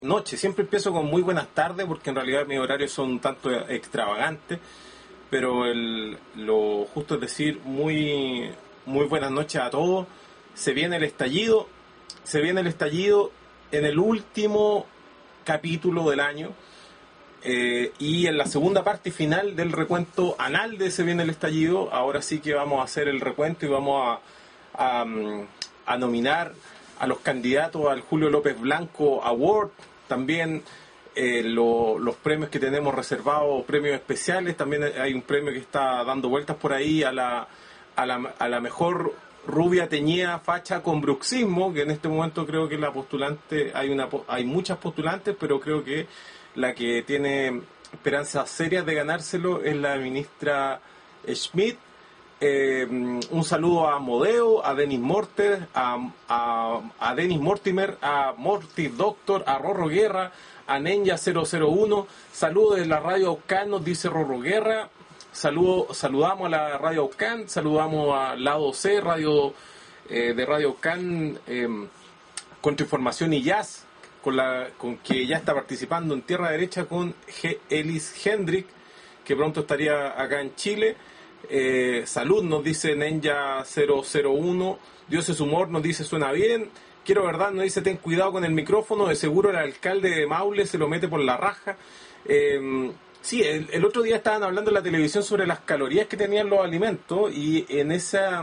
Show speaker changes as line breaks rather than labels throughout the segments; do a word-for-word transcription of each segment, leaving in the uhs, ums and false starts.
noche. Siempre empiezo con muy buenas tardes porque en realidad mis horarios son un tanto extravagantes, pero el, lo justo es decir muy, muy buenas noches a todos. Se viene el estallido, se viene el estallido en el último capítulo del año eh, y en la segunda parte final del recuento anal de Se viene el estallido. Ahora sí que vamos a hacer el recuento y vamos a, a, a nominar a los candidatos al Julio López Blanco Award. También eh, lo, los premios que tenemos reservados, premios especiales. También hay un premio que está dando vueltas por ahí a la, a la, a la mejor rubia teñida facha con bruxismo, que en este momento creo que la postulante, hay una hay muchas postulantes, pero creo que la que tiene esperanzas serias de ganárselo es la ministra Schmidt. Eh, un saludo a Modeo, a Denis Morter, a, a, a Denis Mortimer, a Mortis Doctor, a Rorro Guerra, a Nenja cero cero uno. Saludos de la radio Aucán, nos dice Rorro Guerra. Saludo, saludamos a la radio Aucán, saludamos a Lado C, radio eh, de Radio Aucán, eh, Contrainformación y Jazz, con la con que ya está participando en Tierra Derecha con G. Ellis Hendrick, que pronto estaría acá en Chile. Eh, salud, nos dice Nenja cero cero uno. Dios es humor, nos dice suena bien. Quiero verdad, nos dice ten cuidado con el micrófono, de seguro el alcalde de Maule se lo mete por la raja. Eh, sí, el, el otro día estaban hablando en la televisión sobre las calorías que tenían los alimentos y en esa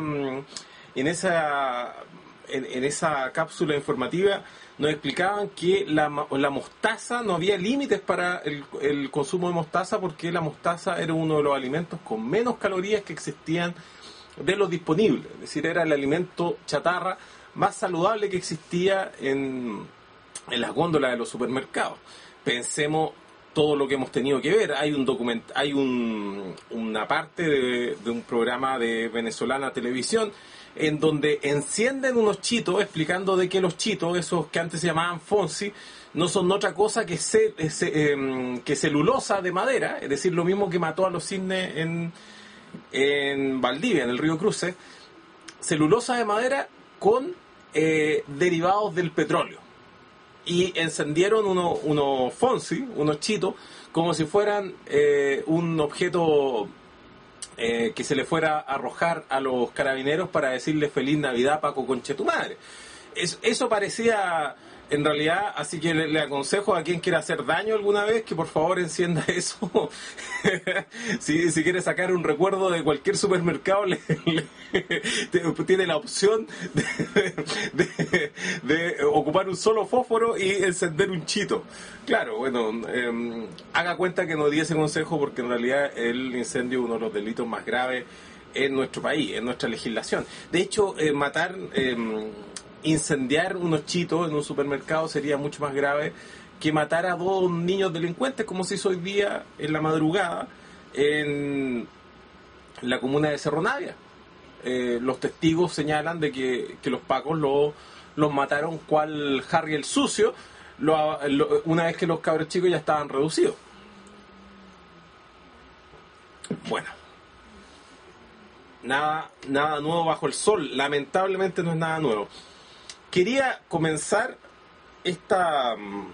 en esa en, en esa cápsula informativa nos explicaban que la, la mostaza, no había límites para el, el consumo de mostaza porque la mostaza era uno de los alimentos con menos calorías que existían de los disponibles. Es decir, era el alimento chatarra más saludable que existía en, en las góndolas de los supermercados. Pensemos todo lo que hemos tenido que ver. Hay un document, hay un, una parte de, de un programa de Venezolana Televisión en donde encienden unos chitos explicando de que los chitos, esos que antes se llamaban Fonsi, no son otra cosa que, ce, ce, eh, que celulosa de madera, es decir, lo mismo que mató a los cisnes en, en Valdivia, en el río Cruce, celulosa de madera con eh, derivados del petróleo. Y encendieron unos uno Fonsi, unos chitos, como si fueran eh, un objeto eh, que se le fuera a arrojar a los carabineros para decirle feliz Navidad, Paco Conchetumadre. Es, eso parecía en realidad, así que le, le aconsejo a quien quiera hacer daño alguna vez que por favor encienda eso. si, si quiere sacar un recuerdo de cualquier supermercado, le, le, tiene la opción de, de, de ocupar un solo fósforo y encender un chito. Claro, bueno, eh, haga cuenta que no di ese consejo porque en realidad el incendio es uno de los delitos más graves en nuestro país, en nuestra legislación. De hecho, eh, matar... Eh, incendiar unos chitos en un supermercado sería mucho más grave que matar a dos niños delincuentes como se hizo hoy día en la madrugada en la comuna de Cerro Navia. Eh, los testigos señalan de que, que los pacos lo, los mataron cual Harry el sucio lo, lo, una vez que los cabros chicos ya estaban reducidos. Bueno, nada, nada nuevo bajo el sol, lamentablemente no es nada nuevo. Quería comenzar esta,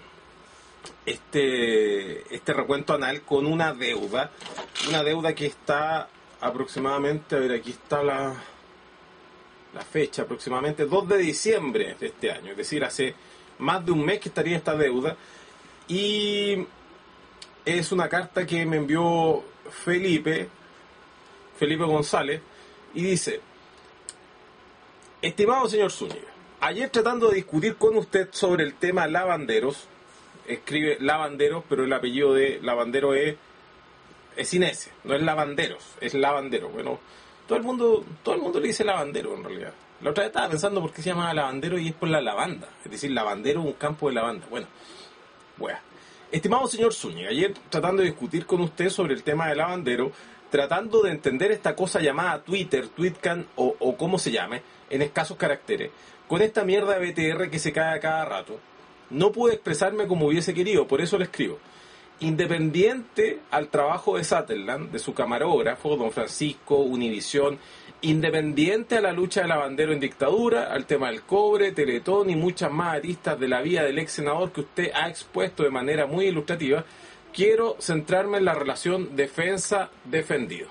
este, este recuento anal con una deuda, una deuda que está aproximadamente, a ver, aquí está la, la fecha, aproximadamente dos de diciembre de este año, es decir, hace más de un mes que estaría esta deuda, y es una carta que me envió Felipe, Felipe González, y dice: estimado señor Zúñiga, ayer tratando de discutir con usted sobre el tema Lavanderos, escribe Lavanderos, pero el apellido de Lavandero es, es sin S, no es Lavanderos, es Lavandero. Bueno, todo el mundo todo el mundo le dice Lavandero en realidad. La otra vez estaba pensando por qué se llama Lavandero y es por la lavanda, es decir, Lavandero es un campo de lavanda. Bueno, bueno. Estimado señor Zúñiga, ayer tratando de discutir con usted sobre el tema de Lavandero, tratando de entender esta cosa llamada Twitter, Tweetcan o, o como se llame, en escasos caracteres, con esta mierda de B T R que se cae a cada rato, no pude expresarme como hubiese querido, por eso le escribo. independiente al trabajo de Sutherland, de su camarógrafo, don Francisco, Univisión, independiente a la lucha de Lavandero en dictadura, al tema del cobre, Teletón y muchas más aristas de la vida del ex senador que usted ha expuesto de manera muy ilustrativa, quiero centrarme en la relación defensa-defendido.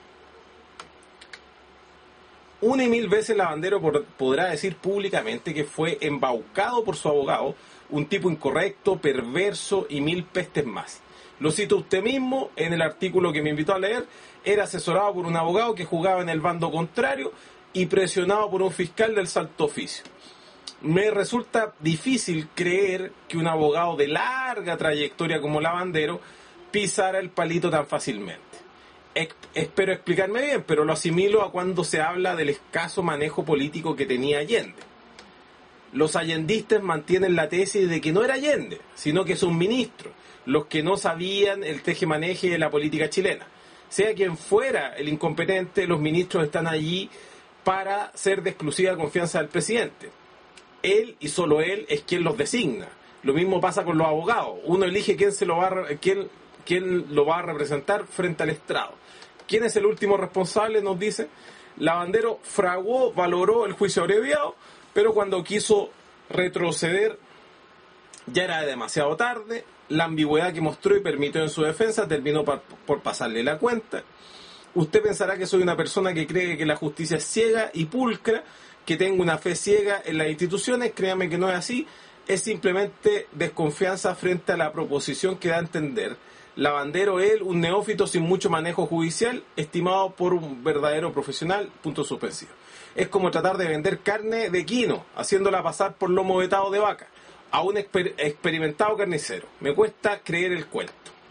Una y mil veces Lavandero por, podrá decir públicamente que fue embaucado por su abogado, un tipo incorrecto, perverso y mil pestes más. Lo cito usted mismo en el artículo que me invitó a leer. Era asesorado por un abogado que jugaba en el bando contrario y presionado por un fiscal del Santo Oficio. Me resulta difícil creer que un abogado de larga trayectoria como Lavandero pisara el palito tan fácilmente. Espero explicarme bien, pero lo asimilo a cuando se habla del escaso manejo político que tenía Allende. Los allendistas mantienen la tesis de que no era Allende, sino que son ministros, los que no sabían el tejemaneje de la política chilena. Sea quien fuera el incompetente, los ministros están allí para ser de exclusiva confianza del presidente. Él y solo él es quien los designa. Lo mismo pasa con los abogados. Uno elige quién se lo va a, quién, quién lo va a representar frente al estrado. ¿Quién es el último responsable? Nos dice. Lavandero fraguó, valoró el juicio abreviado, pero cuando quiso retroceder ya era demasiado tarde. La ambigüedad que mostró y permitió en su defensa terminó por, por pasarle la cuenta. Usted pensará que soy una persona que cree que la justicia es ciega y pulcra, que tengo una fe ciega en las instituciones. Créame que no es así. Es simplemente desconfianza frente a la proposición que da a entender Lavandero, él, un neófito sin mucho manejo judicial, estimado por un verdadero profesional, punto suspensivo. Es como tratar de vender carne de quino, haciéndola pasar por lomo vetado de vaca, a un exper- experimentado carnicero. Me cuesta creer el cuento.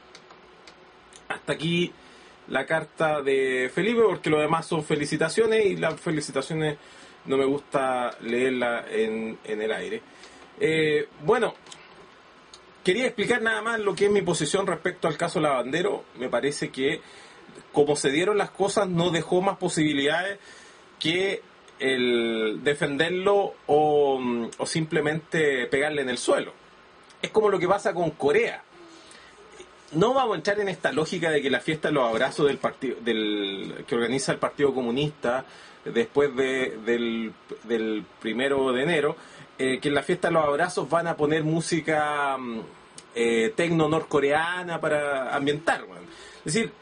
Hasta aquí la carta de Felipe, porque lo demás son felicitaciones, y las felicitaciones no me gusta leerlas en, en el aire. Eh, bueno... Quería explicar nada más lo que es mi posición respecto al caso Lavandero. Me parece que, como se dieron las cosas, no dejó más posibilidades que el defenderlo o, o simplemente pegarle en el suelo. Es como lo que pasa con Corea. No vamos a entrar en esta lógica de que la fiesta de los abrazos del partido, del, que organiza el Partido Comunista después de, del, del primero de enero, Eh, que en la fiesta de los abrazos van a poner música eh, tecno norcoreana para ambientar. Bueno. Es decir,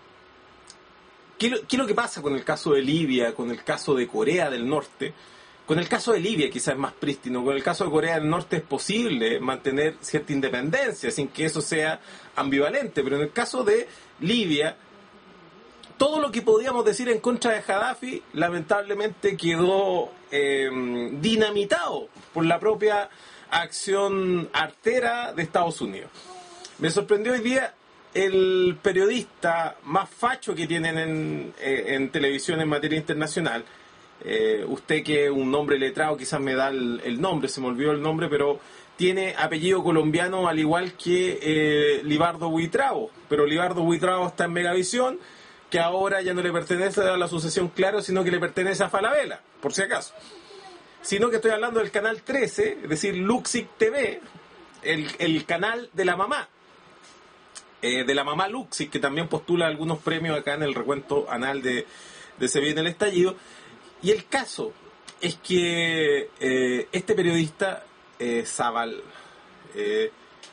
¿qué, ¿qué es lo que pasa con el caso de Libia, con el caso de Corea del Norte? Con el caso de Libia quizás es más prístino, con el caso de Corea del Norte es posible mantener cierta independencia sin que eso sea ambivalente, pero en el caso de Libia, todo lo que podíamos decir en contra de Gaddafi lamentablemente quedó eh, dinamitado por la propia acción artera de Estados Unidos. Me sorprendió hoy día el periodista más facho que tienen en, eh, en televisión en materia internacional. Eh, usted, que es un nombre letrado, quizás me da el, el nombre, se me olvidó el nombre, pero tiene apellido colombiano al igual que eh, Libardo Buitrago. Pero Libardo Buitrago está en Megavisión, que ahora ya no le pertenece a la sucesión Claro, sino que le pertenece a Falabella, por si acaso. Sino que estoy hablando del canal trece, es decir, Luxic T V, el, el canal de la mamá, eh, de la mamá Luxic, que también postula algunos premios acá en el recuento anal de, de Se Viene el Estallido. Y el caso es que eh, este periodista, eh, Zabal, eh,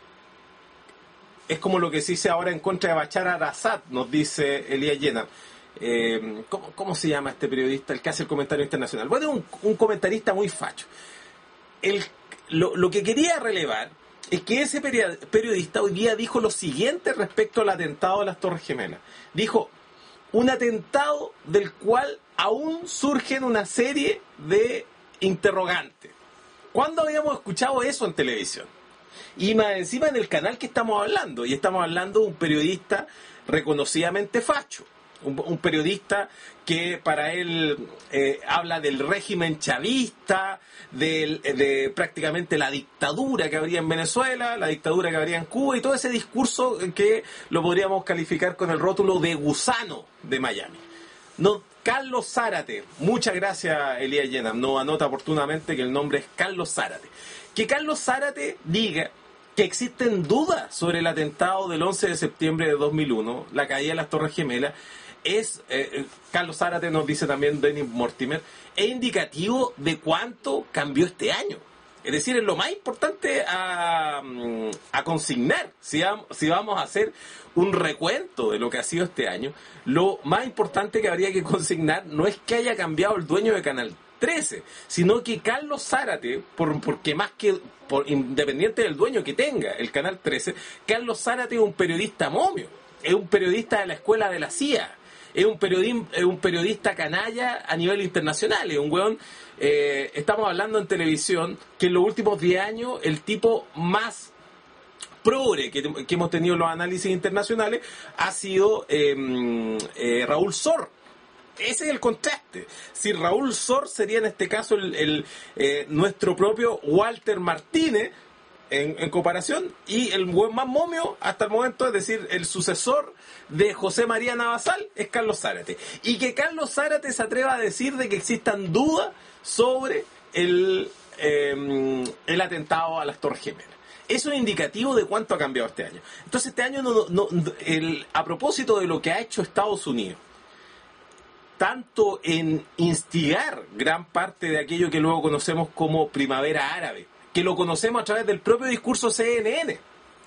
es como lo que se dice ahora en contra de Bashar al-Assad, nos dice Elías Llena. Eh, ¿cómo, ¿Cómo se llama este periodista, el que hace el comentario internacional? Bueno, un, un comentarista muy facho. El, lo, lo que quería relevar es que ese periodista hoy día dijo lo siguiente respecto al atentado de las Torres Gemelas. Dijo, un atentado del cual aún surgen una serie de interrogantes. ¿Cuándo habíamos escuchado eso en televisión? Y más encima en el canal que estamos hablando, y estamos hablando de un periodista reconocidamente facho, un, un periodista que para él eh, habla del régimen chavista, de, de prácticamente la dictadura que habría en Venezuela, la dictadura que habría en Cuba, y todo ese discurso que lo podríamos calificar con el rótulo de gusano de Miami. No, Carlos Zárate, muchas gracias Elías Llena, nos anota oportunamente que el nombre es Carlos Zárate. Que Carlos Zárate diga que existen dudas sobre el atentado del once de septiembre de dos mil uno, la caída de las Torres Gemelas, es, eh, Carlos Zárate nos dice también, Denis Mortimer, es indicativo de cuánto cambió este año. Es decir, es lo más importante a, a consignar. Si vamos, si vamos a hacer un recuento de lo que ha sido este año, lo más importante que habría que consignar no es que haya cambiado el dueño de Canal trece, sino que Carlos Zárate, por, porque más que por, independiente del dueño que tenga el Canal trece, Carlos Zárate es un periodista momio, es un periodista de la escuela de la C I A, es un periodista, es un periodista canalla a nivel internacional, es un weón, eh, estamos hablando en televisión, que en los últimos diez años el tipo más progre que, que hemos tenido en los análisis internacionales ha sido eh, eh, Raúl Sor. Ese es el contraste. Si Raúl Sor sería en este caso el, el eh, nuestro propio Walter Martínez en, en comparación, y el buen más momio hasta el momento, es decir, el sucesor de José María Navasal, es Carlos Zárate. Y que Carlos Zárate se atreva a decir de que existan dudas sobre el, eh, el atentado a las Torres Gemelas. Es un indicativo de cuánto ha cambiado este año. Entonces este año, no, no, el, a propósito de lo que ha hecho Estados Unidos, tanto en instigar gran parte de aquello que luego conocemos como primavera árabe, que lo conocemos a través del propio discurso C N N,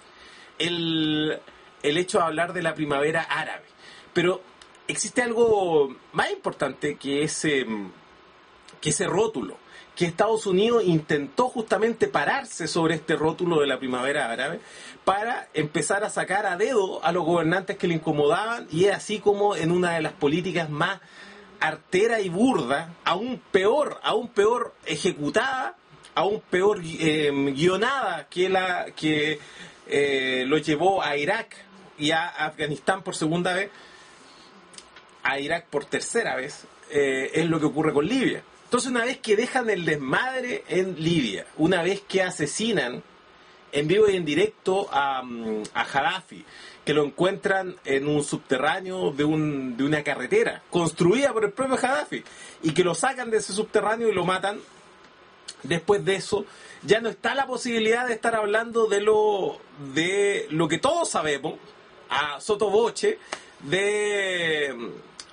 el, el hecho de hablar de la primavera árabe. Pero existe algo más importante que ese, que ese rótulo, que Estados Unidos intentó justamente pararse sobre este rótulo de la primavera árabe para empezar a sacar a dedo a los gobernantes que le incomodaban, y es así como en una de las políticas más artera y burda, aún peor, aún peor ejecutada, aún peor eh, guionada que la que eh, lo llevó a Irak y a Afganistán por segunda vez, a Irak por tercera vez, eh, es lo que ocurre con Libia. Entonces, una vez que dejan el desmadre en Libia, una vez que asesinan en vivo y en directo a, a Gaddafi, que lo encuentran en un subterráneo de, un, de una carretera construida por el propio Gaddafi, y que lo sacan de ese subterráneo y lo matan, después de eso ya no está la posibilidad de estar hablando de lo, de lo que todos sabemos, a sotoboche, de...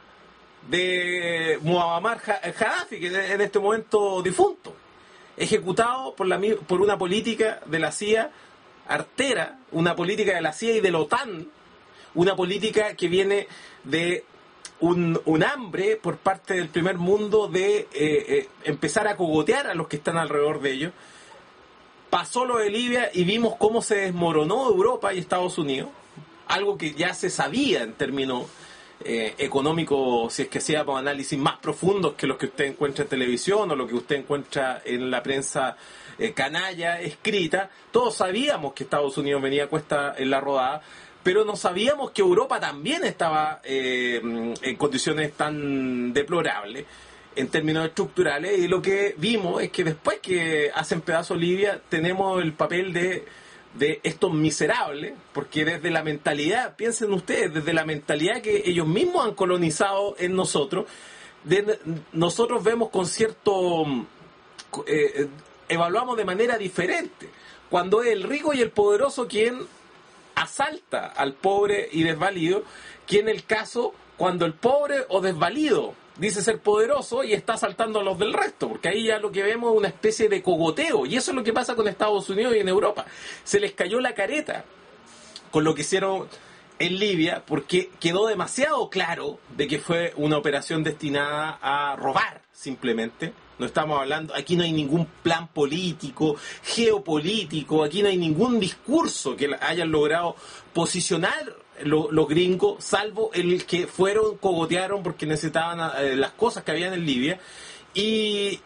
de Muammar Gaddafi, que en este momento difunto, ejecutado por, la, por una política de la C I A artera, una política de la C I A y de la OTAN, una política que viene de un, un hambre por parte del primer mundo de eh, eh, empezar a cogotear a los que están alrededor de ellos. Pasó lo de Libia y vimos cómo se desmoronó Europa y Estados Unidos, algo que ya se sabía en términos Eh, económico, si es que hacíamos análisis más profundos que los que usted encuentra en televisión o lo que usted encuentra en la prensa eh, canalla escrita. Todos sabíamos que Estados Unidos venía a cuesta en la rodada, pero no sabíamos que Europa también estaba eh, en condiciones tan deplorables en términos estructurales, y lo que vimos es que después que hacen pedazo Libia tenemos el papel de de estos miserables, porque desde la mentalidad, piensen ustedes, desde la mentalidad que ellos mismos han colonizado en nosotros, de, nosotros vemos con cierto, eh, evaluamos de manera diferente, cuando es el rico y el poderoso quien asalta al pobre y desvalido, que en el caso cuando el pobre o desvalido dice ser poderoso y está asaltando a los del resto, porque ahí ya lo que vemos es una especie de cogoteo, y eso es lo que pasa con Estados Unidos y en Europa. Se les cayó la careta con lo que hicieron en Libia, porque quedó demasiado claro de que fue una operación destinada a robar, simplemente. No estamos hablando, aquí no hay ningún plan político, geopolítico, aquí no hay ningún discurso que hayan logrado posicionar Los, los gringos, salvo el que fueron, cogotearon porque necesitaban eh, las cosas que habían en Libia, y,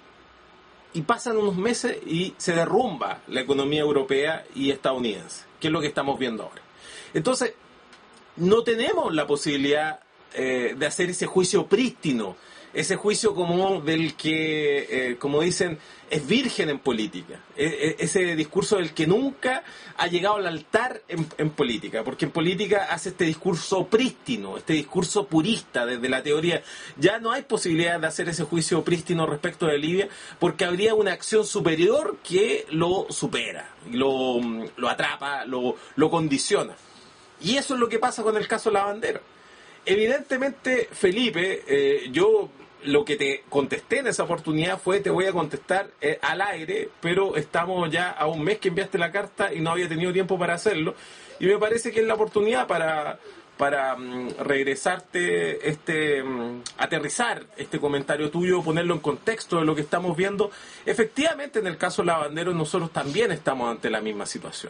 y pasan unos meses y se derrumba la economía europea y estadounidense, que es lo que estamos viendo ahora. Entonces, no tenemos la posibilidad eh, de hacer ese juicio prístino ese juicio como del que, eh, como dicen, es virgen en política, e- e- ese discurso del que nunca ha llegado al altar en, en política, porque en política hace este discurso prístino, este discurso purista desde la teoría. Ya no hay posibilidad de hacer ese juicio prístino respecto de Libia, porque habría una acción superior que lo supera, lo, lo atrapa, lo, lo condiciona. Y eso es lo que pasa con el caso Lavandero. Evidentemente, Felipe, eh, yo lo que te contesté en esa oportunidad fue: te voy a contestar eh, al aire, pero estamos ya a un mes que enviaste la carta y no había tenido tiempo para hacerlo. Y me parece que es la oportunidad para, para um, regresarte, este um, aterrizar este comentario tuyo, ponerlo en contexto de lo que estamos viendo. Efectivamente, en el caso Lavandero, nosotros también estamos ante la misma situación.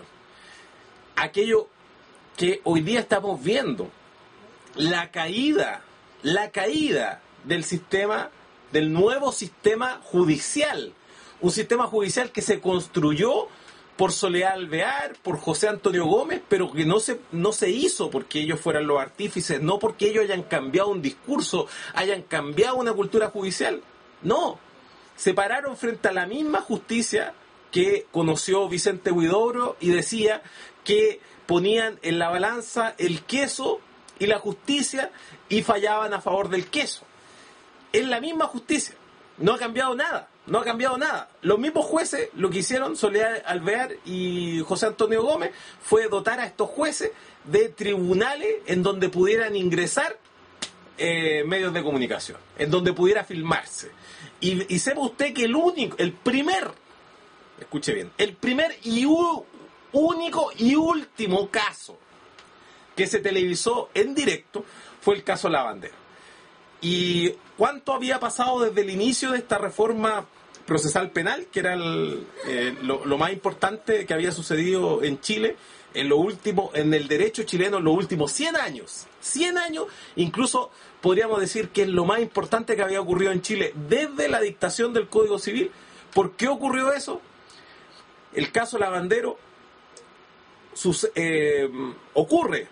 Aquello que hoy día estamos viendo, la caída, la caída del sistema, del nuevo sistema judicial, un sistema judicial que se construyó por Soledad Alvear, por José Antonio Gómez, pero que no se, no se hizo porque ellos fueran los artífices, no porque ellos hayan cambiado un discurso, hayan cambiado una cultura judicial, no, se pararon frente a la misma justicia que conoció Vicente Huidobro y decía que ponían en la balanza el queso y la justicia y fallaban a favor del queso. Es la misma justicia, no ha cambiado nada, no ha cambiado nada. Los mismos jueces, lo que hicieron Soledad Alvear y José Antonio Gómez fue dotar a estos jueces de tribunales en donde pudieran ingresar eh, medios de comunicación, en donde pudiera filmarse. Y, y sepa usted que el único, el primer, escuche bien, el primer y u, único y último caso que se televisó en directo fue el caso Lavandero. ¿Y cuánto había pasado desde el inicio de esta reforma procesal penal, que era el, eh, lo, lo más importante que había sucedido en Chile en lo último, en el derecho chileno en los últimos cien años? cien años, incluso podríamos decir que es lo más importante que había ocurrido en Chile desde la dictación del Código Civil. ¿Por qué ocurrió eso? El caso Lavandero sus, eh, ocurre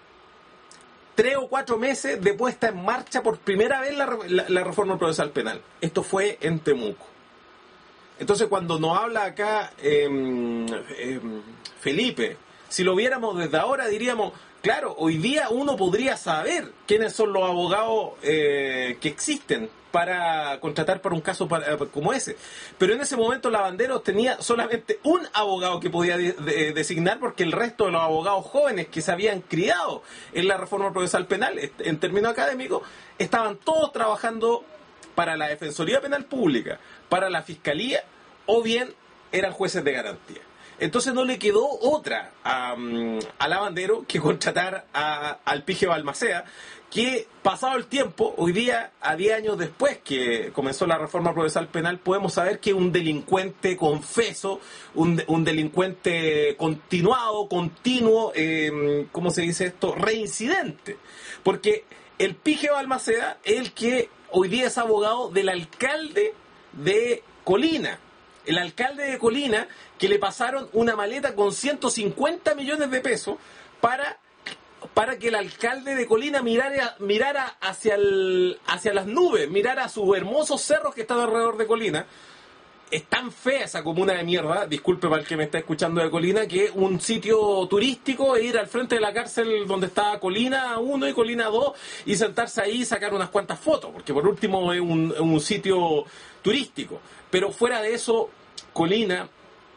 tres o cuatro meses de puesta en marcha por primera vez la, la, la reforma procesal penal. Esto fue en Temuco. Entonces, cuando nos habla acá eh, eh, Felipe, si lo viéramos desde ahora, diríamos, claro, hoy día uno podría saber quiénes son los abogados eh, que existen para contratar para un caso para, como ese. Pero en ese momento Lavandero tenía solamente un abogado que podía de, de, designar, porque el resto de los abogados jóvenes que se habían criado en la reforma procesal penal, en términos académicos, estaban todos trabajando para la Defensoría Penal Pública, para la Fiscalía, o bien eran jueces de garantía. Entonces no le quedó otra a, a Lavandero que contratar a, al Pige Balmaceda, que pasado el tiempo, hoy día, a diez años después que comenzó la reforma procesal penal, podemos saber que un delincuente confeso, un, un delincuente continuado, continuo, eh, ¿cómo se dice esto? Reincidente. Porque el Pige Balmaceda es el que hoy día es abogado del alcalde de Colina. El alcalde de Colina, que le pasaron una maleta con ciento cincuenta millones de pesos para, para que el alcalde de Colina mirara, mirara hacia, el, hacia las nubes, mirara a sus hermosos cerros que están alrededor de Colina. Es tan fea esa comuna de mierda, disculpe para el que me está escuchando de Colina, que un sitio turístico es ir al frente de la cárcel donde está Colina uno y Colina dos y sentarse ahí y sacar unas cuantas fotos, porque por último es un, un sitio turístico. Pero fuera de eso, Colina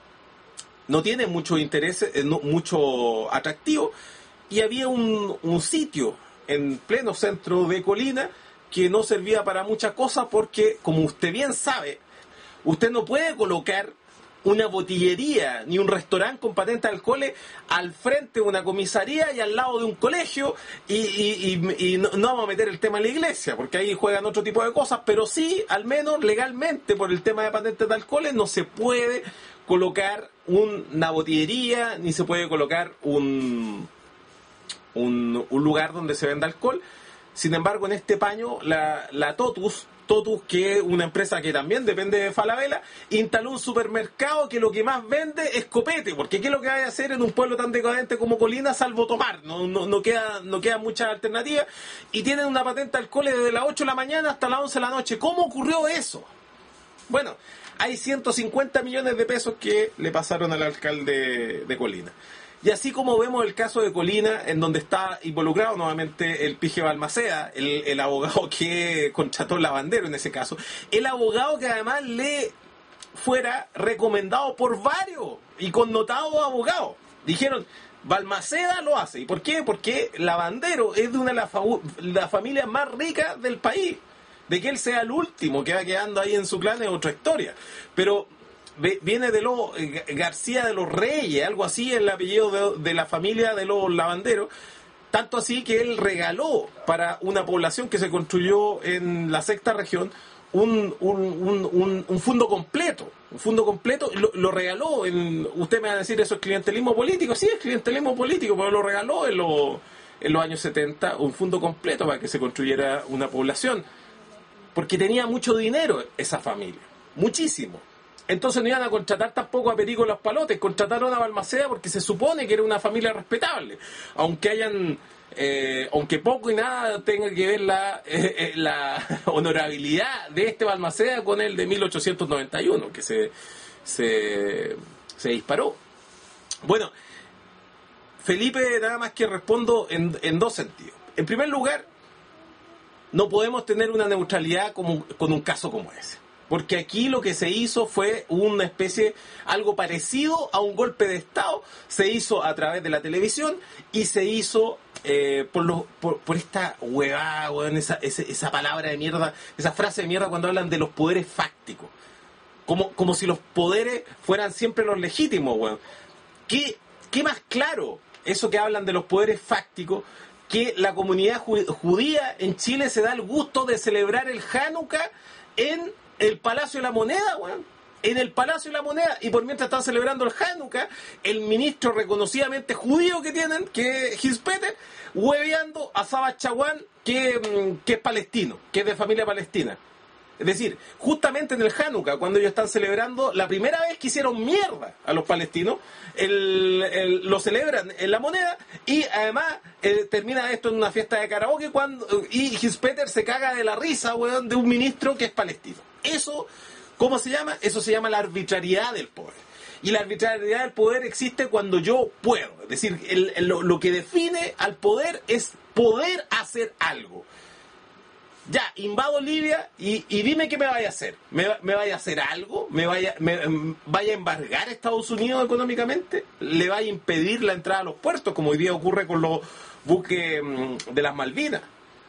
no tiene mucho interés, eh, no, mucho atractivo, y había un, un sitio en pleno centro de Colina que no servía para muchas cosas porque, como usted bien sabe, usted no puede colocar una botillería ni un restaurante con patente de alcoholes al frente de una comisaría y al lado de un colegio y, y, y, y no, no vamos a meter el tema en la iglesia porque ahí juegan otro tipo de cosas, pero sí, al menos legalmente, por el tema de patentes de alcoholes, no se puede colocar un, una botillería ni se puede colocar un, un, un lugar donde se venda alcohol. Sin embargo, en este paño la, la Totus Totus, que es una empresa que también depende de Falabella, instaló un supermercado que lo que más vende es copete, porque ¿qué es lo que hay a hacer en un pueblo tan decadente como Colina salvo tomar? No, no, no queda, no queda mucha alternativa, y tienen una patente de alcohol desde las ocho de la mañana hasta las once de la noche. ¿Cómo ocurrió eso? Bueno, hay ciento cincuenta millones de pesos que le pasaron al alcalde de Colina. Y así como vemos el caso de Colina, en donde está involucrado nuevamente el Pige Balmaceda, el, el abogado que contrató Lavandero en ese caso, el abogado que además le fuera recomendado por varios y connotados abogados. Dijeron, Balmaceda lo hace. ¿Y por qué? Porque Lavandero es de una de las fa la familias más ricas del país. De que él sea el último que va quedando ahí en su clan es otra historia. Pero viene de los García de los Reyes, algo así, el apellido de, de la familia de los Lavanderos, tanto así que él regaló para una población que se construyó en la sexta región un, un, un, un, un fondo completo, un fondo completo, lo, lo regaló, en, usted me va a decir eso es clientelismo político, sí es clientelismo político, pero lo regaló en, lo, en los años setenta, un fondo completo para que se construyera una población, porque tenía mucho dinero esa familia, muchísimo. Entonces no iban a contratar tampoco a Perico Los Palotes, contrataron a Balmaceda porque se supone que era una familia respetable, aunque hayan, eh, aunque poco y nada tenga que ver la, eh, eh, la honorabilidad de este Balmaceda con el de mil ochocientos noventa y uno, que se, se, se disparó. Bueno, Felipe, nada más que respondo en, en dos sentidos. En primer lugar, no podemos tener una neutralidad como, con un caso como ese. Porque aquí lo que se hizo fue una especie, algo parecido a un golpe de Estado, se hizo a través de la televisión y se hizo eh, por, los, por, por esta huevada, weón, esa, esa, esa palabra de mierda, esa frase de mierda cuando hablan de los poderes fácticos. Como, como si los poderes fueran siempre los legítimos, weón. ¿Qué, qué más claro eso que hablan de los poderes fácticos? Que la comunidad judía en Chile se da el gusto de celebrar el Hanukkah en el Palacio de la Moneda, weón. En el Palacio de la Moneda. Y por mientras están celebrando el Hanukkah, el ministro reconocidamente judío que tienen, que es Hispeter, hueveando a Saba Chaguán, que, que es palestino, que es de familia palestina. Es decir, justamente en el Hanukkah, cuando ellos están celebrando, la primera vez que hicieron mierda a los palestinos, el, el, lo celebran en la Moneda y además eh, termina esto en una fiesta de karaoke cuando, y Hispeter se caga de la risa, weón, de un ministro que es palestino. Eso, ¿cómo se llama? Eso se llama la arbitrariedad del poder. Y la arbitrariedad del poder existe cuando yo puedo. Es decir, el, el, lo, lo que define al poder es poder hacer algo. Ya, invado Libia y, y dime qué me vaya a hacer. ¿Me, me vaya a hacer algo? ¿Me vaya, me, vaya a embargar a Estados Unidos económicamente? ¿Le vaya a impedir la entrada a los puertos, como hoy día ocurre con los buques de las Malvinas?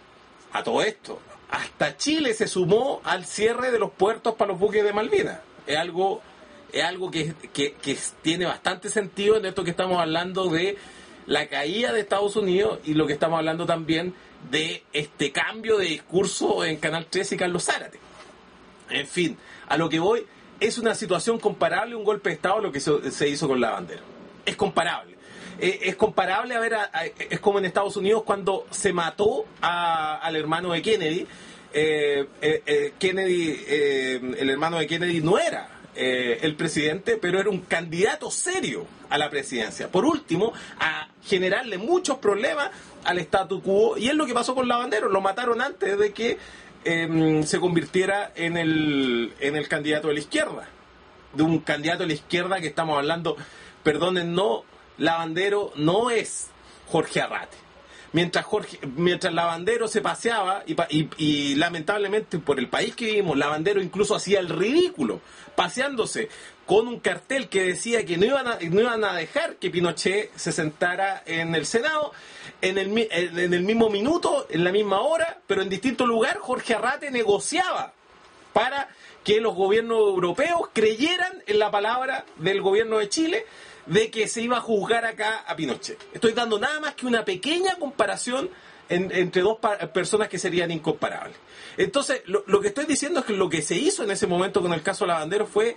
A todo esto, hasta Chile se sumó al cierre de los puertos para los buques de Malvinas. Es algo, es algo que, que, que tiene bastante sentido en esto que estamos hablando de la caída de Estados Unidos y lo que estamos hablando también de este cambio de discurso en Canal trece y Carlos Zárate. En fin, a lo que voy, es una situación comparable a un golpe de Estado a lo que se, se hizo con Lavandero. Es comparable. Eh, es comparable a ver, a, a, es como en Estados Unidos cuando se mató a, al hermano de Kennedy. Eh, eh, eh, Kennedy, eh, el hermano de Kennedy no era eh, el presidente, pero era un candidato serio a la presidencia. Por último, a generarle muchos problemas al statu quo, y es lo que pasó con Lavandero. Lo mataron antes de que eh, se convirtiera en el, en el candidato de la izquierda. De un candidato de la izquierda que estamos hablando, perdonen, no, Lavandero no es Jorge Arrate. Mientras Jorge, mientras Lavandero se paseaba y, y, y lamentablemente por el país que vivimos, Lavandero incluso hacía el ridículo paseándose con un cartel que decía que no iban a, no iban a dejar que Pinochet se sentara en el Senado en el, en el mismo minuto, en la misma hora, pero en distinto lugar. Jorge Arrate negociaba para que los gobiernos europeos creyeran en la palabra del gobierno de Chile de que se iba a juzgar acá a Pinochet. Estoy dando nada más que una pequeña comparación en, entre dos personas que serían incomparables. Entonces, lo, lo que estoy diciendo es que lo que se hizo en ese momento con el caso Lavandero fue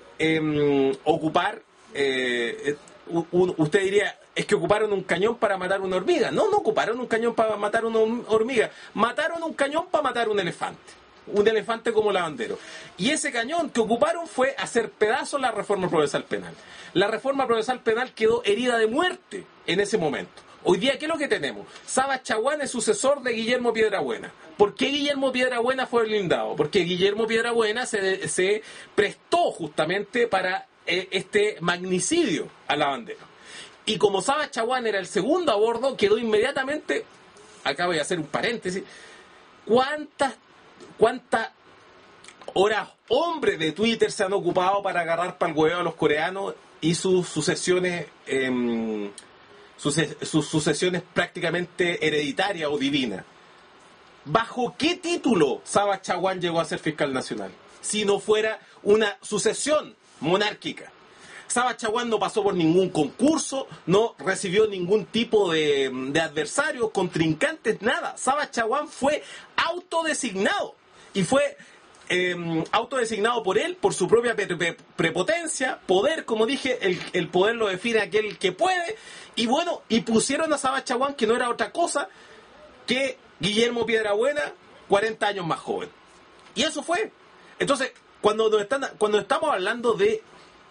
eh, ocupar, eh, un, usted diría, es que ocuparon un cañón para matar una hormiga. No, no ocuparon un cañón para matar una hormiga. Mataron un cañón para matar un elefante. un elefante como Lavandero. Y ese cañón que ocuparon fue hacer pedazos la reforma procesal penal. La reforma procesal penal quedó herida de muerte en ese momento. Hoy día, ¿qué es lo que tenemos? Saba Chaguán es sucesor de Guillermo Piedrabuena. ¿Por qué Guillermo Piedrabuena fue blindado? Porque Guillermo Piedrabuena se, se prestó justamente para eh, este magnicidio a Lavandero. Y como Saba Chaguán era el segundo a bordo, quedó inmediatamente, acá voy a hacer un paréntesis, ¿cuántas, cuántas horas hombres de Twitter se han ocupado para agarrar para el huevo a los coreanos y sus sucesiones... Eh, Sus, sus sucesiones prácticamente hereditarias o divinas? ¿Bajo qué título Saba Chaguán llegó a ser fiscal nacional? Si no fuera una sucesión monárquica. Saba Chaguán no pasó por ningún concurso, no recibió ningún tipo de, de adversarios, contrincantes, nada. Saba Chaguán fue autodesignado y fue... Eh, autodesignado por él, por su propia pre pre prepotencia, poder, como dije, el, el poder lo define aquel que puede, y bueno, y pusieron a Saba Chaguán, que no era otra cosa que Guillermo Piedrabuena, cuarenta años más joven. Y eso fue. Entonces, cuando, nos están, cuando estamos hablando de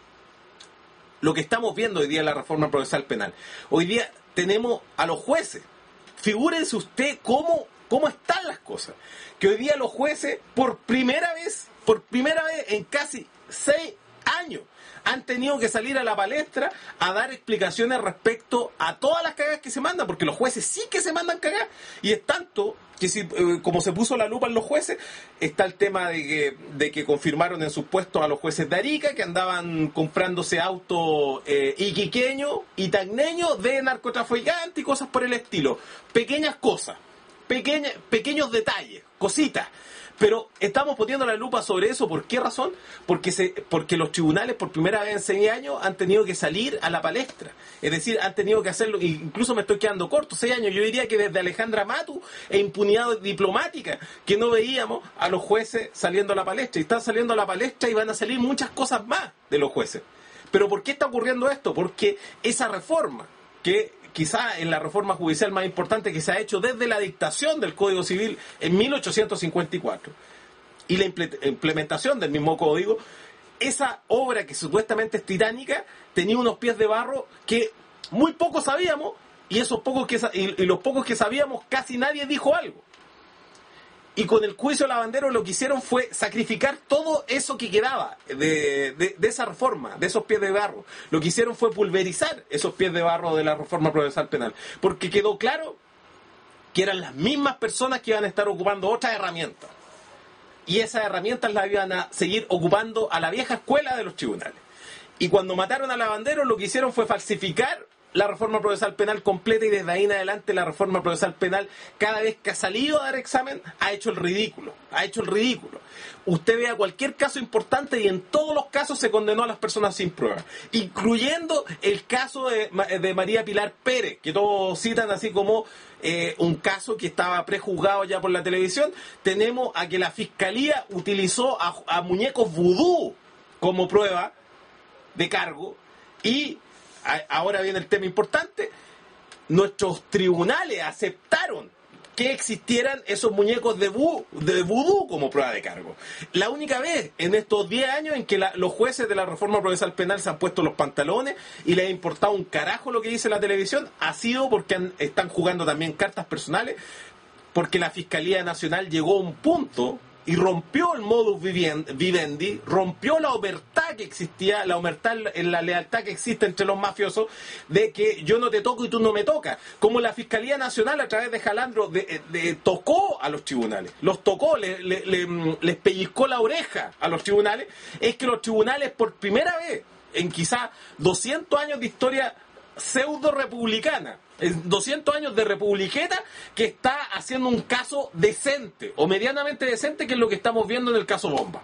lo que estamos viendo hoy día en la reforma procesal penal, hoy día tenemos a los jueces. Figúrense usted cómo, cómo están las cosas. Que hoy día los jueces, por primera vez, por primera vez en casi seis años, han tenido que salir a la palestra a dar explicaciones respecto a todas las cagadas que se mandan, porque los jueces sí que se mandan cagar. Y es tanto que, si, eh, como se puso la lupa en los jueces, está el tema de que, de que confirmaron en sus puestos a los jueces de Arica, que andaban comprándose autos eh, iquiqueños y tacneños de narcotraficantes y cosas por el estilo. Pequeñas cosas. Pequeña, pequeños detalles, cositas, pero estamos poniendo la lupa sobre eso. ¿Por qué razón? Porque, se, porque los tribunales por primera vez en seis años han tenido que salir a la palestra, es decir, han tenido que hacerlo, incluso me estoy quedando corto, seis años, yo diría que desde Alejandra Matu e impunidad diplomática, que no veíamos a los jueces saliendo a la palestra, y están saliendo a la palestra y van a salir muchas cosas más de los jueces. ¿Pero por qué está ocurriendo esto? Porque esa reforma, que quizá en la reforma judicial más importante que se ha hecho desde la dictación del Código Civil en mil ochocientos cincuenta y cuatro y la implementación del mismo código, esa obra que supuestamente es titánica tenía unos pies de barro que muy pocos sabíamos, y esos pocos que y los pocos que sabíamos casi nadie dijo algo. Y con el juicio de Lavandero lo que hicieron fue sacrificar todo eso que quedaba de, de, de esa reforma, de esos pies de barro. Lo que hicieron fue pulverizar esos pies de barro de la reforma procesal penal. Porque quedó claro que eran las mismas personas que iban a estar ocupando otras herramientas. Y esas herramientas las iban a seguir ocupando a la vieja escuela de los tribunales. Y cuando mataron a Lavandero, lo que hicieron fue falsificar la reforma procesal penal completa, y desde ahí en adelante la reforma procesal penal, cada vez que ha salido a dar examen, ha hecho el ridículo, ha hecho el ridículo. Usted vea cualquier caso importante y en todos los casos se condenó a las personas sin prueba, incluyendo el caso de, de María Pilar Pérez, que todos citan así como eh, un caso que estaba prejuzgado ya por la televisión. Tenemos a que la Fiscalía utilizó a, a muñecos vudú como prueba de cargo, y ahora viene el tema importante: nuestros tribunales aceptaron que existieran esos muñecos de, bu, de vudú como prueba de cargo. La única vez en estos diez años en que la, los jueces de la reforma procesal penal se han puesto los pantalones y les ha importado un carajo lo que dice la televisión, ha sido porque han, están jugando también cartas personales, porque la Fiscalía Nacional llegó a un punto y rompió el modus vivendi, rompió la omertad que existía, la omertad, la lealtad que existe entre los mafiosos, de que yo no te toco y tú no me tocas. Como la Fiscalía Nacional a través de Jalandro de, de, tocó a los tribunales, los tocó, le, le, le, les pellizcó la oreja a los tribunales, es que los tribunales por primera vez en quizás doscientos años de historia pseudo republicana, en doscientos años de republiqueta, que está haciendo un caso decente o medianamente decente, que es lo que estamos viendo en el caso Bomba.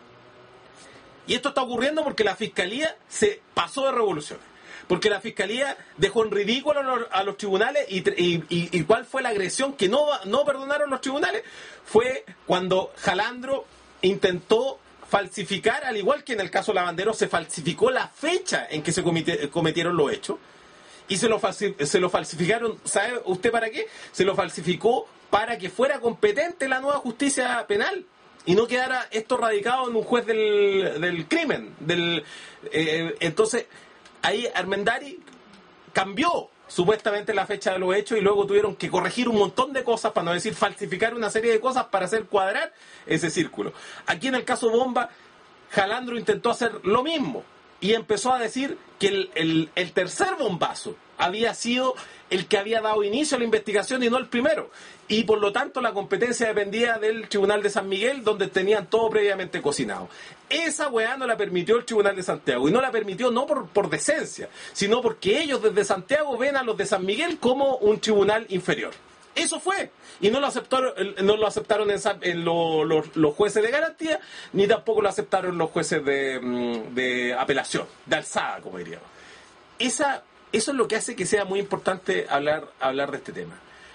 Y esto está ocurriendo porque la Fiscalía se pasó de revoluciones, porque la Fiscalía dejó en ridículo a los, a los tribunales. Y, y, y, y ¿cuál fue la agresión que no, no perdonaron los tribunales? Fue cuando Jalandro intentó falsificar, al igual que en el caso Lavandero, se falsificó la fecha en que se cometieron los hechos. Y se lo, se lo falsificaron, ¿sabe usted para qué? Se lo falsificó para que fuera competente la nueva justicia penal. y no quedara esto radicado en un juez del, del crimen. Del, eh, entonces, ahí Armendari cambió supuestamente la fecha de los hechos y luego tuvieron que corregir un montón de cosas, para no decir falsificar una serie de cosas para hacer cuadrar ese círculo. Aquí en el caso Bomba, Jalandro intentó hacer lo mismo y empezó a decir que el, el, el tercer bombazo había sido el que había dado inicio a la investigación y no el primero. Y por lo tanto la competencia dependía del Tribunal de San Miguel, donde tenían todo previamente cocinado. Esa weá no la permitió el Tribunal de Santiago. Y no la permitió no por, por decencia, sino porque ellos desde Santiago ven a los de San Miguel como un tribunal inferior. Eso fue. Y no lo aceptaron, no lo aceptaron en, en lo, los, los jueces de garantía, ni tampoco lo aceptaron los jueces de, de apelación, de alzada, como diríamos. Esa, eso es lo que hace que sea muy importante hablar, hablar de este tema.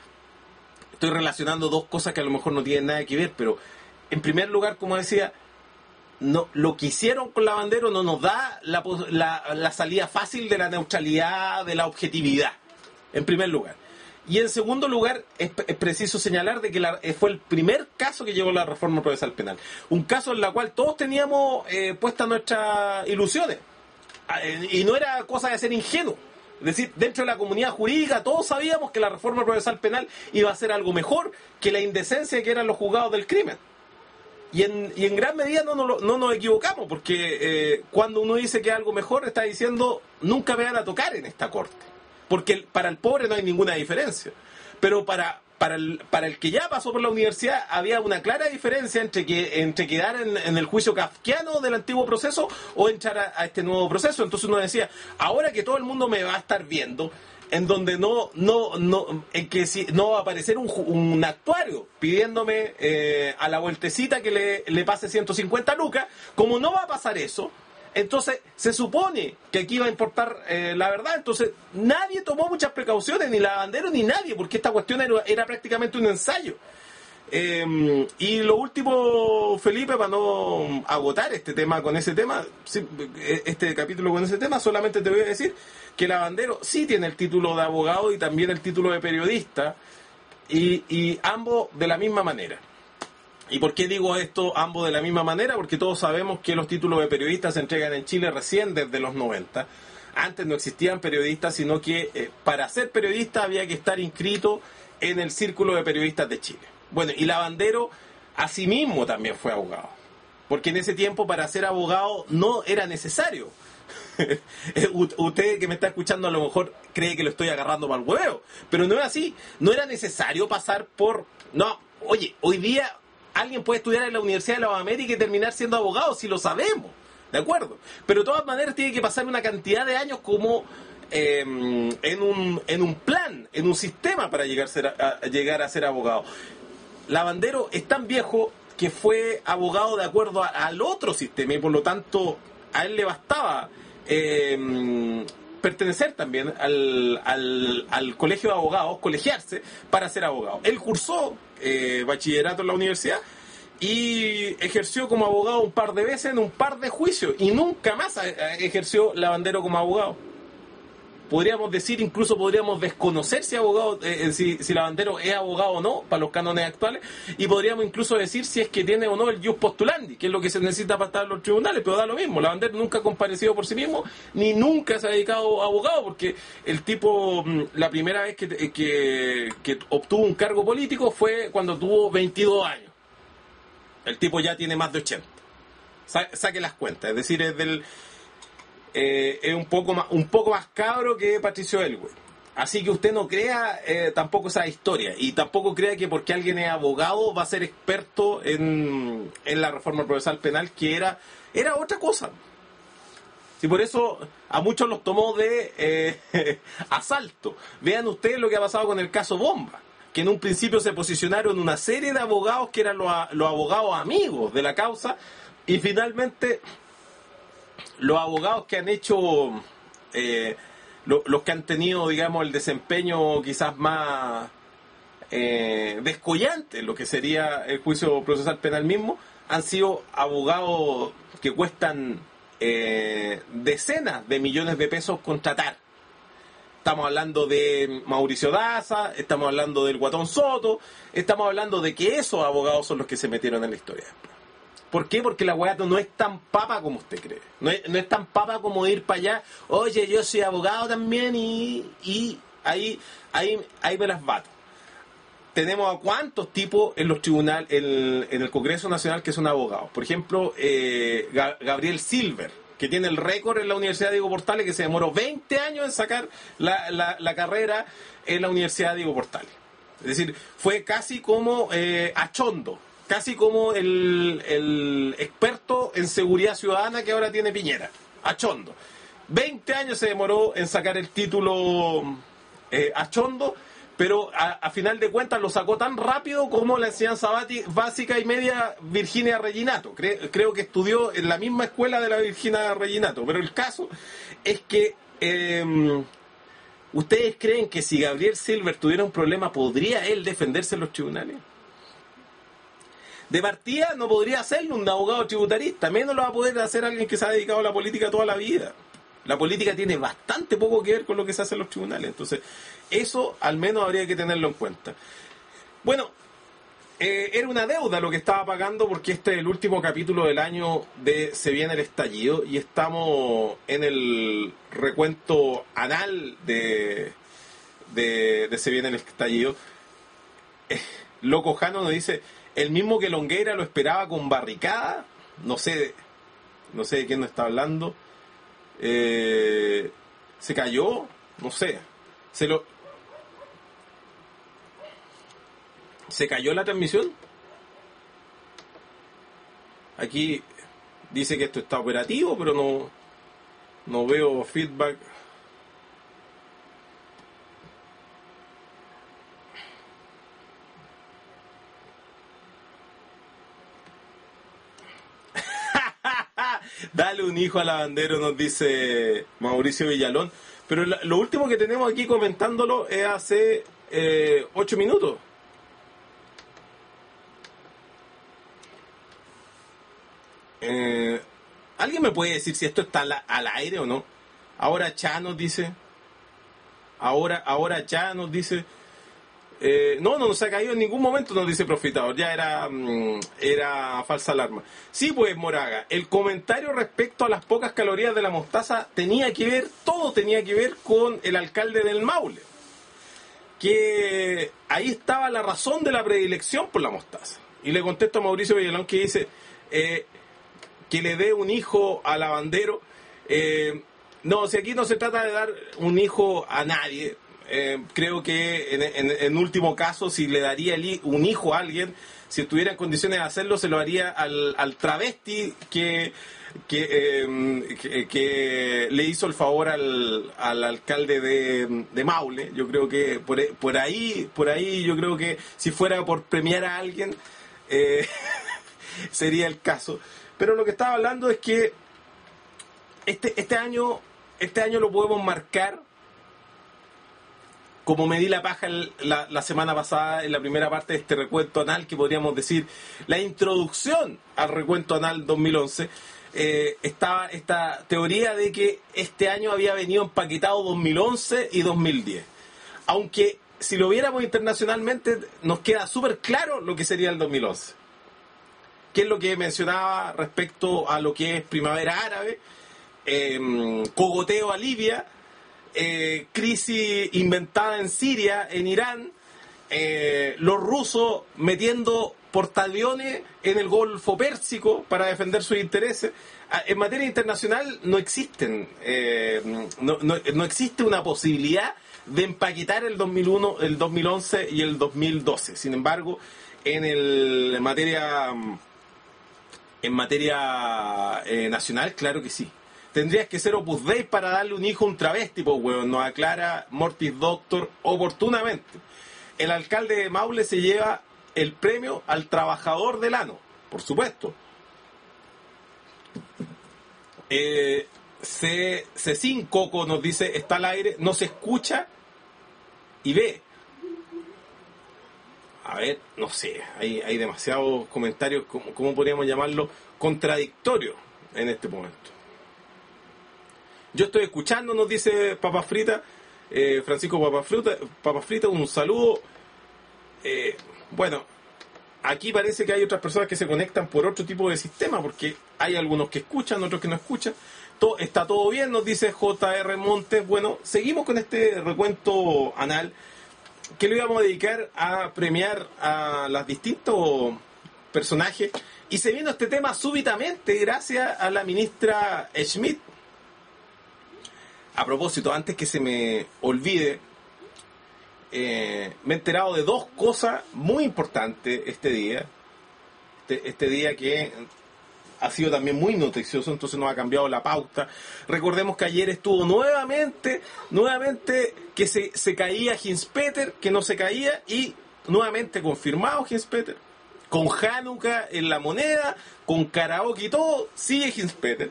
Estoy relacionando dos cosas que a lo mejor no tienen nada que ver, pero en primer lugar, como decía, no, lo que hicieron con Lavandero no nos da la, la, la salida fácil de la neutralidad, de la objetividad, en primer lugar. Y en segundo lugar, es, es preciso señalar de que la, fue el primer caso que llevó la reforma procesal penal. Un caso en el cual todos teníamos eh, puestas nuestras ilusiones. Eh, y no era cosa de ser ingenuo. Es decir, dentro de la comunidad jurídica todos sabíamos que la reforma procesal penal iba a ser algo mejor que la indecencia que eran los juzgados del crimen. Y en, y en gran medida no, no, no nos equivocamos, porque eh, cuando uno dice que es algo mejor, está diciendo nunca me van a tocar en esta corte. Porque para el pobre no hay ninguna diferencia. Pero para, para, el, para el que ya pasó por la universidad había una clara diferencia entre, que, entre quedar en, en el juicio kafkiano del antiguo proceso o entrar a, a este nuevo proceso. Entonces uno decía, ahora que todo el mundo me va a estar viendo, en donde no, no, no, en que si, no va a aparecer un, un actuario pidiéndome eh, a la vueltecita que le, le pase ciento cincuenta lucas, como no va a pasar eso, entonces se supone que aquí va a importar eh, la verdad. Entonces nadie tomó muchas precauciones, ni Lavandero ni nadie, porque esta cuestión era, era prácticamente un ensayo. Eh, y lo último, Felipe, para no agotar este tema con ese tema, este capítulo con ese tema, solamente te voy a decir que Lavandero sí tiene el título de abogado y también el título de periodista, y, y ambos de la misma manera. ¿Y por qué digo esto ambos de la misma manera? Porque todos sabemos que los títulos de periodistas se entregan en Chile recién desde los noventa. Antes no existían periodistas, sino que eh, para ser periodista había que estar inscrito en el Círculo de Periodistas de Chile. Bueno, y Lavandero asimismo también fue abogado. Porque en ese tiempo para ser abogado no era necesario. Usted que me está escuchando a lo mejor cree que lo estoy agarrando mal huevo, pero no es así. No era necesario pasar por... No, oye, hoy día... Alguien puede estudiar en la Universidad de la América y terminar siendo abogado, si lo sabemos, ¿de acuerdo? Pero de todas maneras tiene que pasar una cantidad de años como eh, en, un, en un plan, en un sistema para llegar a, ser, a, a llegar a ser abogado. Lavandero es tan viejo que fue abogado de acuerdo a, al otro sistema y por lo tanto a él le bastaba eh, pertenecer también al, al, al colegio de abogados, colegiarse para ser abogado. Él cursó eh, bachillerato en la universidad y ejerció como abogado un par de veces en un par de juicios y nunca más ejerció Lavandero como abogado. Podríamos decir, incluso podríamos desconocer si abogado, eh, si, si Lavandero es abogado o no para los cánones actuales, y podríamos incluso decir si es que tiene o no el jus postulandi, que es lo que se necesita para estar en los tribunales, pero da lo mismo. Lavandero nunca ha comparecido por sí mismo, ni nunca se ha dedicado a abogado, porque el tipo, la primera vez que, que, que obtuvo un cargo político fue cuando tuvo veintidós años. El tipo ya tiene más de ochenta. Sa- saque las cuentas, es decir, es del... Eh, es un poco más un poco más cabro que Patricio Elwey. Así que usted no crea eh, tampoco esa historia y tampoco crea que porque alguien es abogado va a ser experto en, en la reforma procesal penal, que era era otra cosa. Y por eso a muchos los tomó de eh, asalto. Vean ustedes lo que ha pasado con el caso Bomba, que en un principio se posicionaron una serie de abogados que eran los, los abogados amigos de la causa, y finalmente los abogados que han hecho, eh, lo, los que han tenido, digamos, el desempeño quizás más eh, descollante, lo que sería el juicio procesal penal mismo, han sido abogados que cuestan eh, decenas de millones de pesos contratar. Estamos hablando de Mauricio Daza, estamos hablando del Guatón Soto, estamos hablando de que esos abogados son los que se metieron en la historia. ¿Por qué? Porque la weá no es tan papa como usted cree. No es, no es tan papa como ir para allá. Oye, yo soy abogado también y, y ahí, ahí, ahí me las bato. Tenemos a cuántos tipos en los tribunales, en, en el Congreso Nacional que son abogados. Por ejemplo, eh, Gabriel Silver, que tiene el récord en la Universidad Diego Portales, que se demoró veinte años en sacar la, la, la carrera en la Universidad Diego Portales. Es decir, fue casi como eh, Achondo. Casi como el, el experto en seguridad ciudadana que ahora tiene Piñera, Achondo. veinte años se demoró en sacar el título eh, Achondo, pero a, a final de cuentas lo sacó tan rápido como la enseñanza básica y media Virginia Reginato. Cre, creo que estudió en la misma escuela de la Virginia Reginato. Pero el caso es que... Eh, ¿ustedes creen que si Gabriel Silver tuviera un problema, podría él defenderse en los tribunales? De partida no podría hacerlo un abogado tributarista, menos lo va a poder hacer alguien que se ha dedicado a la política toda la vida. La política tiene bastante poco que ver con lo que se hace en los tribunales, entonces eso al menos habría que tenerlo en cuenta. Bueno, eh, era una deuda lo que estaba pagando porque este es el último capítulo del año de Se Viene el Estallido y estamos en el recuento anal de, de, de Se Viene el Estallido. Eh, Loco Jano nos dice... El mismo que Longueira lo esperaba con barricada. No sé, no sé de quién nos está hablando. Eh, ¿Se cayó? No sé. Se lo... ¿Se cayó la transmisión? Aquí dice que esto está operativo, pero no, no veo feedback. Dale un hijo a Lavandero, nos dice Mauricio Villalón. Pero la, lo último que tenemos aquí comentándolo es hace eh, ocho minutos. Eh, ¿Alguien me puede decir si esto está al, al aire o no? Ahora Cha nos dice. Ahora, ahora Cha nos dice. Eh, no, no, no se ha caído en ningún momento, nos dice Profitador. Ya era, mm, era falsa alarma. Sí, pues, Moraga, el comentario respecto a las pocas calorías de la mostaza tenía que ver, todo tenía que ver con el alcalde del Maule. Que ahí estaba la razón de la predilección por la mostaza. Y le contesto a Mauricio Villalón que dice eh, que le dé un hijo a Lavandero. Eh, no, si aquí no se trata de dar un hijo a nadie. Eh, creo que en, en, en último caso, si le daría el, un hijo a alguien, si estuviera en condiciones de hacerlo, se lo haría al, al travesti que, que, eh, que, que le hizo el favor al, al alcalde de, de Maule. Yo creo que por, por ahí, por ahí yo creo que si fuera por premiar a alguien, eh, sería el caso. Pero lo que estaba hablando es que este, este año, este año lo podemos marcar como me di la paja la, la semana pasada en la primera parte de este recuento anal, que podríamos decir la introducción al recuento anal dos mil once, eh, estaba esta teoría de que este año había venido empaquetado dos mil once y dos mil diez. Aunque si lo viéramos internacionalmente nos queda súper claro lo que sería el dos mil once. ¿Qué es lo que mencionaba respecto a lo que es primavera árabe? Eh, cogoteo a Libia. Eh, crisis inventada en Siria, en Irán, eh, los rusos metiendo portaaviones en el Golfo Pérsico para defender sus intereses. En materia internacional no existen, eh, no, no, no existe una posibilidad de empaquetar el dos mil uno, el dos mil once y el dos mil doce. Sin embargo, en, el, en materia, en materia eh, nacional, claro que sí. Tendrías que ser Opus Dei para darle un hijo a un travesti, pues, huevón, nos aclara Mortis Doctor oportunamente. El alcalde de Maule se lleva el premio al trabajador del ano, por supuesto. Eh, C, Cecín Coco nos dice, está al aire, no se escucha y ve. A ver, no sé, hay, hay demasiados comentarios, ¿cómo, cómo podríamos llamarlo? Contradictorios en este momento. Yo estoy escuchando, nos dice Papa Frita, eh, Francisco Papa Frita, Papa Frita, un saludo. Eh, bueno, aquí parece que hay otras personas que se conectan por otro tipo de sistema, porque hay algunos que escuchan, otros que no escuchan. Todo, está todo bien, nos dice J R Montes. Bueno, seguimos con este recuento anal que lo íbamos a dedicar a premiar a los distintos personajes. Y se vino este tema súbitamente gracias a la ministra Schmidt. A propósito, antes que se me olvide, eh, me he enterado de dos cosas muy importantes este día. Este, este día que ha sido también muy noticioso, entonces nos ha cambiado la pauta. Recordemos que ayer estuvo nuevamente, nuevamente que se, se caía Hinspeter, que no se caía, y nuevamente confirmado Hinspeter. Con Hanukkah en la moneda, con karaoke y todo, sigue Hinspeter.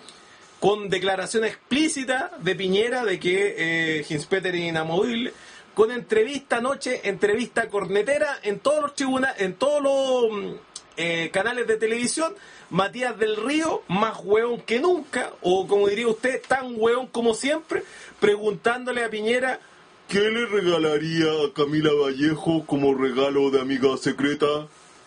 Con declaración explícita de Piñera de que eh, Hinspeter es inamovible. Con entrevista anoche, entrevista cornetera en todos los tribunales, en todos los eh, canales de televisión. Matías del Río, más hueón que nunca, o como diría usted, tan hueón como siempre, preguntándole a Piñera ¿qué le regalaría a Camila Vallejo como regalo de amiga secreta?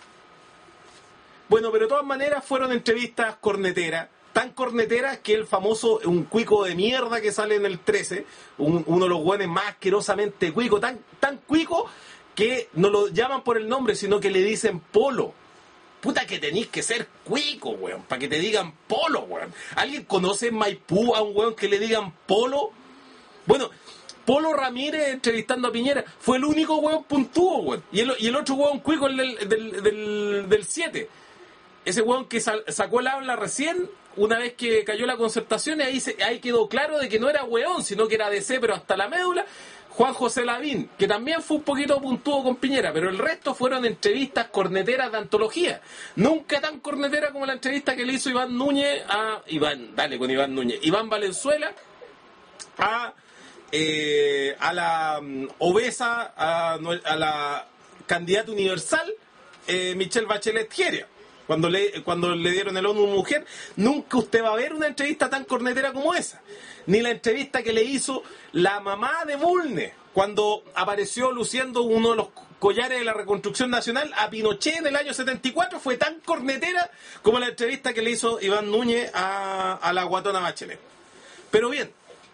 Bueno, pero de todas maneras fueron entrevistas corneteras, tan corneteras que el famoso, un cuico de mierda que sale en el trece, un, uno de los hueones más asquerosamente cuico, tan, tan cuico que no lo llaman por el nombre, sino que le dicen Polo. Puta que tenéis que ser cuico, weón, para que te digan Polo, weón. ¿Alguien conoce en Maipú a un weón que le digan Polo? Bueno, Polo Ramírez entrevistando a Piñera fue el único weón puntúo, weón. Y el, y el otro weón cuico el del, del, del, del siete. Ese weón que sal, sacó el habla recién, una vez que cayó la concertación, y ahí, se, ahí quedó claro de que no era weón, sino que era D C, pero hasta la médula. Juan José Lavín, que también fue un poquito puntudo con Piñera, pero el resto fueron entrevistas corneteras de antología. Nunca tan cornetera como la entrevista que le hizo Iván Núñez a... Iván, dale con Iván Núñez. Iván Valenzuela a, eh, a la um, obesa, a, a la candidata universal, eh, Michelle Bachelet Geria. Cuando le, cuando le dieron el ONU Mujer, nunca usted va a ver una entrevista tan cornetera como esa. Ni la entrevista que le hizo la mamá de Bulnes, cuando apareció luciendo uno de los collares de la Reconstrucción Nacional a Pinochet en el año setenta y cuatro, fue tan cornetera como la entrevista que le hizo Iván Núñez a, a la guatona Bachelet. Pero bien,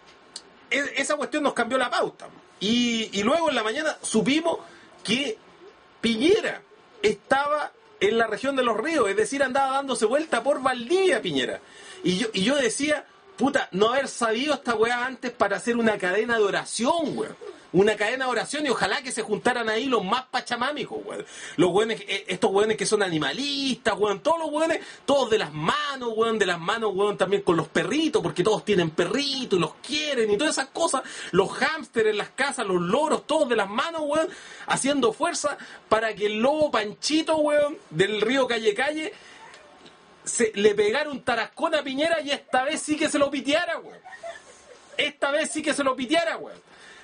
esa cuestión nos cambió la pauta. Y, y luego en la mañana supimos que Piñera estaba en la región de Los Ríos, es decir, andaba dándose vuelta por Valdivia, Piñera. Y yo, y yo decía, puta, no haber sabido esta weá antes para hacer una cadena de oración, weón. Una cadena de oración, y ojalá que se juntaran ahí los más pachamámicos, weón. Los weones, estos weones que son animalistas, weón. Todos los weones, todos de las manos, weón. De las manos, weón, también con los perritos, porque todos tienen perritos y los quieren y todas esas cosas. Los hámsters en las casas, los loros, todos de las manos, weón. Haciendo fuerza para que el lobo Panchito, weón, del río Calle Calle, se, le pegara un tarascón a Piñera, y esta vez sí que se lo piteara, weón. Esta vez sí que se lo piteara, weón.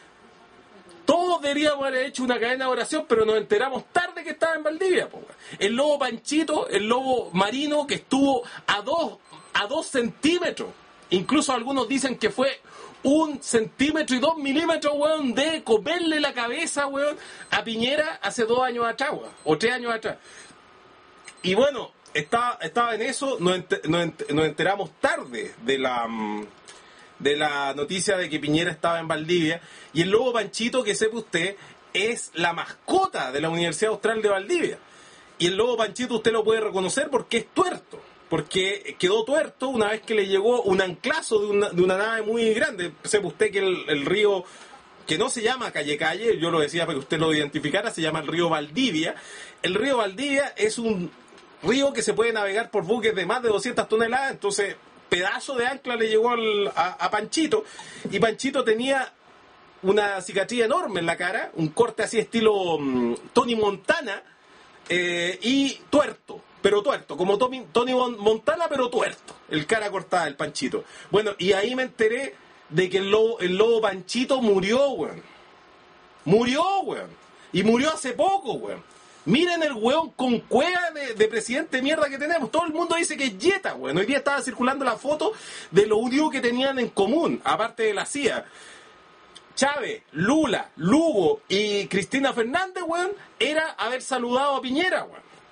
Todos deberíamos haber hecho una cadena de oración, pero nos enteramos tarde que estaba en Valdivia, po. El lobo Panchito, el lobo marino, que estuvo a dos, a dos centímetros. Incluso algunos dicen que fue un centímetro y dos milímetros, weón, de comerle la cabeza, weón, a Piñera hace dos años atrás, weón, o tres años atrás. Y bueno, estaba, estaba en eso, nos, enter, nos, enter, nos enteramos tarde de la... de la noticia de que Piñera estaba en Valdivia, y el lobo Panchito, que sepa usted, es la mascota de la Universidad Austral de Valdivia. Y el lobo Panchito usted lo puede reconocer porque es tuerto, porque quedó tuerto una vez que le llegó un anclazo de una, de una nave muy grande. Sepa usted que el, el río, que no se llama Calle Calle, yo lo decía para que usted lo identificara, se llama el río Valdivia. El río Valdivia es un río que se puede navegar por buques de más de doscientas toneladas, entonces pedazo de ancla le llegó al, a, a Panchito, y Panchito tenía una cicatriz enorme en la cara, un corte así estilo um, Tony Montana, eh, y tuerto, pero tuerto, como Tony, Tony Montana, pero tuerto, el cara cortada, el Panchito. Bueno, y ahí me enteré de que el lobo, el lobo Panchito murió, weón. Murió, weón. Y murió hace poco, weón. Miren el weón con cueva de, de presidente de mierda que tenemos. Todo el mundo dice que es Jetta, weón. Hoy día estaba circulando la foto de lo único que tenían en común, aparte de la C I A. Chávez, Lula, Lugo y Cristina Fernández, weón, era haber saludado a Piñera, weón.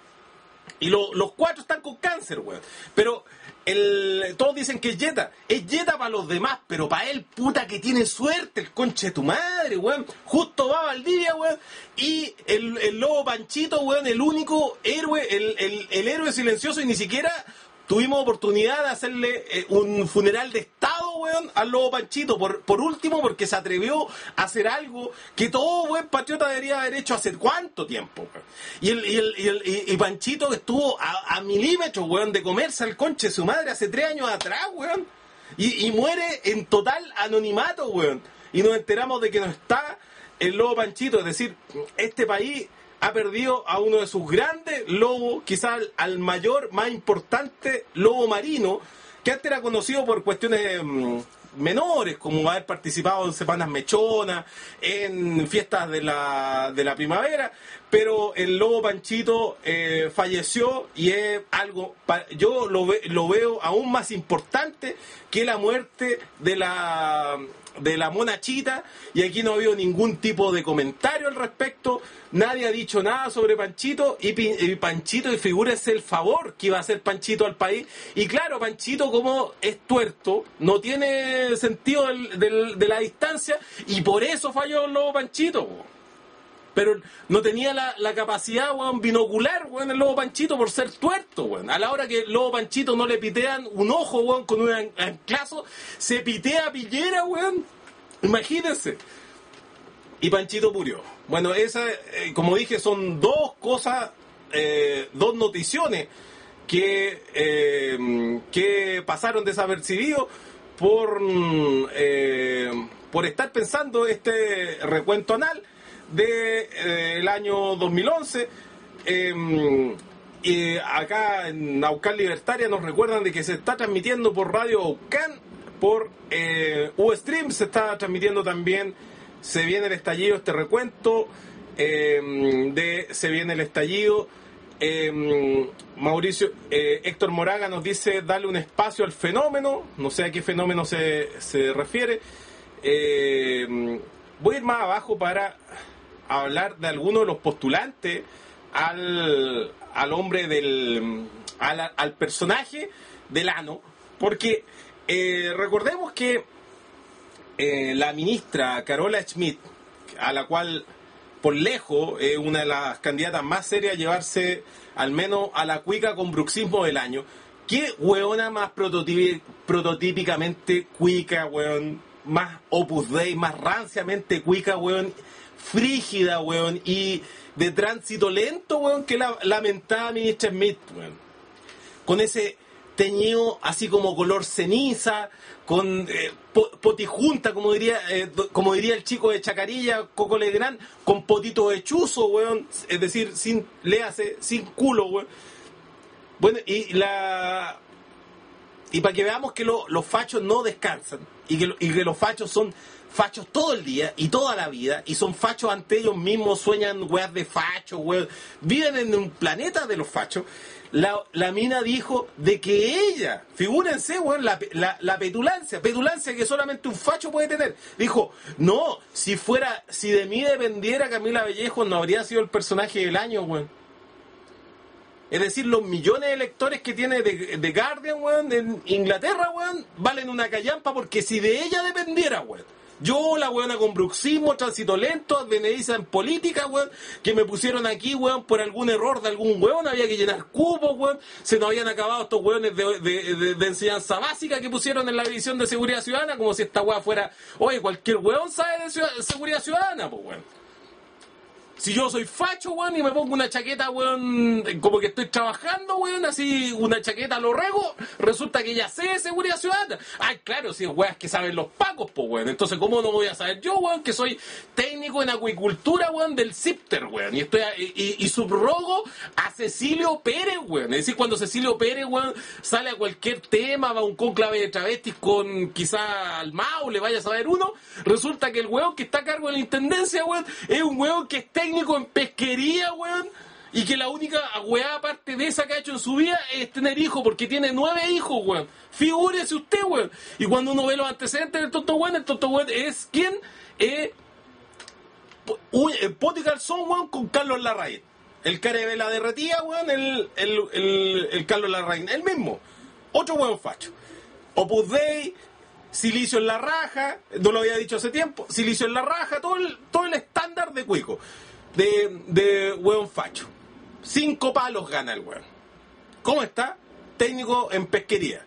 Y lo, los cuatro están con cáncer, weón. Pero el, todos dicen que es Jetta. Es Jetta para los demás, pero para él, puta que tiene suerte, el conche de tu madre, weón. Justo va a Valdivia, weón. Y el, el lobo Panchito, weón, el único héroe, el, el, el héroe silencioso, y ni siquiera tuvimos oportunidad de hacerle eh, un funeral de estado, weón, al lobo Panchito. Por, por último, porque se atrevió a hacer algo que todo buen patriota debería haber hecho hace cuánto tiempo, weón. Y, el, y, el, y, el, y, y Panchito estuvo a, a milímetros, weón, de comerse al conche de su madre hace tres años atrás, weón. Y, y muere en total anonimato, weón. Y nos enteramos de que no está el lobo Panchito. Es decir, este país ha perdido a uno de sus grandes lobos, quizás al, al mayor, más importante lobo marino, que antes era conocido por cuestiones mmm, menores, como haber participado en semanas mechonas, en fiestas de la, de la primavera, pero el lobo Panchito eh, falleció y es algo, yo lo, ve, lo veo aún más importante que la muerte de la... de la monachita, y aquí no ha habido ningún tipo de comentario al respecto, nadie ha dicho nada sobre Panchito, y, y Panchito, y figúrese el favor que iba a hacer Panchito al país, y claro, Panchito como es tuerto, no tiene sentido del, del, de la distancia, y por eso falló el lobo Panchito, pero no tenía la, la capacidad, weón, binocular, weón, el lobo Panchito por ser tuerto, weón. A la hora que el lobo Panchito no le pitean un ojo, weón, con un anclazo, se pitea Piñera, weón. Imagínense. Y Panchito murió. Bueno, esa, eh, como dije, son dos cosas, eh, dos noticiones que, eh, que pasaron desapercibidos por, eh, por estar pensando este recuento anal del de, eh, año dos mil once. Eh, y acá en Aucán Libertaria nos recuerdan de que se está transmitiendo por Radio Aucán, por eh, Ustream, se está transmitiendo también Se viene el estallido, este recuento eh, de Se viene el estallido. eh, Mauricio eh, Héctor Moraga nos dice darle un espacio al fenómeno, no sé a qué fenómeno se, se refiere. eh, voy a ir más abajo para hablar de algunos de los postulantes al, al hombre del al, al personaje del ano, porque eh, recordemos que eh, la ministra Carola Schmidt, a la cual por lejos es una de las candidatas más serias a llevarse al menos a la cuica con bruxismo del año, qué hueona más prototípica, prototípicamente cuica, weón, más opus dei, más ranciamente cuica, weón, frígida, weón, y de tránsito lento, weón, que la lamentada ministra Smith, weón. Con ese teñido así como color ceniza, con eh, potijunta, como diría eh, como diría el chico de Chacarilla, Coco Legrand, con potito de chuzo, weón, es decir, sin, léase, sin culo, weón. Bueno, y la... Y para que veamos que lo, los fachos no descansan, y que, y que los fachos son fachos todo el día y toda la vida, y son fachos ante ellos mismos, sueñan weas de fachos, weón, viven en un planeta de los fachos. La, la mina dijo de que ella, figúrense, weón, la, la, la petulancia, petulancia que solamente un facho puede tener. Dijo, no, si fuera, si de mí dependiera Camila Vallejo, no habría sido el personaje del año, weón. Es decir, los millones de lectores que tiene de, de Guardian, weón, en Inglaterra, weón, valen una callampa, porque si de ella dependiera, weón. Yo, la weona con bruxismo, tránsito lento, advenediza en política, weón, que me pusieron aquí, weón, por algún error de algún weón, había que llenar cupos, weón, se nos habían acabado estos weones de, de, de, de enseñanza básica que pusieron en la división de seguridad ciudadana, como si esta weá fuera, oye, cualquier weón sabe de ciudad, seguridad ciudadana, pues weón. Si yo soy facho, weón, y me pongo una chaqueta, weón, como que estoy trabajando, weón, así, una chaqueta a lo rego, resulta que ya sé de seguridad ciudadana. Ay, claro, si es weas que saben los pacos, pues, weón. Entonces, ¿cómo no voy a saber yo, weón, que soy técnico en acuicultura, weón, del CIPTER, weón? Y estoy a, y, y subrogo a Cecilio Pérez, weón. Es decir, cuando Cecilio Pérez, weón, sale a cualquier tema, va a un cónclave de travestis con quizá al Mao, le vaya a saber uno, resulta que el weón que está a cargo de la intendencia, weón, es un weón que está técnico en pesquería, weón, y que la única weá aparte de esa que ha hecho en su vida es tener hijos, porque tiene nueve hijos, weón. Figúrese usted, weón. Y cuando uno ve los antecedentes del tonto weón, el tonto weón es quien eh, Poti Calzón, weón, con Carlos Larraín. El Carabela derretía, weón, el, el, el, el Carlos Larraín, el mismo. Otro weón facho. Opus Dei, Silicio en la raja, no lo había dicho hace tiempo, Silicio en la raja, todo el, todo el estándar de cuico, de, de weón facho. Cinco palos gana el weón. ¿Cómo está? Técnico en pesquería.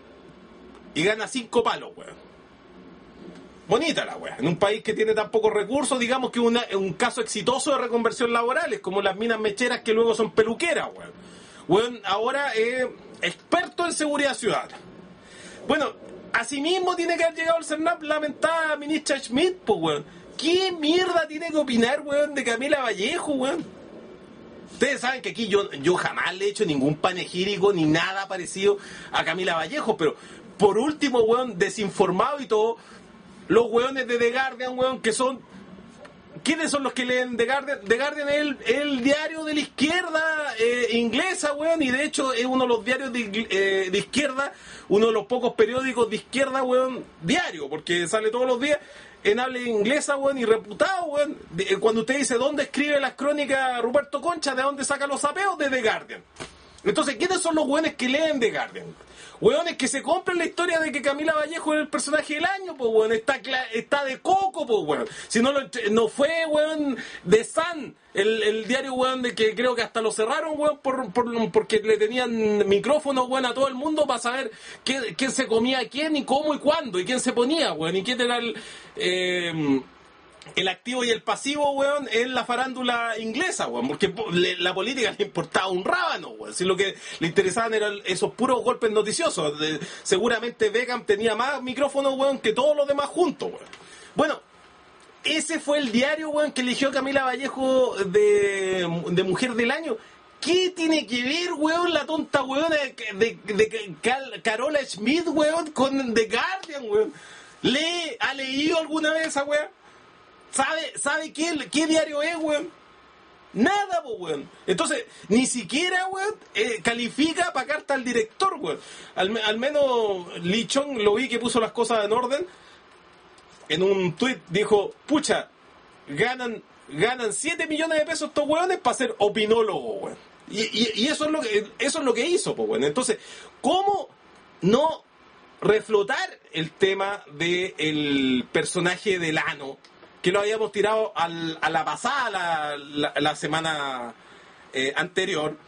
Y gana cinco palos, weón. Bonita la weá. En un país que tiene tan pocos recursos, digamos que una, un caso exitoso de reconversión laboral, es como las minas mecheras que luego son peluqueras, weón. Weón, ahora es experto en seguridad ciudadana. Bueno, asimismo tiene que haber llegado al CERNAP la lamentada ministra Schmidt, pues, weón. ¿Qué mierda tiene que opinar, weón, de Camila Vallejo, weón? Ustedes saben que aquí yo, yo jamás le he hecho ningún panegírico ni nada parecido a Camila Vallejo, pero por último, weón, desinformado y todo, los weones de The Guardian, weón, que son... ¿Quiénes son los que leen The Guardian? The Guardian es el, el diario de la izquierda eh, inglesa, weón, y de hecho es uno de los diarios de, eh, de izquierda, uno de los pocos periódicos de izquierda, weón, diario, porque sale todos los días en habla inglesa, weón, y reputado, weón. De, cuando usted dice dónde escribe las crónicas Ruperto Concha, de dónde saca los sapeos, de The Guardian. Entonces, ¿quiénes son los weones que leen The Guardian? Weones que se compran la historia de que Camila Vallejo era el personaje del año, pues weón, está, está de coco, pues weón. Si no, lo, no fue, weón, de Sun, el, el diario, weón, de que creo que hasta lo cerraron, weón, por, por, porque le tenían micrófonos, weón, a todo el mundo para saber qué, quién se comía a quién y cómo y cuándo, y quién se ponía, weón, y quién era el... Eh, el activo y el pasivo, weón, en la farándula inglesa, weón, porque le, la política le importaba un rábano, weón. Si lo que le interesaban eran esos puros golpes noticiosos. De, seguramente Beckham tenía más micrófonos, weón, que todos los demás juntos, weón. Bueno, ese fue el diario, weón, que eligió Camila Vallejo de, de Mujer del Año. ¿Qué tiene que ver, weón, la tonta weón de, de, de, de Cal, Carola Schmidt, weón, con The Guardian, weón? ¿Le ha leído alguna vez esa weón? ¿Sabe, sabe qué, qué diario es, weón? Nada, po, weón. Entonces, ni siquiera, weón, eh, califica para carta al director, weón. Al, al menos Lee Chong lo vi que puso las cosas en orden. En un tuit dijo, pucha, ganan ganan siete millones de pesos estos weones para ser opinólogos, weón. Y, y, y eso es lo que eso es lo que hizo, po, weón. Entonces, ¿cómo no reflotar el tema del personaje del ano? Que lo habíamos tirado al, a la pasada, la, la, la semana eh, anterior,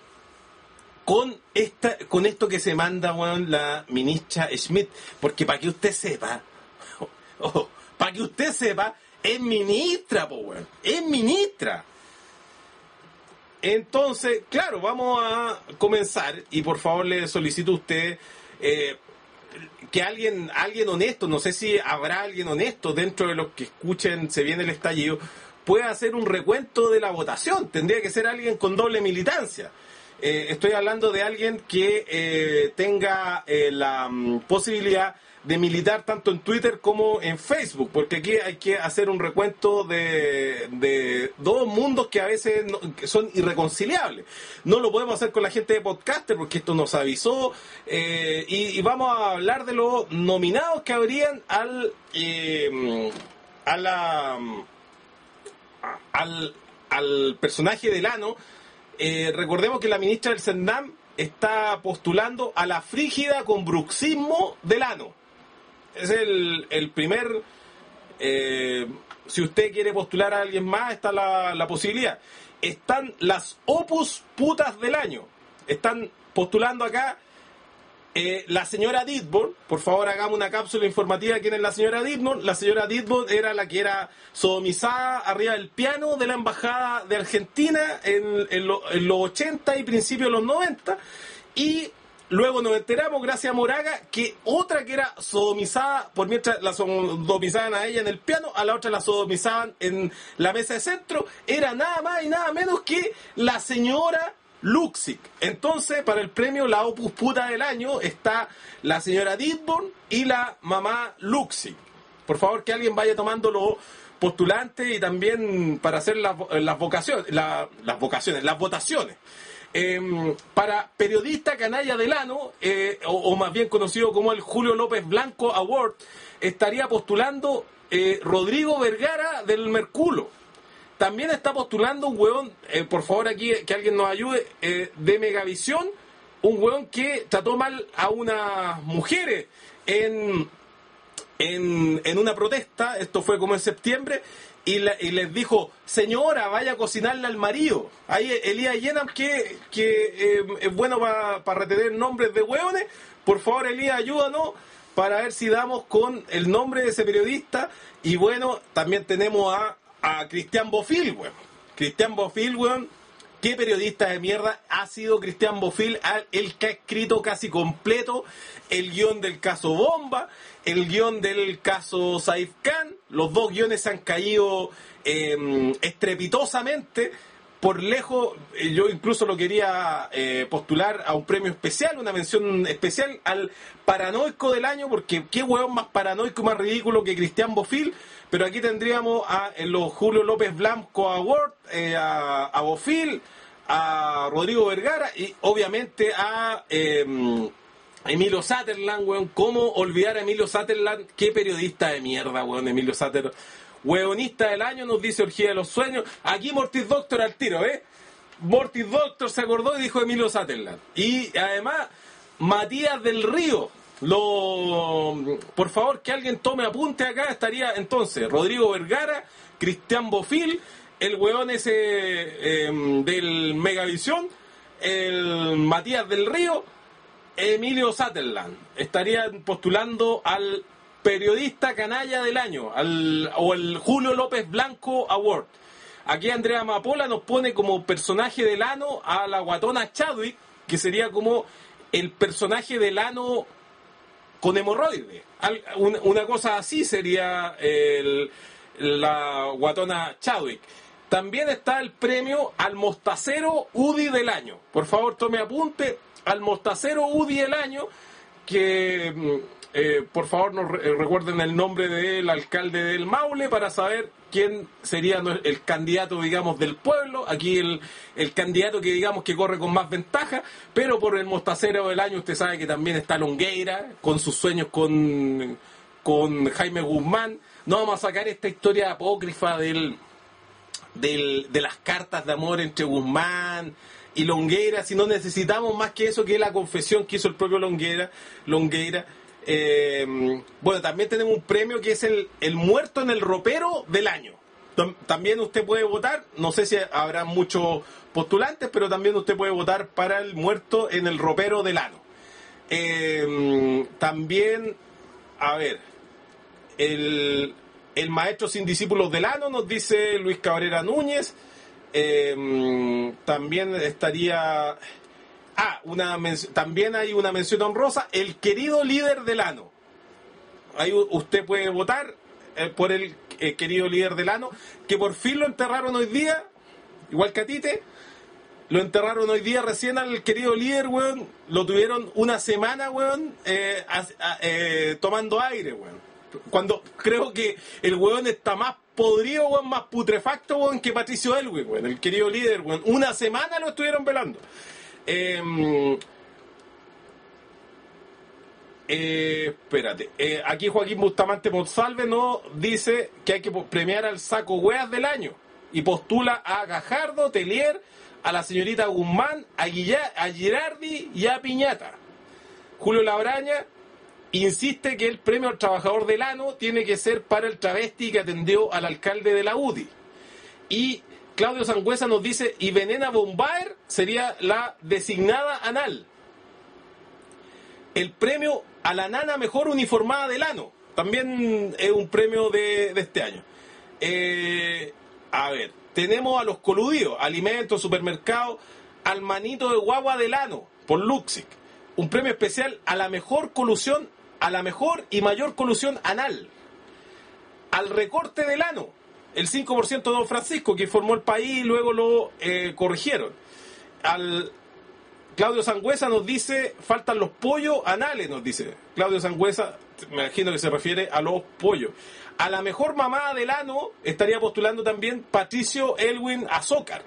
con esta con esto que se manda, bueno, la ministra Schmidt. Porque para que usted sepa, oh, oh, para que usted sepa, es ministra, po, weón, es ministra. Entonces, claro, vamos a comenzar, y por favor le solicito a usted... Eh, que alguien alguien honesto, no sé si habrá alguien honesto dentro de los que escuchen Se Viene el Estallido, pueda hacer un recuento de la votación. Tendría que ser alguien con doble militancia. Eh, estoy hablando de alguien que eh, tenga eh, la um, posibilidad de militar tanto en Twitter como en Facebook, porque aquí hay que hacer un recuento de, de dos mundos que a veces no, que son irreconciliables. No lo podemos hacer con la gente de Podcaster porque esto nos avisó, eh, y, y vamos a hablar de los nominados que habrían al eh, a la al, al personaje del ano. Eh, recordemos que la ministra del CERNAM está postulando a la frígida con bruxismo del ano. Es el, el primer... Eh, si usted quiere postular a alguien más, está la, la posibilidad. Están las opus putas del año. Están postulando acá eh, la señora Ditborn. Por favor, hagamos una cápsula informativa de quién es la señora Ditborn. La señora Ditborn era la que era sodomizada arriba del piano de la embajada de Argentina en, en, lo, en los ochenta y principios de los noventa. Y... luego nos enteramos, gracias a Moraga, que otra que era sodomizada, por mientras la sodomizaban a ella en el piano, a la otra la sodomizaban en la mesa de centro, era nada más y nada menos que la señora Luxic. Entonces, para el premio La Opus Puta del Año está la señora Ditborn y la mamá Luxic. Por favor, que alguien vaya tomando los postulantes y también para hacer las, las vocaciones, la, las vocaciones, las votaciones. Eh, para periodista canalla del ano, eh, o, o más bien conocido como el Julio López Blanco Award, estaría postulando eh, Rodrigo Vergara del Merculo.
también está postulando un hueón, eh, por favor aquí que alguien nos ayude, eh, de Megavisión, un hueón que trató mal a unas mujeres en, en, en una protesta, esto fue como en septiembre, y, la, y les dijo, señora, vaya a cocinarle al marido. Ahí Elías Yenam, que, que eh, es bueno para pa retener nombres de hueones, por favor Elías, ayúdanos para ver si damos con el nombre de ese periodista. Y bueno, también tenemos a, a Cristian Bofill, weón. Cristian Bofill, weón. ¿Qué periodista de mierda ha sido Cristian Bofill? El que ha escrito casi completo el guión del caso Bomba, el guión del caso Saif Khan. Los dos guiones se han caído eh, estrepitosamente. Por lejos, yo incluso lo quería eh, postular a un premio especial, una mención especial al paranoico del año, porque qué hueón más paranoico, más ridículo que Cristian Bofill. Pero aquí tendríamos a en los Julio López Blanco Award, eh, a, a Bofill, a Rodrigo Vergara y obviamente a eh, Emilio Sutherland, weón. ¿Cómo olvidar a Emilio Sutherland? Qué periodista de mierda, weón, Emilio Sutherland. Hueonista del año, nos dice Orgía de los Sueños. Aquí Mortis Doctor al tiro, ¿eh? Mortis Doctor se acordó y dijo Emilio Sutherland. Y además, Matías del Río. Lo, por favor, que alguien tome apunte acá. Estaría entonces Rodrigo Vergara, Cristian Bofill, el hueón ese eh, del Megavisión, el Matías del Río, Emilio Sutherland. Estarían postulando al periodista canalla del año, al, o el Julio López Blanco Award. Aquí Andrea Mapola nos pone como personaje del ano a la guatona Chadwick, que sería como el personaje del ano con hemorroides. Una, una cosa así sería el, la guatona Chadwick. También está el premio al mostacero U D I del año. Por favor, tome apunte al mostacero U D I del año, que eh, por favor nos re recuerden el nombre del alcalde del Maule para saber quién sería el candidato, digamos, del pueblo. Aquí el, el candidato que digamos que corre con más ventaja, pero por el mostacero del año usted sabe que también está Longueira, con sus sueños con, con Jaime Guzmán. No vamos a sacar esta historia apócrifa del, del, de las cartas de amor entre Guzmán y Longueira, si no necesitamos más que eso, que es la confesión que hizo el propio Longueira. Longueira. Eh, bueno, también tenemos un premio que es el, el muerto en el ropero del año. También usted puede votar, no sé si habrá muchos postulantes, pero también usted puede votar para el muerto en el ropero del ano. Eh, también, a ver, el, el maestro sin discípulos del ano, nos dice Luis Cabrera Núñez. Eh, también estaría... Ah, una también hay una mención honrosa, el querido líder del ano. Ahí usted puede votar eh, por el eh, querido líder del ano, que por fin lo enterraron hoy día, igual que a Tite, lo enterraron hoy día recién al querido líder, weón. Lo tuvieron una semana, weón, eh, a, a, eh, tomando aire, weón. Cuando creo que el weón está más podrido, weón, más putrefacto, weón, que Patricio Elwin, weón, el querido líder, weón. Una semana lo estuvieron velando. Eh, eh, espérate, eh, aquí Joaquín Bustamante Monsalve nos dice que hay que premiar al saco weas del año y postula a Gajardo, Telier, a la señorita Guzmán, a, Guilla, a Girardi y a Piñata. Julio Labraña insiste que el premio al trabajador del ano tiene que ser para el travesti que atendió al alcalde de la U D I. Y Claudio Sangüesa nos dice, y Venena Bombaer sería la designada anal. El premio a la nana mejor uniformada del ano. También es un premio de, de este año. Eh, a ver, tenemos a los coludidos, alimentos, supermercados, al manito de guagua del ano, por Luxic. Un premio especial a la mejor colusión, a la mejor y mayor colusión anal. Al recorte del ano. El cinco por ciento de Don Francisco, que formó el país y luego lo eh, corrigieron. Al Claudio Sangüesa nos dice, faltan los pollos anales, nos dice. Claudio Sangüesa, me imagino que se refiere a los pollos. A la mejor mamada del ano estaría postulando también Patricio Elwin Azócar.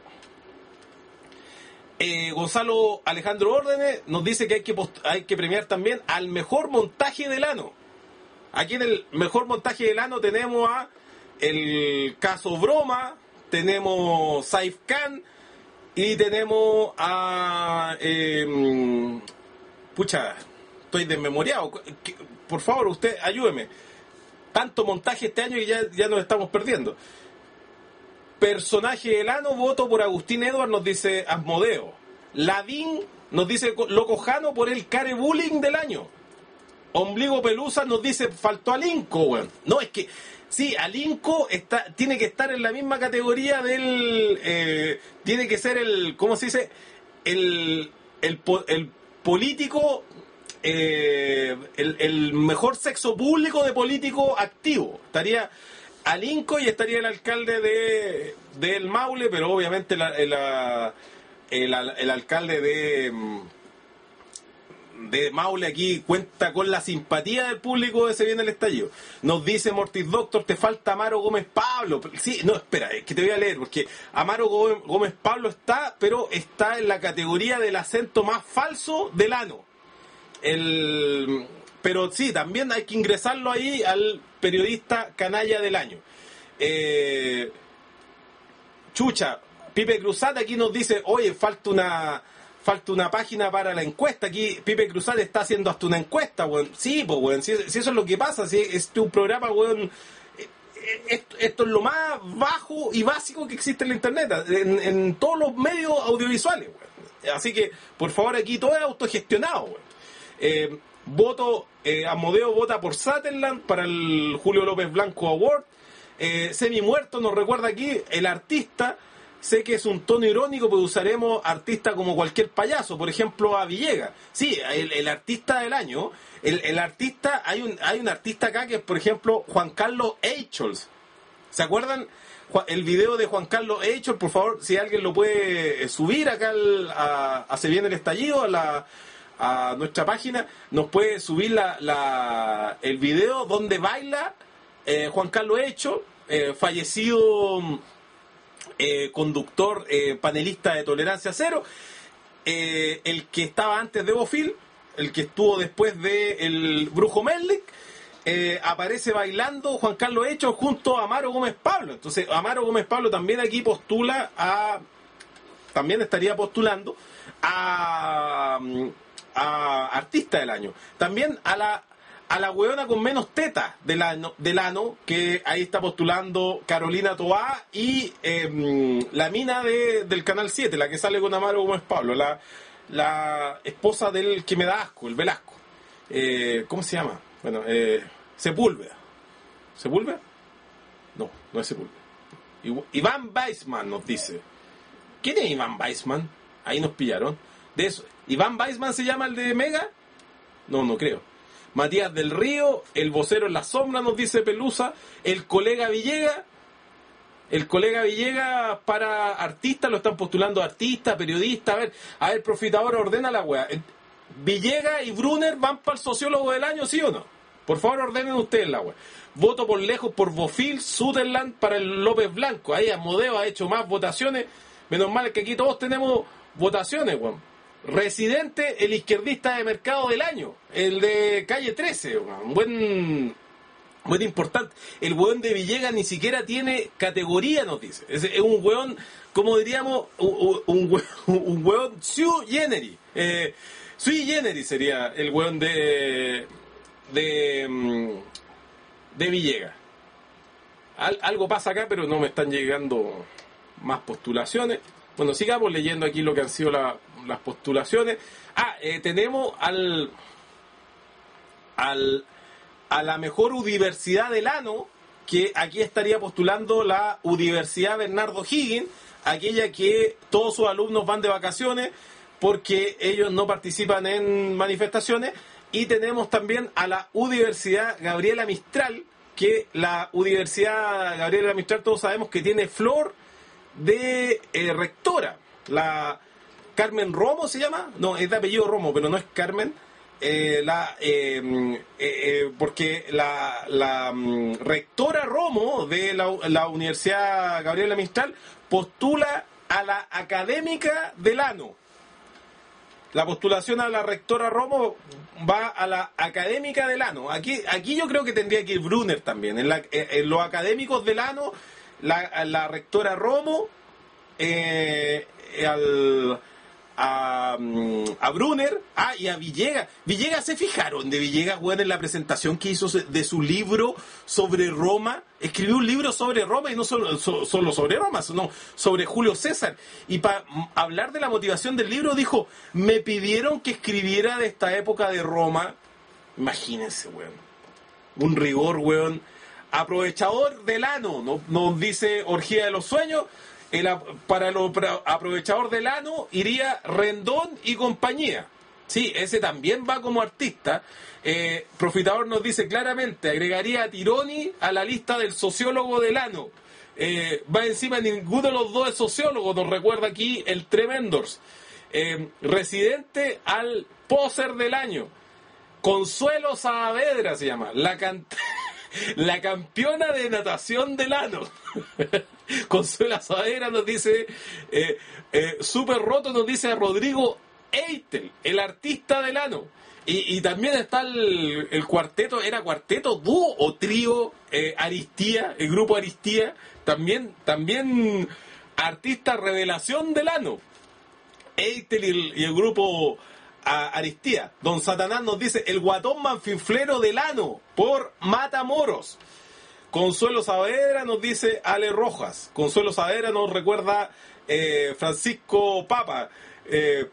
Eh, Gonzalo Alejandro Órdenes nos dice que hay que, post- hay que premiar también al mejor montaje del ano. Aquí en el mejor montaje del ano tenemos a el caso Broma, tenemos Saif Khan y tenemos a... Eh, pucha, estoy desmemoriado. Por favor, usted ayúdeme. Tanto montaje este año que ya, ya nos estamos perdiendo. Personaje del ano, voto por Agustín Edward, nos dice Asmodeo. Ladín nos dice Loco Jano por el care bullying del año. Ombligo Pelusa nos dice faltó a Linko, weón. No, es que sí, Alinco está, tiene que estar en la misma categoría del... Eh, tiene que ser el... ¿Cómo se dice? El, el, el político... Eh, el, el mejor sexo público de político activo. Estaría Alinco y estaría el alcalde de del Maule, pero obviamente la, la, el, el alcalde de... de Maule aquí cuenta con la simpatía del público de Se Viene el Estallido. Nos dice Mortis Doctor, te falta Amaro Gómez Pablo. Sí, no, espera, es que te voy a leer, porque Amaro Gómez Pablo está, pero está en la categoría del acento más falso del ano. El, pero sí, también hay que ingresarlo ahí al periodista canalla del año. Eh, Chucha, Pipe Cruzat aquí nos dice, oye, falta una... Falta una página para la encuesta. Aquí Pipe Cruzat está haciendo hasta una encuesta, weón. Sí, pues, weón. Si, si eso es lo que pasa, si este es un programa, weón. Esto, esto es lo más bajo y básico que existe en la internet, en, en todos los medios audiovisuales, weón. Así que, por favor, aquí todo es autogestionado, weón. Eh, voto, eh, Asmodeo vota por Sutherland para el Julio López Blanco Award. Eh, Semi Muerto nos recuerda aquí, el artista. Sé que es un tono irónico, pero usaremos artista como cualquier payaso, por ejemplo a Villegas. Sí, el, el artista del año, el, el artista, hay un, hay un artista acá que es, por ejemplo, Juan Carlos Eichols. ¿Se acuerdan? El video de Juan Carlos Eichols, por favor, si alguien lo puede subir acá al, a, a Se Viene el Estallido, a, la, a nuestra página, nos puede subir la, la, el video donde baila eh, Juan Carlos Eichols, eh, fallecido... Eh, conductor, eh, panelista de Tolerancia Cero, eh, el que estaba antes de Bofil, el que estuvo después de el Brujo Melnick, eh, aparece bailando Juan Carlos Eichols junto a Amaro Gómez Pablo. Entonces Amaro Gómez Pablo también aquí postula a, también estaría postulando a, a artista del año. También a la a la hueona con menos teta del ano, del ano, que ahí está postulando Carolina Toá y eh, la mina de, del Canal siete, la que sale con Amaro Gómez Pablo, la, la esposa del que me da asco, el Velasco. Eh, ¿Cómo se llama? Bueno, eh, Sepúlveda. ¿Sepúlveda? No, no es Sepúlveda. Iván Weissman nos dice. ¿Quién es Iván Weissman? Ahí nos pillaron. De eso. ¿Iván Weissman se llama el de Mega? No, no creo. Matías del Río, el vocero en la sombra, nos dice Pelusa, el colega Villegas, el colega Villegas para artista, lo están postulando artista, periodista, a ver, a ver, Profitador, ordena la wea. Villegas y Brunner van para el sociólogo del año, ¿sí o no? Por favor, ordenen ustedes la wea. Voto por lejos por Bofil, Sutherland para el López Blanco. Ahí Asmodeo ha hecho más votaciones, menos mal que aquí todos tenemos votaciones, weón. Residente, el izquierdista de mercado del año, el de calle trece, un buen, buen importante. El hueón de Villegas ni siquiera tiene categoría, nos dice. Es, es un hueón, como diríamos, un, un, hueón, un hueón sui generis. Eh, sui generis sería el hueón de, de, de Villegas. Al, algo pasa acá, pero no me están llegando más postulaciones. Bueno, sigamos leyendo aquí lo que han sido la, las postulaciones. Ah, eh, tenemos al, al a la mejor universidad del ano, que aquí estaría postulando la Universidad Bernardo Higgins, aquella que todos sus alumnos van de vacaciones porque ellos no participan en manifestaciones. Y tenemos también a la Universidad Gabriela Mistral, que la Universidad Gabriela Mistral todos sabemos que tiene flor de eh, rectora, la Carmen Romo se llama, no, es de apellido Romo, pero no es Carmen, eh, la eh, eh, eh, porque la, la um, rectora Romo de la, la Universidad Gabriela Mistral postula a la académica del ano. La postulación a la rectora Romo va a la académica del ano. Aquí, aquí yo creo que tendría que ir Brunner también, en, la, en los académicos del ano.
la, la rectora Romo, eh, al... A, a Brunner, ah, y a Villegas. Villegas, ¿se fijaron de Villegas, weón, en la presentación que hizo de su libro sobre Roma? Escribió un libro sobre Roma y no solo, so, solo sobre Roma, sino sobre Julio César. Y para hablar de la motivación del libro dijo, me pidieron que escribiera de esta época de Roma. Imagínense, weón. Un rigor, weón. Aprovechador del ano, ¿no? Nos dice Orgía de los Sueños. El, para el aprovechador del ano iría Rendón y compañía. Sí, ese también va como artista. Eh, Profitador nos dice claramente, agregaría a Tironi a la lista del sociólogo del ano. Eh, va encima, ninguno de los dos es sociólogo, nos recuerda aquí el Tremendors. Eh, residente al Poser del año. Consuelo Saavedra se llama. La cantante. La campeona de natación del ano. Consuela Saavedra nos dice, eh, eh, Super Roto nos dice a Rodrigo Eitel, el artista del ano. Y, y también está el, el cuarteto, ¿era cuarteto, dúo o trío? Eh, Aristía, el grupo Aristía, también, también artista revelación del ano. Eitel y el, y el grupo a Aristía. Don Satanás nos dice el guatón manfinflero del ano por Matamoros. Consuelo Saavedra nos dice Ale Rojas. Consuelo Saavedra nos recuerda eh, Francisco Papa. Eh,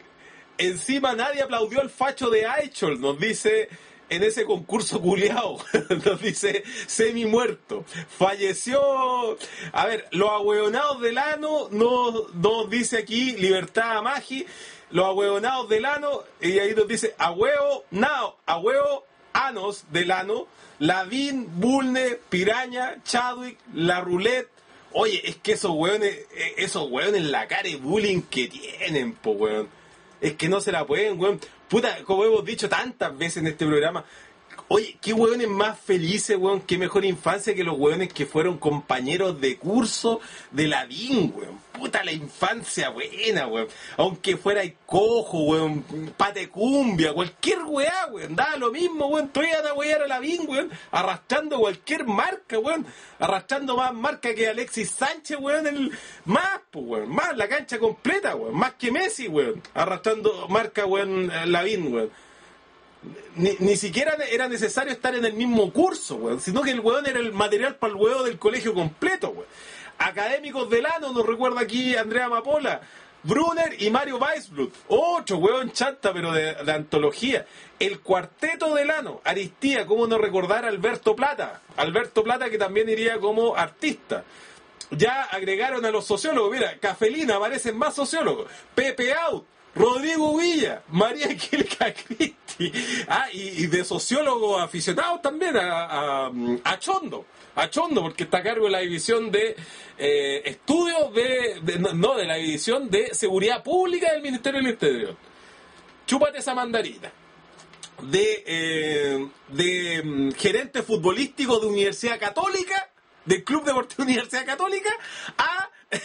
encima nadie aplaudió al facho de Aichol, nos dice en ese concurso culiao. Nos dice semi muerto. Falleció. A ver, los ahueonados del ano nos, nos dice aquí Libertad a Magi. Los ahueonados del ano, y ahí nos dice ahueo, nao, ahueo, anos del ano, Lavín, Bulne, Piraña, Chadwick, La Roulette. Oye, es que esos hueones, esos hueones la cara de bullying que tienen, po hueón. Es que no se la pueden, hueón. Puta, como hemos dicho tantas veces en este programa, oye, qué hueones más felices, hueón, qué mejor infancia que los hueones que fueron compañeros de curso de Lavín, hueón. Puta, la infancia buena, weón. Aunque fuera el cojo, weón, patecumbia, cualquier weá, weón. Daba lo mismo, weón. Todavía a wear a Lavín, weón. Arrastrando cualquier marca, weón. Arrastrando más marca que Alexis Sánchez, weón. El... Más, pues, weón. Más la cancha completa, weón. Más que Messi, weón. Arrastrando marca, weón, Lavín, weón. Ni, ni siquiera era necesario estar en el mismo curso, weón. Sino que el weón era el material para el weón del colegio completo, weón. Académicos del ano, nos recuerda aquí Andrea Mapola, Brunner y Mario Weisblut, otro huevón chanta, pero de, de antología. El cuarteto del ano, Aristía, cómo no recordar a Alberto Plata, Alberto Plata que también iría como artista. Ya agregaron a los sociólogos, mira, Cafelina, aparecen más sociólogos, Pepe Out, Rodrigo Villa, María Kilka Cristi, ah, y, y de sociólogos aficionados también a, a, a Chondo. A Chondo, porque está a cargo de la división de eh, estudios de, de no, de la división de seguridad pública del Ministerio del Interior. Chúpate esa mandarina. De, eh, de um, gerente futbolístico de Universidad Católica, del Club Deportivo Universidad Católica, a,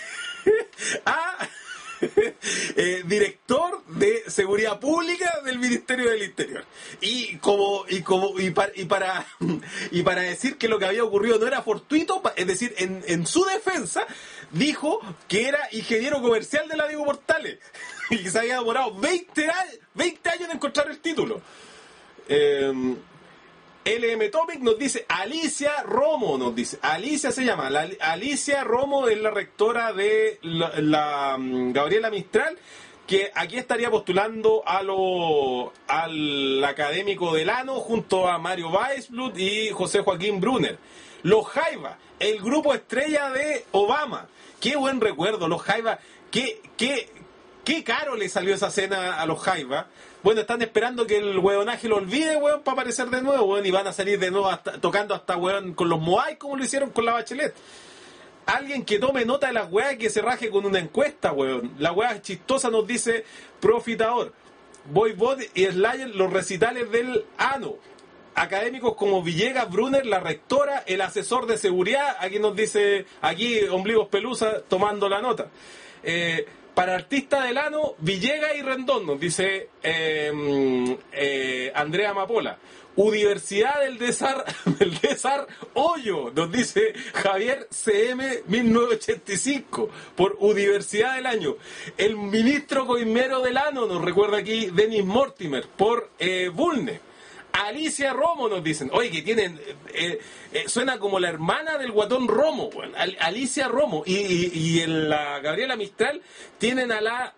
a eh, director de seguridad pública del Ministerio del Interior. Y como y como y para y para, y para decir que lo que había ocurrido no era fortuito, es decir, en, en su defensa dijo que era ingeniero comercial de la Diego Portales y que se había demorado veinte años en encontrar el título. Eh, L M Topic nos dice Alicia Romo, nos dice Alicia se llama la, Alicia Romo es la rectora de la, la um, Gabriela Mistral, que aquí estaría postulando a lo al académico del ano junto a Mario Weisblut y José Joaquín Brunner. Los Jaiba, el grupo estrella de Obama. Qué buen recuerdo, los Jaiba. Qué, qué, qué caro le salió esa cena a los Jaiba. Bueno, están esperando que el hueonaje lo olvide, weón, para aparecer de nuevo, weón, y van a salir de nuevo hasta, tocando hasta, weón, con los Moai, como lo hicieron con la Bachelet. Alguien que tome nota de las weas y que se raje con una encuesta, weón. La wea chistosa nos dice Profitador. Voivod y Slayer, los recitales del ano. Académicos como Villegas, Brunner, la rectora, el asesor de seguridad, aquí nos dice, aquí Ombligos Pelusa tomando la nota. Eh...
Para artista del ano, Villegas y Rendón, nos dice eh, eh, Andrea Mapola. Universidad del Desar, del Desar Hoyo, nos dice Javier C M mil novecientos ochenta y cinco, por Universidad del Año. El ministro coimero del ano, nos recuerda aquí Denis Mortimer, por eh, Bulne. Alicia Romo, nos dicen. Oye, que tienen... Eh, eh, suena como la hermana del guatón Romo, bueno, Al, Alicia Romo. Y, y, y en la Gabriela Mistral tienen a la...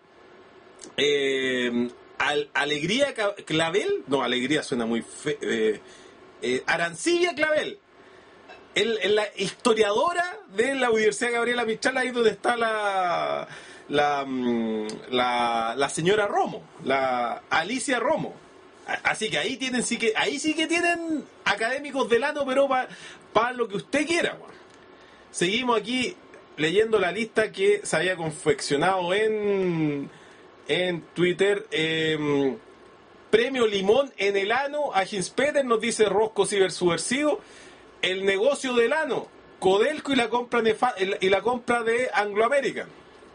Eh, al, Alegría Clavel. No, Alegría suena muy fe, eh, eh, Arancilla Clavel. El, el, la historiadora de la Universidad Gabriela Mistral, ahí donde está la... La, la, la señora Romo, la Alicia Romo. Así que ahí tienen sí que ahí sí que tienen académicos del ano, pero para pa lo que usted quiera. Bueno. Seguimos aquí leyendo la lista que se había confeccionado en en Twitter. Eh, premio Limón en el ano a Hinspeter, nos dice Rosco Cibersubversivo. El negocio del ano, Codelco y la compra de y la compra de Anglo American.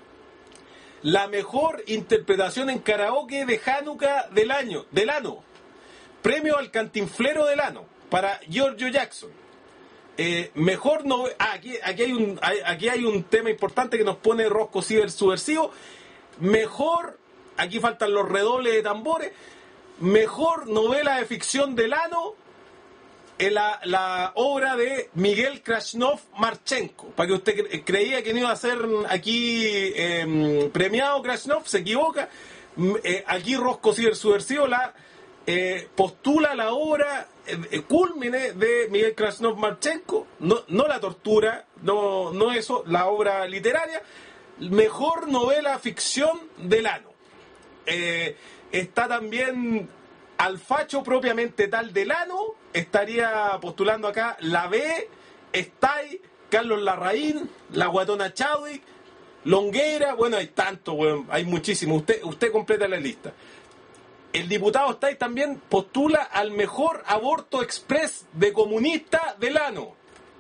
La mejor interpretación en karaoke de Hanukkah del año, del ano. Premio al cantinflero del ano para Giorgio Jackson. Eh, mejor no. Ah, aquí, aquí hay un, hay, aquí hay un tema importante que nos pone Rosco Ciber Subversivo. Mejor, aquí faltan los redobles de tambores. Mejor novela de ficción del ano. La, la obra de Miguel Krasnov Marchenko. Para que usted cre- creía que no iba a ser aquí eh, premiado Krasnov, se equivoca. Eh, aquí Rosco Cibersubversivo la eh, postula la obra eh, cúlmine de Miguel Krasnov Marchenko, no, no la tortura, no, no eso, la obra literaria. Mejor novela ficción del ano. Eh, está también al facho propiamente tal del ano. Estaría postulando acá la B, Stay, Carlos Larraín, la Guatona Chadwick, Longueira. Bueno, hay tanto, bueno, hay muchísimo. Usted, usted completa la lista. El diputado Stay también postula al mejor aborto express de comunista del ano.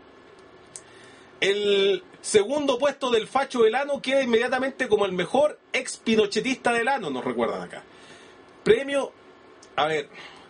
El segundo puesto del facho del ano queda inmediatamente como el mejor ex pinochetista del ano, nos recuerdan acá. Premio, a ver...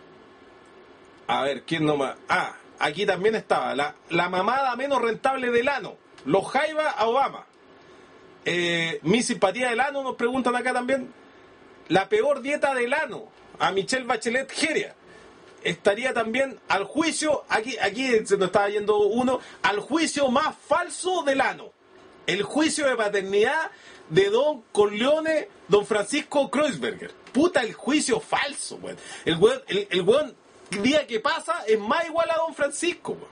A ver, ¿quién nomás? Ah, aquí también estaba la, la mamada menos rentable del ano. Los Jaiba a Obama. Eh, mi simpatía del ano, nos preguntan acá también. La peor dieta del ano, a Michelle Bachelet Geria. Estaría también al juicio, aquí, aquí se nos estaba yendo uno, al juicio más falso del ano. El juicio de paternidad de don Corleone, don Francisco Kreuzberger. Puta, el juicio falso, weón. El weón, el, el weón día que pasa es más igual a don Francisco, weón.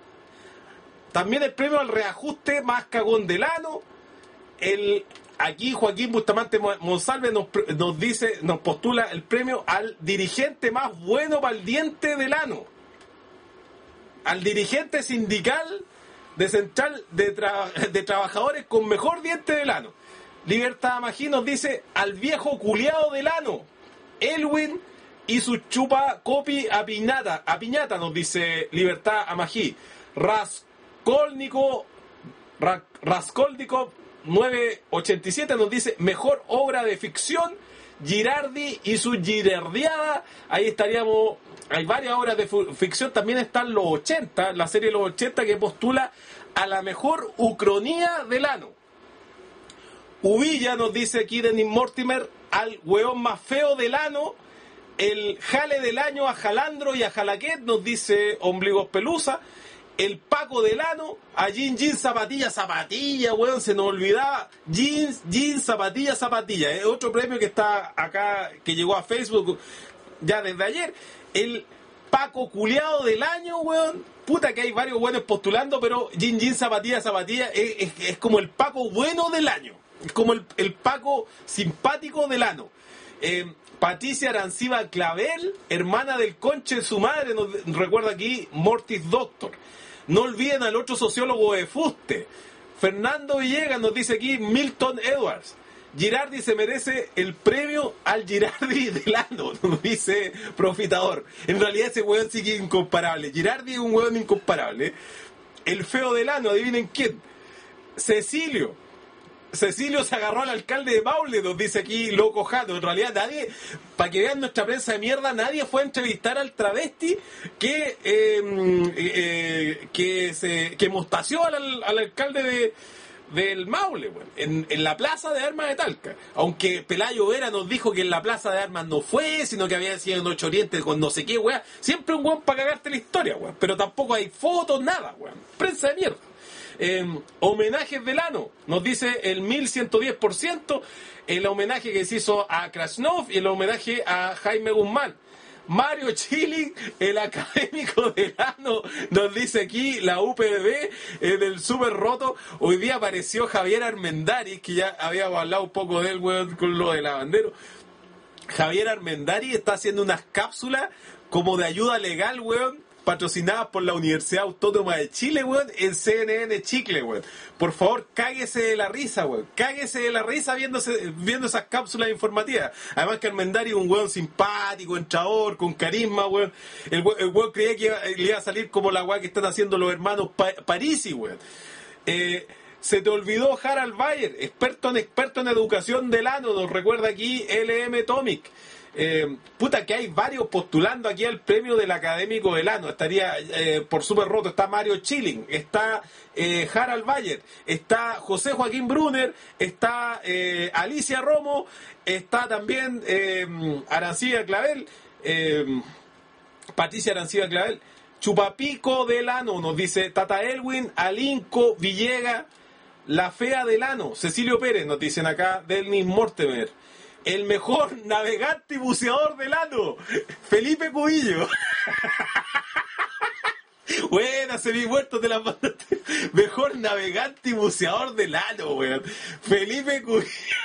También el premio al reajuste más cagón del ano. El, aquí Joaquín Bustamante Monsalve nos, nos dice, nos postula el premio al dirigente más bueno para el diente del ano. Al dirigente sindical de central de, tra, de trabajadores con mejor diente del ano. Libertad Magí nos dice al viejo culiado del ano, Elwin y su chupa copi a piñata, a piñata, nos dice Libertad Amagí. Raskolnikov, Ra, Raskolnikov nueve ochenta y siete nos dice mejor obra de ficción, Girardi y su girardiada. Ahí estaríamos, hay varias obras de ficción, también están los ochenta, la serie de los ochenta que postula a la mejor ucronía del ano. Uvilla nos dice aquí Denis Mortimer al hueón más feo del ano. El jale del año a Jalandro y a Jalaquet, nos dice Ombligos Pelusa. El Paco del ano a Jean Jean Zapatilla, Zapatilla, weón, se nos olvidaba. Jeans, Jean Zapatilla, Zapatilla. Es otro premio que está acá, que llegó a Facebook ya desde ayer. El Paco culiado del año, weón. Puta que hay varios buenos postulando, pero Jean Jean Zapatilla, Zapatilla es, es, es como el Paco bueno del año. Es como el, el Paco simpático del ano. Eh, Patricia Aranciba Clavel, hermana del conche de su madre, nos recuerda aquí Mortis Doctor. No olviden al otro sociólogo de Fuste. Fernando Villegas nos dice aquí Milton Edwards. Girardi se merece el premio al Girardi del ano, nos dice Profitador. En realidad ese hueón sí que es incomparable. Girardi es un hueón incomparable. El feo del ano, adivinen quién. Cecilio. Cecilio se agarró al alcalde de Maule, nos dice aquí Loco Jato. En realidad nadie, para que vean nuestra prensa de mierda, nadie fue a entrevistar al travesti que eh, eh, que se que mostació al, al alcalde de del Maule, bueno, en, en la plaza de armas de Talca. Aunque Pelayo Vera nos dijo que en la plaza de armas no fue, sino que había sido en Ocho Oriente con no sé qué, weón. Siempre un weón para cagarte la historia, weón. Pero tampoco hay fotos, nada, weón. Prensa de mierda. Eh, homenajes del ano, nos dice el mil ciento diez por ciento, el homenaje que se hizo a Krasnov y el homenaje a Jaime Guzmán. Mario Chilling, el académico del ano, nos dice aquí la U P B eh, del Super Roto. Hoy día apareció Javier Armendáriz, que ya habíamos hablado un poco de él, weón, con lo de Lavandero. Javier Armendáriz está haciendo unas cápsulas como de ayuda legal, weón, patrocinadas por la Universidad Autónoma de Chile, weón, en C N N Chicle, weón. Por favor, cáguese de la risa, weón. Cáguese de la risa viéndose, viendo esas cápsulas informativas. Además que Armendáriz es un weón simpático, entrador, con carisma, weón. El, el weón creía que iba, le iba a salir como la weá que están haciendo los hermanos pa Parisi, weón. Eh... Se te olvidó Harald Bayer, experto en experto en educación del ano, nos recuerda aquí L M Tomic. Eh, puta que hay varios postulando aquí al premio del académico del ano. Estaría eh, por Super Roto, está Mario Chilling, está eh, Harald Bayer, está José Joaquín Brunner, está eh, Alicia Romo, está también eh, Arancibia Clavel, eh, Patricia Arancibia Clavel. Chupapico del ano, nos dice Tata Elwin, Alinco, Villega. La fea del ano, Cecilio Pérez, nos dicen acá, Delnis Mortemer. El mejor navegante y buceador del ano, Felipe Cubillo. Buena, semi muerto te la mandaste. Mejor navegante y buceador del ano, weón. Felipe Cubillo.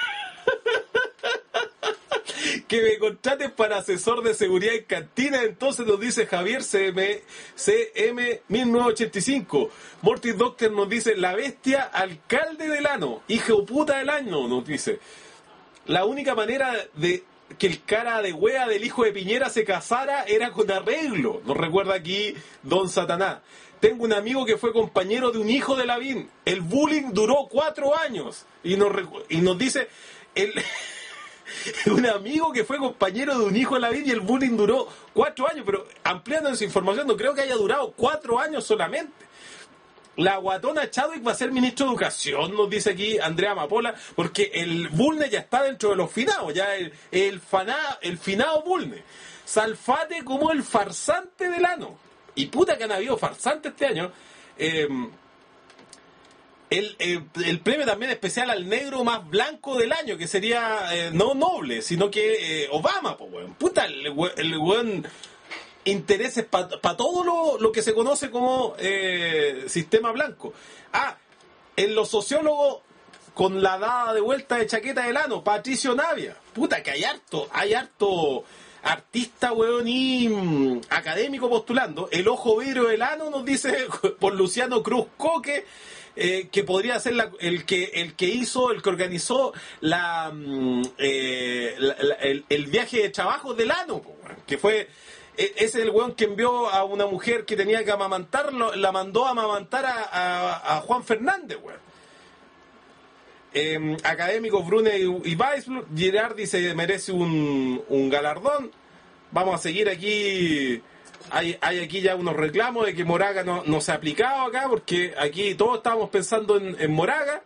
Que me contraten para asesor de seguridad en cantina, entonces nos dice Javier C M, C M mil novecientos ochenta y cinco. Mortis Doctor nos dice la bestia alcalde del ano, hijo puta del año, nos dice. La única manera de que el cara de wea del hijo de Piñera se casara era con arreglo, nos recuerda aquí Don Satanás. Tengo un amigo que fue compañero de un hijo de Lavín, el bullying duró cuatro años, y nos, y nos dice el... un amigo que fue compañero de un hijo de Lavín y el bullying duró cuatro años, pero ampliando esa información, no creo que haya durado cuatro años solamente. La guatona Chadwick va a ser ministro de Educación, nos dice aquí Andrea Mapola, porque el Bulne ya está dentro de los finados, ya el, el, faná, el finado Bulne. Salfate como el farsante del ano. Y puta que han habido farsantes este año. Eh, El, el, el premio también especial al negro más blanco del año, que sería eh, no Noble, sino que eh, Obama, pues, weón. Puta, el, el weón intereses para pa todo lo, lo que se conoce como eh, sistema blanco. Ah, en los sociólogos con la dada de vuelta de chaqueta del ano, Patricio Navia. Puta, que hay harto, hay harto artista, weón, y mm, académico postulando. El ojo vidrio del ano, nos dice por Luciano Cruz Coque. Eh, que podría ser la, el que el que hizo, el que organizó la, eh, la, la el, el viaje de trabajo del ano, que fue ese es el weón que envió a una mujer que tenía que amamantar, la mandó a amamantar a, a, a Juan Fernández, weón. Eh, académicos Brune y, y Weisblum, Girard dice merece un, un galardón. Vamos a seguir aquí. Hay, hay aquí ya unos reclamos de que Moraga no, no se ha aplicado acá, porque aquí todos estábamos pensando en, en Moraga.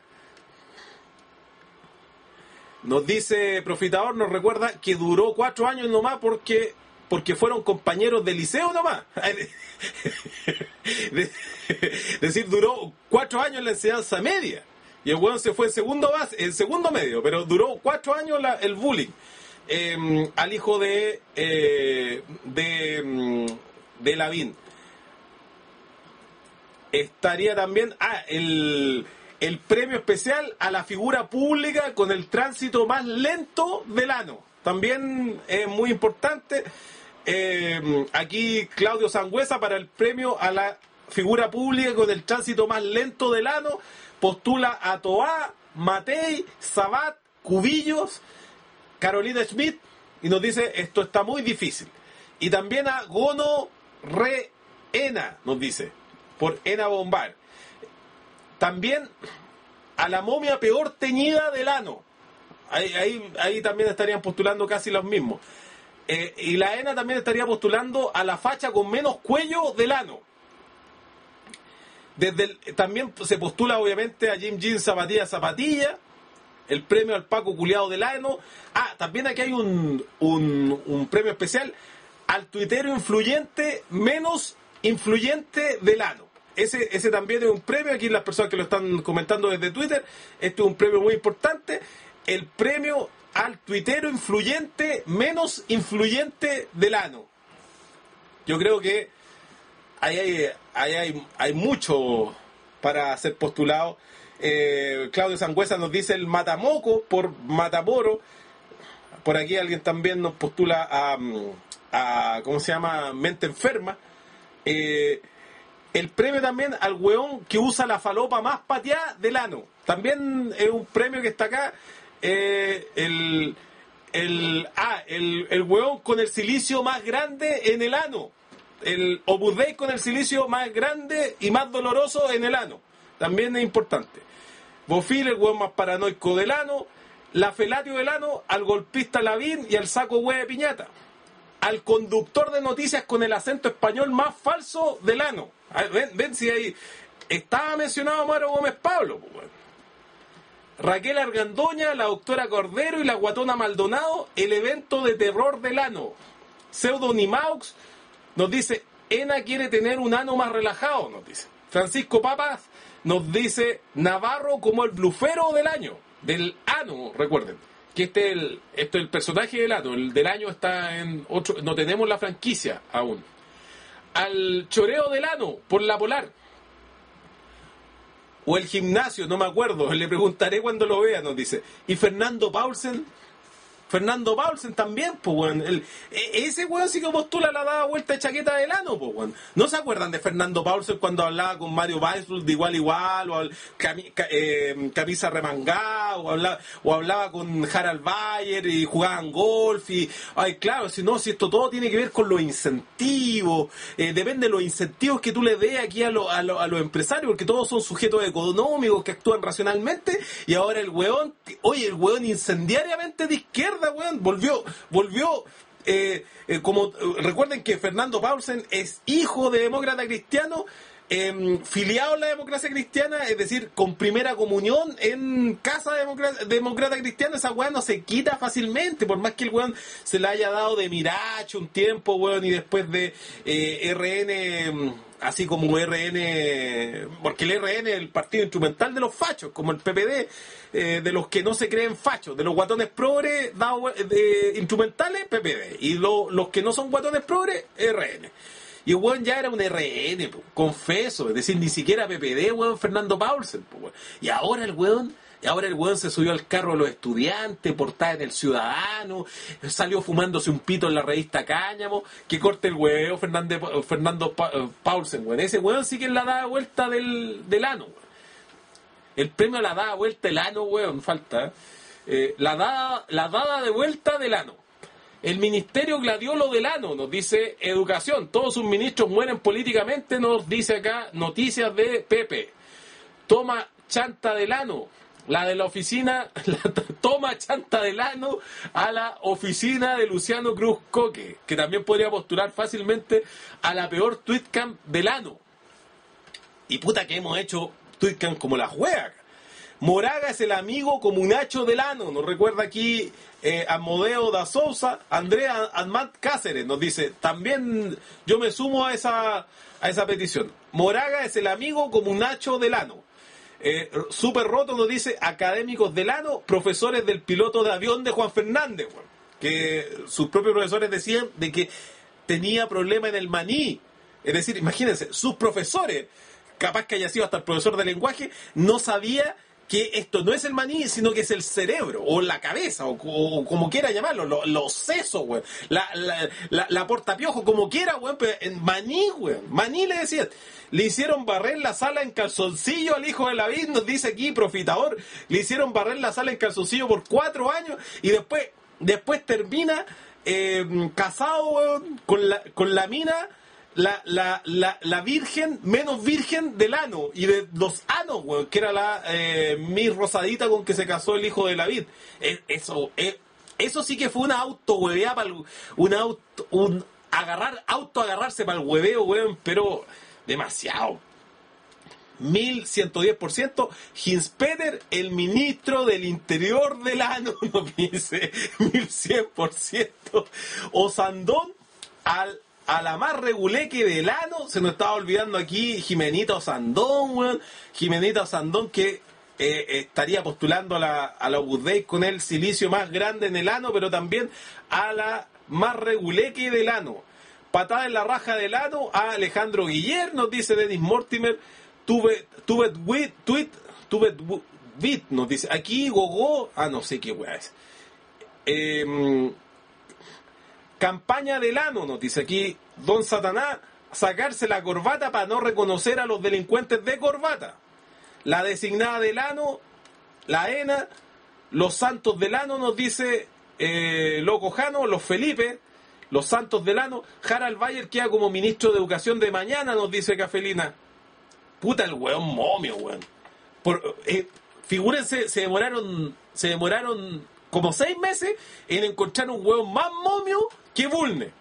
Nos dice Profitador, nos recuerda que duró cuatro años nomás porque, porque fueron compañeros de liceo nomás. Es decir, duró cuatro años en la enseñanza media. Y el weón se fue en segundo base, en segundo medio, pero duró cuatro años la, el bullying. Eh, al hijo de eh, de, de Lavín. Estaría también ah, el, el premio especial a la figura pública con el tránsito más lento del ano. También es muy importante. Eh, aquí Claudio Sangüesa para el premio a la figura pública con el tránsito más lento del ano. Postula a Toá, Matei, Sabat, Cubillos, Carolina Schmidt, y nos dice esto está muy difícil. Y también a Gono Re Ena, nos dice, por Ena Bombar. También a la momia peor teñida del ano. Ahí, ahí, ahí también estarían postulando casi los mismos. Eh, y la E N A también estaría postulando a la facha con menos cuello del ano. Desde el, también se postula obviamente a Jim Jean Zapatilla Zapatilla, el premio al Paco culiado del ano. Ah, también aquí hay un, un, un premio especial al tuitero influyente menos influyente del ano. Ese, ese también es un premio, aquí las personas que lo están comentando desde Twitter, este es un premio muy importante, el premio al tuitero influyente menos influyente del ano. Yo creo que ahí hay, ahí hay, hay mucho para ser postulado. Eh, Claudio Sangüesa nos dice el Matamoco por Matamoro. Por aquí alguien también nos postula a, a ¿cómo se llama? Mente enferma. Eh, el premio también al weón que usa la falopa más pateada del ano. También es un premio que está acá. Eh, el, el, ah, el, el weón con el silicio más grande en el ano. El Opus Dei con el silicio más grande y más doloroso en el ano. También es importante. Bofil, el weón más paranoico del ano. La felatio del ano al golpista Lavín y al saco hueá de piñata. Al conductor de noticias con el acento español más falso del ano. Ven, ven si ahí estaba mencionado Mario Gómez Pablo, pues, bueno. Raquel Argandoña, la doctora Cordero y la guatona Maldonado, el evento de terror del ano. Pseudonimaux nos dice, E N A quiere tener un ano más relajado, nos dice. Francisco Papas nos dice, Navarro como el blufero del año, del ano, recuerden, que este es el, este es el personaje del ano, el del año está en otro, no tenemos la franquicia aún. Al choreo del ano, por la Polar. O el gimnasio, no me acuerdo, le preguntaré cuando lo vea, nos dice. Y Fernando Paulsen, Fernando Paulsen también, pues, weón. El, ese weón sí que postula la dada vuelta de chaqueta del ano, pues, weón. ¿No se acuerdan de Fernando Paulsen cuando hablaba con Mario Weissbrot de igual a igual, o al, cami, eh, camisa remangada, o hablaba, o hablaba con Harald Bayer y jugaban golf? Y, ay, claro, si no, si esto todo tiene que ver con los incentivos, eh, depende de los incentivos que tú le des aquí a, lo, a, lo, a los empresarios, porque todos son sujetos económicos que actúan racionalmente, y ahora el weón, oye, el weón incendiariamente de izquierda, weón, volvió, volvió, eh, eh, como, recuerden que Fernando Paulsen es hijo de demócrata cristiano, eh, filiado en la democracia cristiana, es decir, con primera comunión en casa demócrata, demócrata cristiana. Esa weón no se quita fácilmente, por más que el weón se la haya dado de miracho un tiempo, weón, y después de eh, R N, así como R N, porque el R N es el partido instrumental de los fachos, como el P P D, eh, de los que no se creen fachos, de los guatones progres dado, de, instrumentales, P P D, y lo, los que no son guatones progres, R N. Y el weón ya era un R N, po, confeso, es decir, ni siquiera P P D, weón, Fernando Paulsen, po, weón. Y ahora el weón, y ahora el weón se subió al carro de los estudiantes, portada en El Ciudadano, salió fumándose un pito en la revista Cáñamo, que corte el weón, Fernando, Fernando pa, Paulsen, weón. Ese weón sí que es la dada vuelta del, del ano, weón. El premio a la dada vuelta del ano, weón, falta, eh, la dada, la dada de vuelta del ano. El ministerio gladiolo del ano, nos dice Educación. Todos sus ministros mueren políticamente, nos dice acá Noticias de Pepe. Toma chanta del ano. La de la oficina, la toma chanta del ano a la oficina de Luciano Cruz Coque, que también podría postular fácilmente a la peor tweetcam del ano. Y puta que hemos hecho tweetcam como la juega. Moraga es el amigo comunacho del ano, nos recuerda aquí eh, Amodeo da Sousa. Andrea Admat Cáceres nos dice, también yo me sumo a esa, a esa petición. Moraga es el amigo comunacho del ano. Eh, Super Roto nos dice, académicos del ano, profesores del piloto de avión de Juan Fernández, bueno, que sus propios profesores decían de que tenía problema en el maní. Es decir, imagínense, sus profesores, capaz que haya sido hasta el profesor de lenguaje, no sabía que esto no es el maní, sino que es el cerebro, o la cabeza, o, o como quiera llamarlo, los lo sesos, güey, la, la, la, la portapiojo, como quiera, güey, pero en maní, güey, maní le decían. Le hicieron barrer la sala en calzoncillo al hijo de Lavín, nos dice aquí, Profitador, le hicieron barrer la sala en calzoncillo por cuatro años, y después, después termina eh, casado, güey, con la, con la mina, la, la, la, la virgen menos virgen del ano y de los anos, weón, que era la eh, Miss Rosadita con que se casó el hijo de David. Eh, eso, eh, eso sí que fue una auto huevea para un auto, un agarrar, auto agarrarse para el hueveo, weón, pero demasiado. mil ciento diez por ciento. Hinspeter, el ministro del interior del ano, nos dice mil cien por ciento. Osandón, al, a la más reguleque del ano, se nos estaba olvidando aquí Jimenita Osandón, weón. Jimenita Osandón que eh, estaría postulando a la, a la Opus Dei con el silicio más grande en el ano, pero también a la más reguleque del ano. Patada en la raja del ano a Alejandro Guiller, nos dice Dennis Mortimer. Tuve, tuve, wit, tweet, tuve, bit, nos dice, aquí, gogo, ah, no sé qué weá es. Eh, campaña del ano, nos dice aquí, Don Satanás, sacarse la corbata para no reconocer a los delincuentes de corbata. La designada del ano, la ENA, los santos del ano, nos dice eh, Loco Jano, los Felipe, los santos del ano, Harald Bayer queda como ministro de Educación de mañana, nos dice Cafelina. Puta el weón momio, weón. Por, eh, figúrense, se demoraron, se demoraron como seis meses en encontrar un weón más momio que Bulne.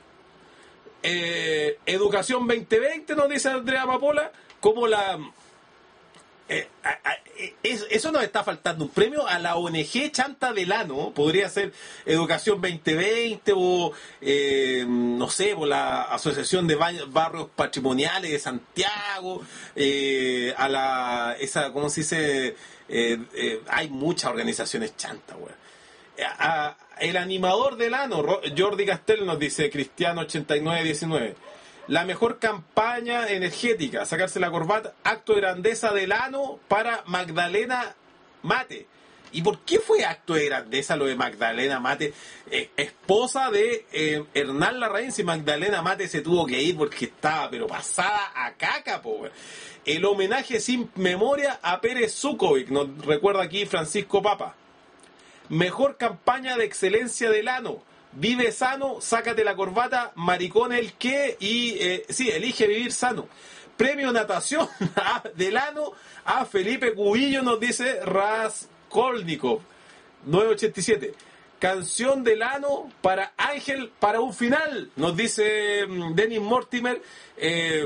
Eh, Educación veinte veinte, nos dice Andrea Papola, como la... Eh, a, a, es, eso nos está faltando un premio a la O N G Chanta del Ano. Podría ser Educación veinte veinte o eh, no sé, por la Asociación de Barrios Patrimoniales de Santiago, eh, a la esa, ¿cómo se dice? Eh, eh, hay muchas organizaciones chantas, güey. A, a, el animador del ano, Jordi Castel, nos dice Cristiano ochenta y nueve diecinueve. La mejor campaña energética, sacarse la corbata, acto de grandeza del ano para Magdalena Mate. ¿Y por qué fue acto de grandeza lo de Magdalena Mate? Eh, esposa de eh, Hernán Larraín, si Magdalena Mate se tuvo que ir porque estaba pero pasada a caca, po. El homenaje sin memoria a Pérez Zukovic, nos recuerda aquí Francisco Papa. Mejor campaña de excelencia del ano. Vive sano, sácate la corbata, maricón el que, y eh, sí, elige vivir sano. Premio natación a, del ano a Felipe Cubillo, nos dice Raskolnikov, nueve ochenta y siete. Canción del ano para Ángel para un final, nos dice um, Dennis Mortimer. Eh,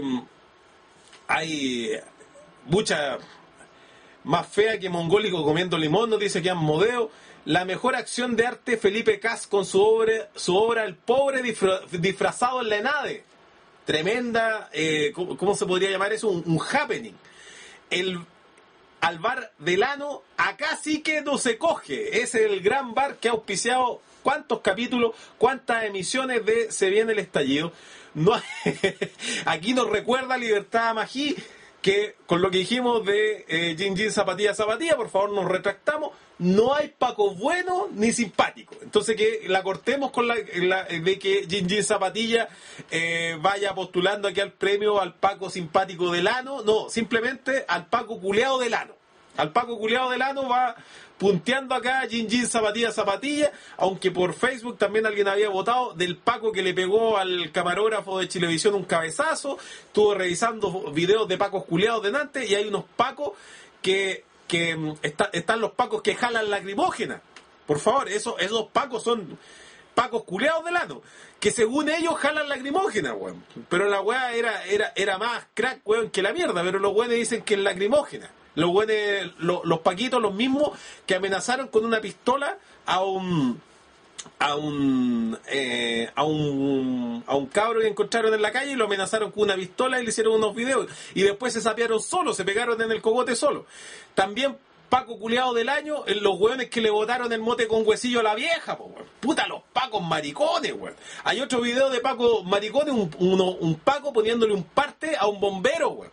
hay mucha más fea que mongólico comiendo limón, nos dice que han modeo. La mejor acción de arte, Felipe Cas con su obra, su obra El Pobre disfra, disfrazado en la ENADE. Tremenda, eh, ¿cómo, ¿cómo se podría llamar eso? Un, un happening. El al bar del ano, acá sí que no se coge. Es el gran bar que ha auspiciado cuántos capítulos, cuántas emisiones de Se Viene el Estallido. No hay, aquí nos recuerda Libertad Magí que con lo que dijimos de eh, Jin Jin Zapatilla Zapatilla, por favor nos retractamos. No hay Paco bueno ni simpático. Entonces que la cortemos con la, la de que Jin Jin Zapatilla eh, vaya postulando aquí al premio al Paco simpático del ano. No, simplemente al Paco culeado del ano. Al Paco culeado del ano va punteando acá Jin Jin Zapatilla Zapatilla, aunque por Facebook también alguien había votado del Paco que le pegó al camarógrafo de Chilevisión un cabezazo. Estuve revisando videos de Pacos culeados de Nantes y hay unos Pacos que... que está, están los pacos que jalan lacrimógena. Por favor, eso, esos pacos son pacos culeados del ano, que según ellos jalan lacrimógena, weón. Pero la weá era, era, era más crack, weón, que la mierda, pero los weones dicen que es lacrimógena. Los weones, los, los paquitos, los mismos que amenazaron con una pistola a un... a un eh, a un a un cabro que encontraron en la calle y lo amenazaron con una pistola y le hicieron unos videos y después se sapearon solos, se pegaron en el cogote solo. También Paco culeado del año, en los hueones que le botaron el mote con huesillo a la vieja, po, weón. Puta, los pacos maricones, weón. Hay otro video de Paco maricones, un, uno, un Paco poniéndole un parte a un bombero, weón.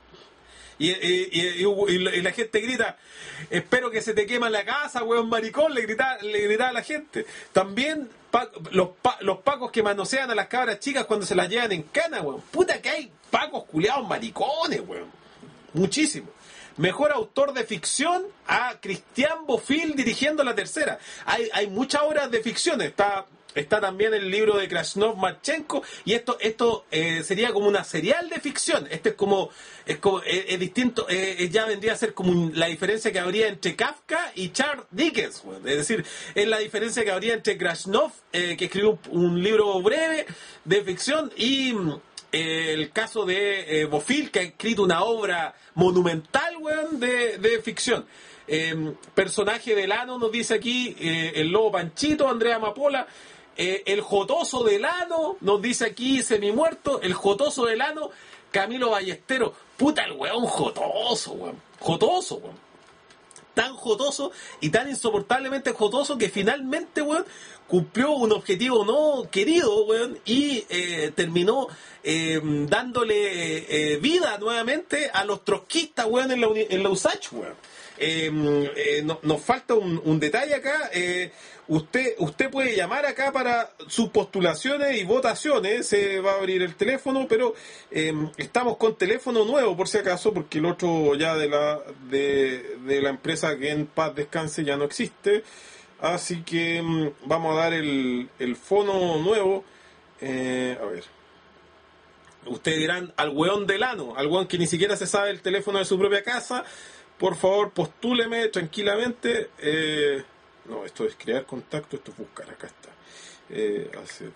Y, y, y, y, y la gente grita, espero que se te quema la casa, weón maricón, le grita, le grita a la gente. También pa, los, pa, los pacos que manosean a las cabras chicas cuando se las llevan en cana, weón. Puta que hay pacos culiados maricones, weón. Muchísimo. Mejor autor de ficción a Cristian Bofill dirigiendo La Tercera. Hay, hay muchas obras de ficción. Está está también el libro de Krasnov Marchenko, y esto esto eh, sería como una serial de ficción. Este es como, es como es, es distinto, eh, ya vendría a ser como un, la diferencia que habría entre Kafka y Charles Dickens, bueno. Es decir, es la diferencia que habría entre Krasnov, eh, que escribió un, un libro breve de ficción, y eh, el caso de eh, Bofill, que ha escrito una obra monumental, weón, de, de ficción. Eh, personaje del ano, nos dice aquí, eh, el lobo Panchito, Andrea Mapola. Eh, el jotoso del ano, nos dice aquí, semimuerto. El jotoso del ano, Camilo Ballesteros. Puta, el weón jotoso, weón. Jotoso, weón. Tan jotoso y tan insoportablemente jotoso que finalmente, weón, cumplió un objetivo no querido, weón, y eh, terminó eh, dándole eh, vida nuevamente a los trotskistas, weón, en la, en la U S A C H, weón. Eh, eh, no, nos falta un, un detalle acá. Eh, usted usted puede llamar acá para sus postulaciones y votaciones. Se va a abrir el teléfono, pero eh, estamos con teléfono nuevo por si acaso, porque el otro ya de la de, de la empresa que en paz descanse ya no existe. Así que um, vamos a dar el, el fono nuevo. Eh, a ver. Ustedes dirán al weón del ano, al weón que ni siquiera se sabe el teléfono de su propia casa. Por favor, postúleme tranquilamente. Eh, no, esto es crear contacto, esto es buscar. Acá está. Eh,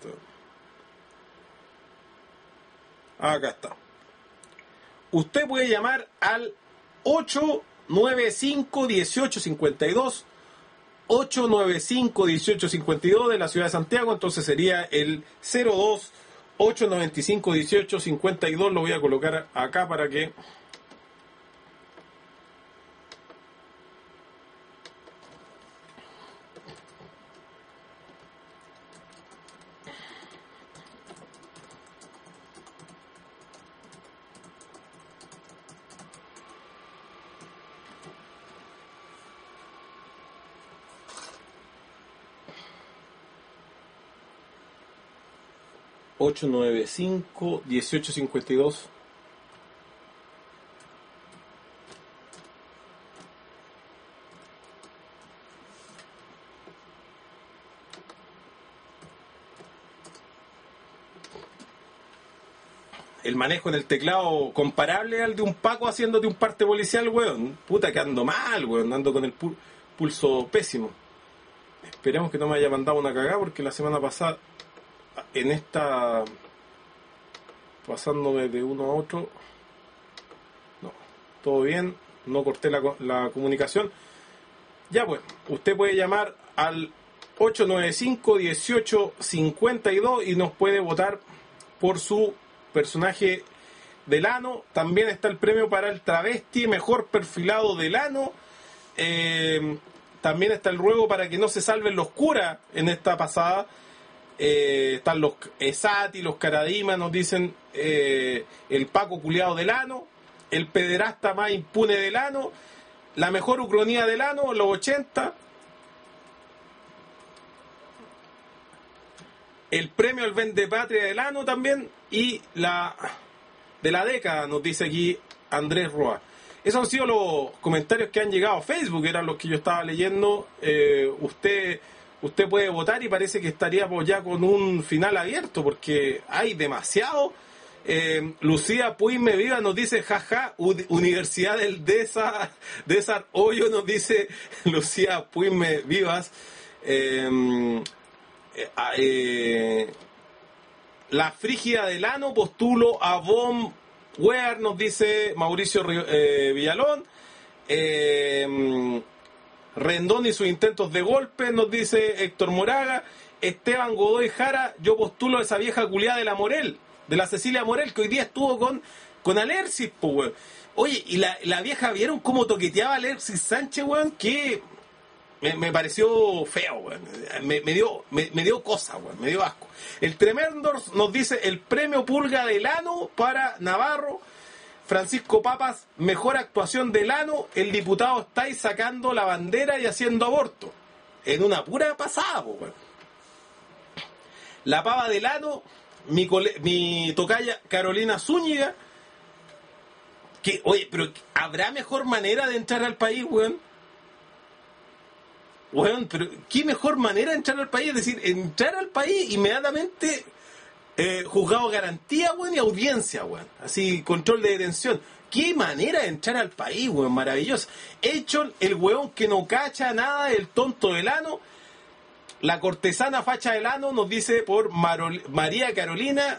acá está. Usted puede llamar al ocho nueve cinco, uno ocho cinco dos. ocho nueve cinco, uno ocho cinco dos de la ciudad de Santiago. Entonces sería el cero dos, ocho nueve cinco, uno ocho cinco dos. Lo voy a colocar acá para que... ocho nueve cinco, uno ocho cinco dos. El manejo en el teclado comparable al de un Paco haciéndote un parte policial, weón. Puta que ando mal, weón. Ando con el pu- pulso pésimo. Esperemos que no me haya mandado una cagada, porque la semana pasada en esta, pasándome de uno a otro, no, todo bien, no corté la, la comunicación. Ya pues, usted puede llamar al ocho nueve cinco, uno ocho cinco dos y nos puede votar por su personaje del ano. También está el premio para el travesti mejor perfilado del ano. Eh, también está el ruego para que no se salven los curas en esta pasada. Eh, están los Esati, los Caradimas, nos dicen eh, el Paco culiado del ano, el pederasta más impune del ano, la mejor ucronía del ano, los ochenta, el premio al Vendepatria del ano también, y la de la década, nos dice aquí Andrés Roa. Esos han sido los comentarios que han llegado a Facebook, eran los que yo estaba leyendo. eh, usted Usted puede votar y parece que estaríamos ya con un final abierto, porque hay demasiado. Eh, Lucía Puigme Viva nos dice, jaja, Universidad del Désar, Désar Hoyo, nos dice Lucía Puigme Vivas. Eh, eh, la frígida del ano, postulo a Vom Wear, nos dice Mauricio eh, Villalón. Eh, Rendón y sus intentos de golpe, nos dice Héctor Moraga. Esteban Godoy Jara, yo postulo a esa vieja culiada de la Morel, de la Cecilia Morel, que hoy día estuvo con, con Alercis, po, weón. Oye, y la, la vieja, ¿vieron cómo toqueteaba a Alercis Sánchez, weón? Que me, me pareció feo, weón. Me, me dio, me, me dio cosa, weón, me dio asco. El Tremendo nos dice el premio Pulga del Ano para Navarro. Francisco Papas, mejor actuación del ano, el diputado está ahí sacando la bandera y haciendo aborto. En una pura pasada, pues, bueno. La pava del ano, mi, cole, mi tocaya Carolina Zúñiga, que, oye, pero ¿habrá mejor manera de entrar al país, weón? weón, pero qué mejor manera de entrar al país, es decir, entrar al país inmediatamente eh, juzgado garantía, weón, y audiencia, weón, así, control de detención. Qué manera de entrar al país, weón, maravilloso. Hecho el weón que no cacha nada, el tonto del ano. La cortesana facha del ano nos dice por Marol- María Carolina.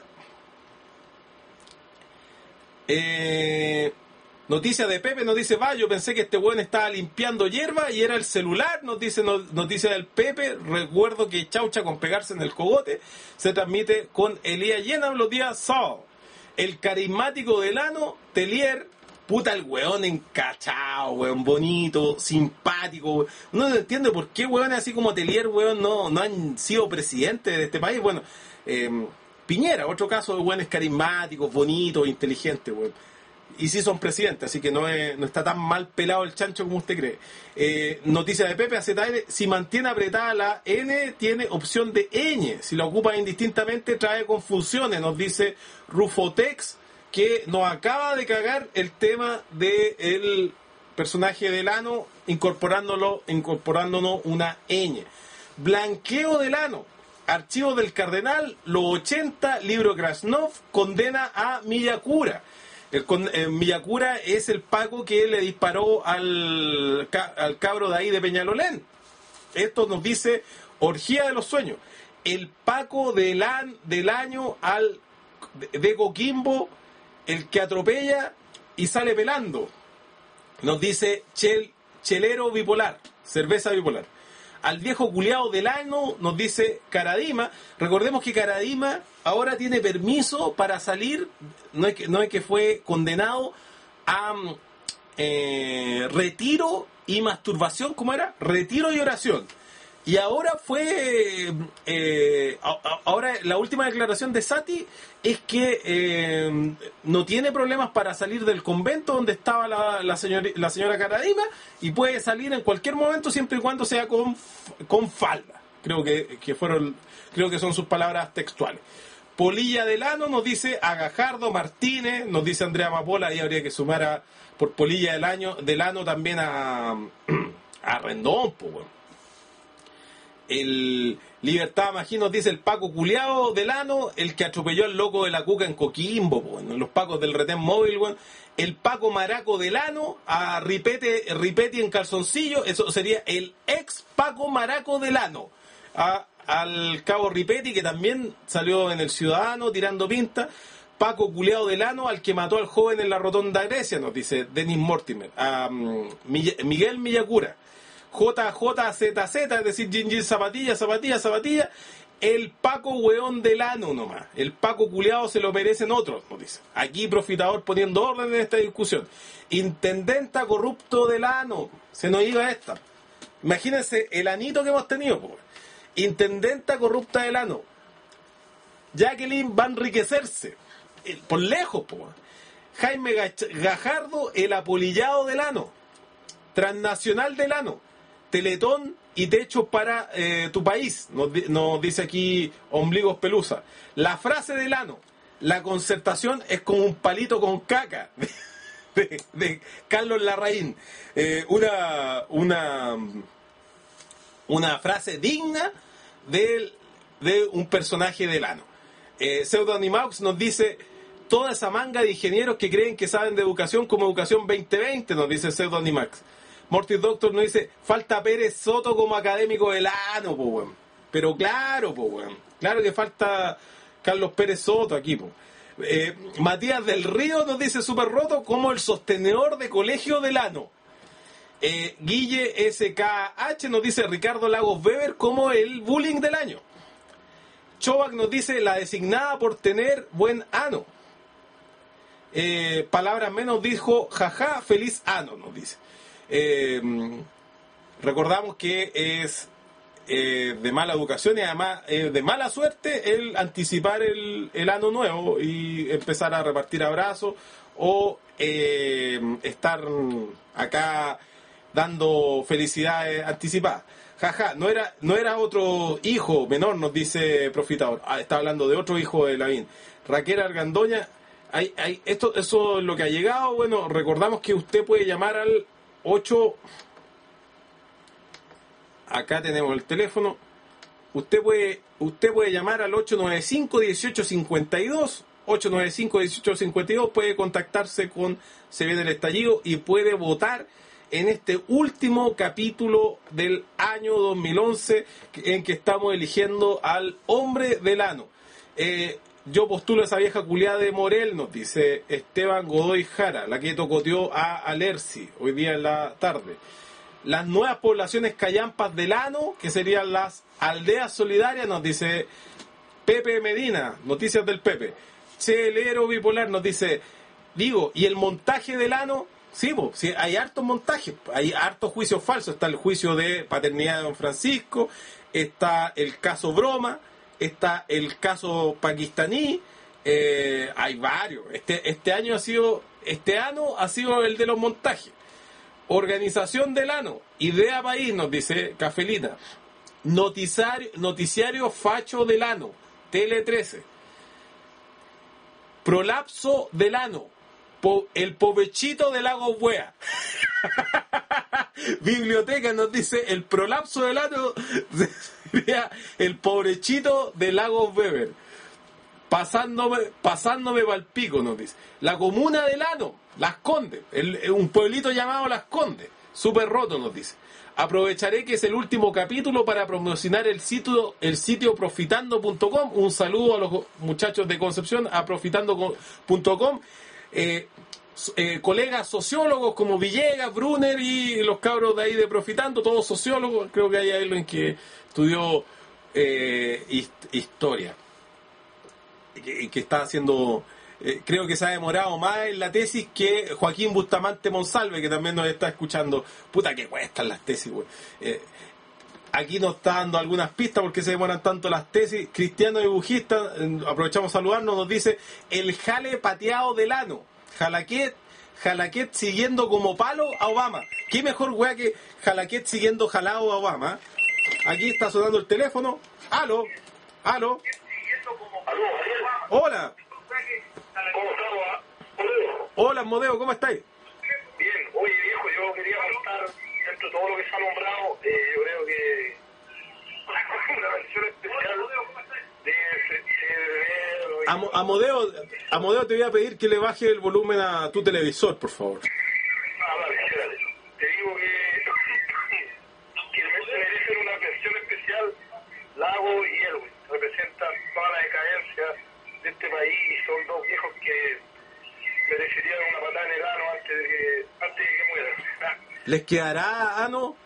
Eh, noticia de Pepe, nos dice, va, yo pensé que este weón estaba limpiando hierba y era el celular, nos dice no, noticia del Pepe. Recuerdo que chaucha con pegarse en el cogote se transmite con Elías Llena los días sábados. El carismático del ano, Telier, puta el weón encachado, weón, bonito, simpático, weón. Uno no entiende por qué weón así como Telier, weón, no, no han sido presidentes de este país. Bueno, eh, Piñera, otro caso de weones carismáticos, bonitos, inteligentes, weón. Y sí son presidentes, así que no, es, no está tan mal pelado el chancho como usted cree. Eh, noticia de Pepe, A Z L, si mantiene apretada la N, tiene opción de ñ. Si la ocupa indistintamente, trae confusiones, nos dice Rufotex, que nos acaba de cagar el tema del personaje del ano, incorporándolo, incorporándonos una ñ. Blanqueo del ano. Archivo del Cardenal, los ochenta, libro Krasnov, condena a Miyakura. El, con, eh, Miyakura es el Paco que le disparó al, al cabro de ahí de Peñalolén. Esto nos dice Orgía de los Sueños. El Paco del, an, del año al de, de Coquimbo, el que atropella y sale pelando. Nos dice chel, Chelero Bipolar, cerveza bipolar. Al viejo culiao del ano nos dice Caradima. Recordemos que Caradima ahora tiene permiso para salir, no es que, no es que fue condenado a eh, retiro y masturbación, ¿cómo era? Retiro y oración. Y ahora fue, eh, a, a, ahora la última declaración de Sati es que eh, no tiene problemas para salir del convento donde estaba la, la, señor, la señora Caradima y puede salir en cualquier momento siempre y cuando sea con, con falda. Creo que, que fueron, creo que son sus palabras textuales. Polilla del ano nos dice a Gajardo Martínez, nos dice Andrea Mapola, ahí habría que sumar a, por Polilla del año, del ano también a, a Rendón, pues bueno. El Libertad Magín nos dice el Paco culiao del ano, el que atropelló al loco de la cuca en Coquimbo, bueno, los Pacos del retén móvil, bueno. El Paco Maraco del ano, a Ripete, Ripetti en calzoncillo, eso sería el ex Paco Maraco del ano, a, al cabo Ripetti, que también salió en El Ciudadano tirando pinta. Paco culiao del ano, al que mató al joven en la rotonda Grecia, nos dice Denis Mortimer. A um, Miguel Miyakura. J J Z Z, es decir, Jin Jin Zapatilla, Zapatilla, Zapatilla, el Paco hueón del ano nomás. El Paco culiado se lo merecen otros, nos dice. Aquí Profitador poniendo orden en esta discusión. Intendenta corrupto del ano. Se nos iba esta. Imagínense el anito que hemos tenido, po. Intendenta corrupta del ano. Jacqueline va a enriquecerse. Por lejos, po. Jaime Gajardo, el apolillado del ano. Transnacional del ano. Teletón y techo para eh, tu país, nos, nos dice aquí Ombligos Pelusa. La frase del ano, la concertación es como un palito con caca, de, de, de Carlos Larraín. Eh, una, una, una frase digna de, de un personaje del ano. Eh, Pseudoanimax nos dice, toda esa manga de ingenieros que creen que saben de educación como Educación veinte veinte, nos dice Pseudoanimax. Mortis Doctor nos dice, falta Pérez Soto como académico del ano, po, weón. Pero claro, po, weón. Claro que falta Carlos Pérez Soto aquí, po. Eh, Matías del Río nos dice, súper roto, como el sostenedor de colegio del ano. Eh, Guille S K H nos dice, Ricardo Lagos Weber como el bullying del año. Chovac nos dice, la designada por tener buen ano. Eh, palabras menos dijo, jaja, feliz ano, nos dice. Eh, recordamos que es eh, de mala educación y además eh, de mala suerte el anticipar el, el ano nuevo y empezar a repartir abrazos o eh, estar acá dando felicidades anticipadas. Jaja, no era, no era otro hijo menor, nos dice Profitador. Ah, está hablando de otro hijo de Lavín. Raquel Argandoña, hay, hay, esto, eso es lo que ha llegado. Bueno, recordamos que usted puede llamar al ocho
acá tenemos el teléfono. Usted puede, usted puede llamar al ocho nueve cinco, dieciocho cincuenta y dos, ocho nueve cinco, dieciocho cincuenta y dos, puede contactarse con Se Viene el Estallido y puede votar en este último capítulo del año dos mil once en que estamos eligiendo al hombre del ano. Eh, yo postulo a esa vieja culiada de Morel, nos dice Esteban Godoy Jara, la que tocoteó a Alerci hoy día en la tarde. Las nuevas poblaciones callampas del ano, que serían las aldeas solidarias, nos dice Pepe Medina, noticias del Pepe. Chelero Bipolar nos dice, digo, ¿y el montaje del ano? Sí, pues, sí, hay hartos montajes, hay hartos juicios falsos. Está el juicio de paternidad de Don Francisco, está el caso Broma, está el caso pakistaní, eh, hay varios. Este, este año ha sido, este año ha sido el de los montajes. Organización del ano, Idea País, nos dice Cafelina. Noticiario, noticiario facho del ano, Tele trece. Prolapso del ano, po, el povechito de Lagos Buea. Biblioteca nos dice el prolapso del ano sería el pobrechito de Lagos Weber. Pasándome, pasándome pa'l pico, nos dice. La comuna del ano, Las Condes, el, un pueblito llamado Las Condes, súper roto, nos dice. Aprovecharé que es el último capítulo para promocionar el sitio, el sitio profitando punto com. Un saludo a los muchachos de Concepción, a profitando punto com. Eh, eh, colegas sociólogos como Villegas, Brunner y los cabros de ahí de Profitando, todos sociólogos. Creo que hay alguien que estudió eh, hist- historia. Que, que está haciendo, eh, creo que se ha demorado más en la tesis que Joaquín Bustamante Monsalve, que también nos está escuchando. Puta que cuestan las tesis, güey. Eh, aquí nos está dando algunas pistas porque se demoran tanto las tesis. Cristiano Dibujista, eh, aprovechamos a saludarnos, nos dice el jale pateado del ano. Jalaquet, Jalaquet siguiendo como palo a Obama. ¿Qué mejor güey que Jalaquet siguiendo jalado a Obama? Aquí está sonando el teléfono. Aló, aló. Hola.
¿Cómo estamos?
Hola, Modeo, ¿cómo estáis?
Bien, oye viejo, yo quería contar, dentro de todo lo que se ha nombrado, eh, yo creo que una mención especial de ese...
A, Mo- a, Modeo, a Modeo te voy a pedir que le baje el volumen a tu televisor, por favor.
Ah, vale, espérate. Te digo que, que merecen una mención especial Lago y Elwin. Representan toda la decadencia de este país y son dos viejos que merecerían una patada en el ano antes de que, antes de que mueran.
¿Les quedará ano?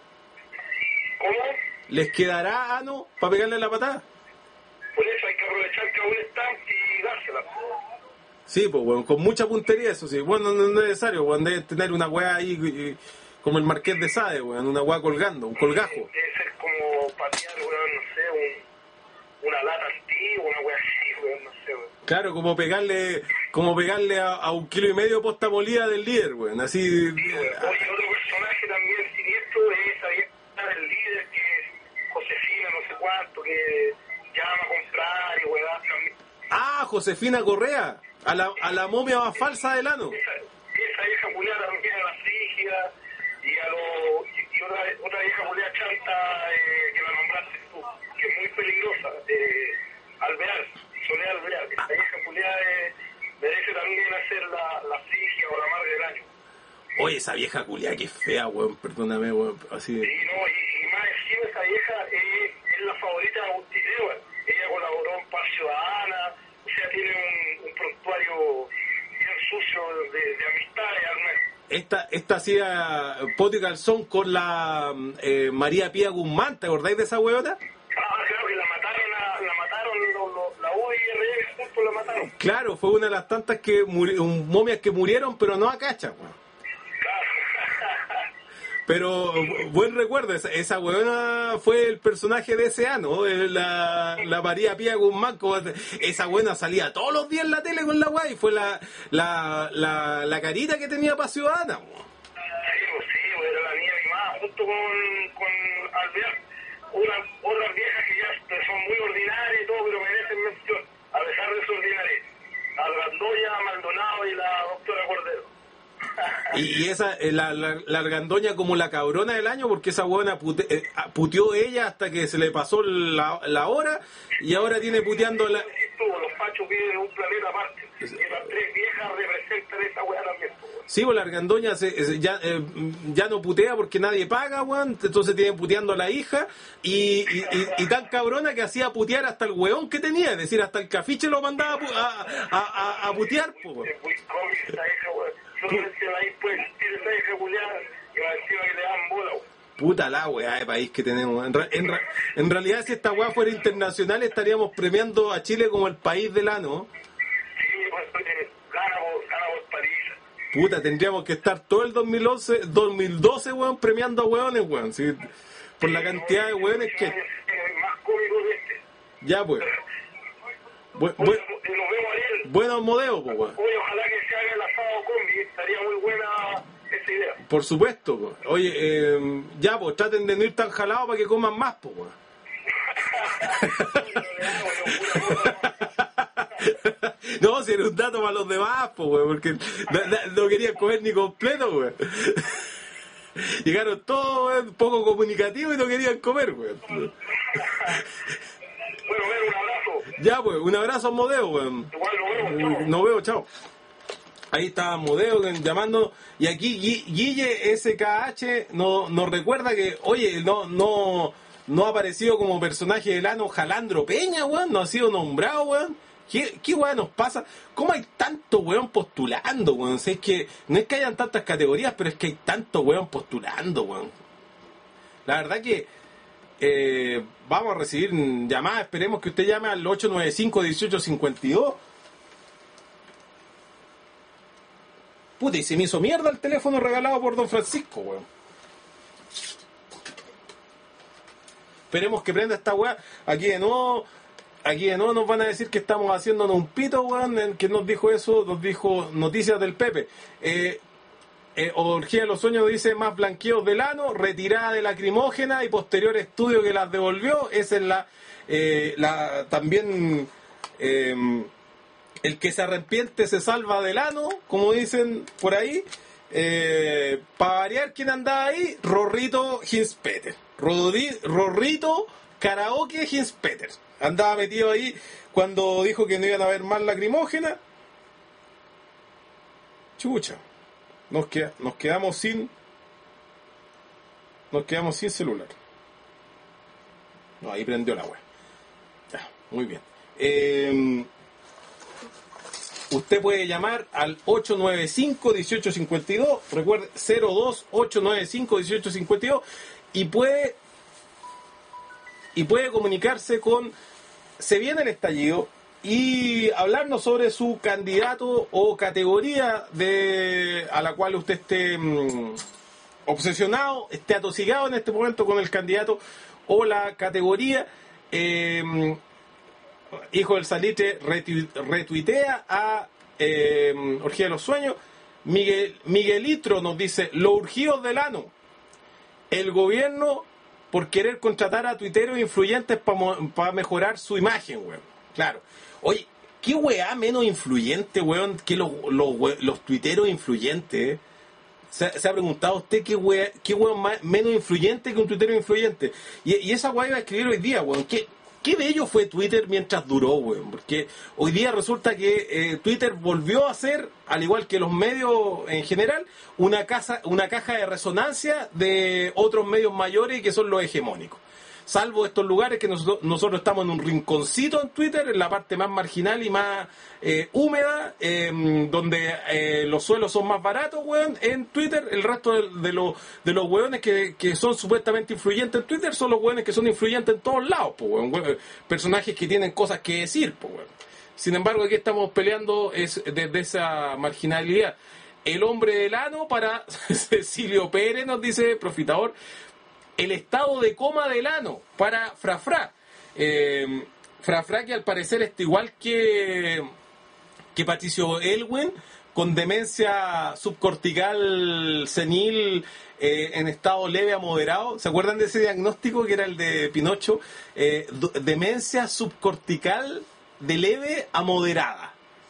¿Cómo?
¿Les quedará ano para pegarle la patada?
Por eso hay que aprovechar que aún están y dársela.
Sí, pues, bueno, con mucha puntería, eso sí. Bueno, no es necesario, weón, debe tener una weá ahí eh, como el Marqués de Sade, weón, una weá colgando, un colgajo.
Debe ser como patear, weón, no sé, un, una lata antigua, una weá así, weón, no sé, weón.
Claro, como pegarle como pegarle a, a un kilo y medio posta molida del líder, weón, así...
Sí, weón. Oye, otro personaje también siniestro es esa vieja del líder que es Josefina, no sé cuánto, que llama a comprar y weá también.
Ah, Josefina Correa, a la, a la momia más falsa del ano.
Esa, esa vieja culiada también a la frígida y a lo, y, y otra, otra vieja culiada chanta eh, que la nombraste tú, que es muy peligrosa, eh, Alvear, Soledad Alvear. Esa vieja culiada eh, merece también hacer la, la frigia o la madre del año.
Oye, esa vieja culia, que fea, weón, perdóname, weón, así...
Sí, no, y, y más encima esa vieja eh, es la favorita de Agustín Eva. Ella colaboró en Paz Ciudadana, o sea, tiene un, un prontuario bien sucio de, de amistades al menos.
Esta, esta hacía Poti Calzón con la eh, María Pía Guzmán, ¿te acordáis de esa huevota?
Ah, claro, que la mataron, a, la mataron, lo, lo, la U y R N juntos la mataron.
Claro, fue una de las tantas que muri- un, momias que murieron, pero no a cacha, weón.
Claro.
Pero buen recuerdo, esa, esa huevona fue el personaje de ese ano, la, la María Pía Guzmán, como, esa buena salía todos los días en la tele con la weá y fue la, la, la, la carita que tenía para Ciudadana.
Sí, pues sí, pues era la niña mimada junto con, con Alvear. Una, otras viejas que ya son muy ordinarias y todo, pero merecen mención, a pesar de su ordinariedad. Algandoya, Maldonado y la doctora Cordero.
Y, y esa, eh, la, la, la argandoña como la cabrona del año, porque esa huevona pute, eh, puteó ella hasta que se le pasó la, la hora, y ahora tiene puteando la...
Los fachos viven en un planeta aparte, y las tres viejas representan esa hueá también.
Sí, pues la argandoña se, se, ya, eh, ya no putea porque nadie paga, weón, entonces tienen puteando a la hija, y, y, y, y tan cabrona que hacía putear hasta el weón que tenía, es decir, hasta el cafiche lo mandaba a, a, a, a putear, pues, weón.
Es muy cómica esa hija, weón. No sé si ahí puede existir esa hija culiada, y va encima que le dan bola, weón.
Puta la weá de país que tenemos. En, ra- en, ra- en realidad, si esta weá fuera internacional, estaríamos premiando a Chile como el país del ano.
Sí, pues, eh, gana por, gana por París.
Puta, tendríamos que estar todo el dos mil once, dos mil doce, weón, premiando a weones, weón. ¿Sí? Por la cantidad de weones que...
Es más cómico de este.
Ya, pues. Bu- bu-
Oye, nos vemos, Ariel.
buenos modelos, pues, weón.
Oye, ojalá que se haga el asado combi, estaría muy buena esa idea.
Por supuesto, pues. Oye, eh, ya, pues, traten de no ir tan jalados para que coman más, pues, weón. No, si era un dato para los demás, pues, weón, porque no, no- no querían comer ni completo, weón. Llegaron todos, weón, poco comunicativos y no querían comer, weón.
Bueno, ven, un abrazo.
Ya, pues, un abrazo a Modeo, weón.
Igual nos vemos, chao.
Nos veo, chao. Ahí está Modeo llamando. Y aquí Gui- Guille S K H nos, nos recuerda que, oye, no, no, no ha aparecido como personaje del ano Jalandro Peña, weón. No ha sido nombrado, weón. ¿Qué, qué weón nos pasa? ¿Cómo hay tanto weón postulando, weón? O sea, es que no es que hayan tantas categorías, pero es que hay tanto weón postulando, weón. La verdad que eh, vamos a recibir llamadas. Esperemos que usted llame al ocho nueve cinco, dieciocho cincuenta y dos. Puta, y se me hizo mierda el teléfono regalado por don Francisco, weón. Esperemos que prenda esta weá. Aquí de nuevo, aquí de nuevo nos van a decir que estamos haciéndonos un pito, weón. El que nos dijo eso, nos dijo Noticias del Pepe. Eh, eh, Orgía de los Sueños dice más blanqueos del ano, retirada de lacrimógena y posterior estudio que las devolvió. Esa es la, eh, la también... Eh, el que se arrepiente se salva del ano, como dicen por ahí. Eh, para variar, ¿quién andaba ahí? Rorrito Hinspeter. Rodi- Rorrito Karaoke Hinspeter. Andaba metido ahí cuando dijo que no iban a haber más lacrimógena. Chucha. Nos, queda- nos quedamos sin... Nos quedamos sin celular. No, ahí prendió la web. Ya, muy bien. Eh... Usted puede llamar al ocho nueve cinco, dieciocho cincuenta y dos, recuerde cero dos ocho nueve cinco, dieciocho cincuenta y dos, y puede y puede comunicarse con Se Viene el Estallido y hablarnos sobre su candidato o categoría de a la cual usted esté mm, obsesionado, esté atosigado en este momento con el candidato o la categoría. eh, Hijo del Salitre retu- retuitea a eh, Orgía de los Sueños. Miguel, Miguelitro nos dice: lo urgidos del ano. El gobierno por querer contratar a tuiteros influyentes para mo- pa mejorar su imagen, weón. Claro. Oye, ¿qué weá menos influyente, weón, que los, los, we- los tuiteros influyentes? ¿Se, se ha preguntado usted qué weá, qué weón más, menos influyente que un tuitero influyente? Y, y esa weá iba a escribir hoy día, weón. ¿Qué, qué bello fue Twitter mientras duró, weón? Porque hoy día resulta que eh, Twitter volvió a ser, al igual que los medios en general, una, casa, una caja de resonancia de otros medios mayores que son los hegemónicos. Salvo estos lugares que nosotros, nosotros estamos en un rinconcito en Twitter, en la parte más marginal y más eh, húmeda, eh, donde eh, los suelos son más baratos, weón, en Twitter. El resto de, de, los, de los weones que, que son supuestamente influyentes en Twitter son los weones que son influyentes en todos lados, pues, weón, weón, personajes que tienen cosas que decir, pues, weón. Sin embargo, aquí estamos peleando es desde esa marginalidad. El hombre del ano para Cecilio Pérez, nos dice Profitador. El estado de coma del ano para Frafra. Eh, Frafra, que al parecer está igual que, que Patricio Elwin, con demencia subcortical senil eh, en estado leve a moderado. ¿Se acuerdan de ese diagnóstico que era el de Pinocho? Eh, demencia subcortical de leve a moderada.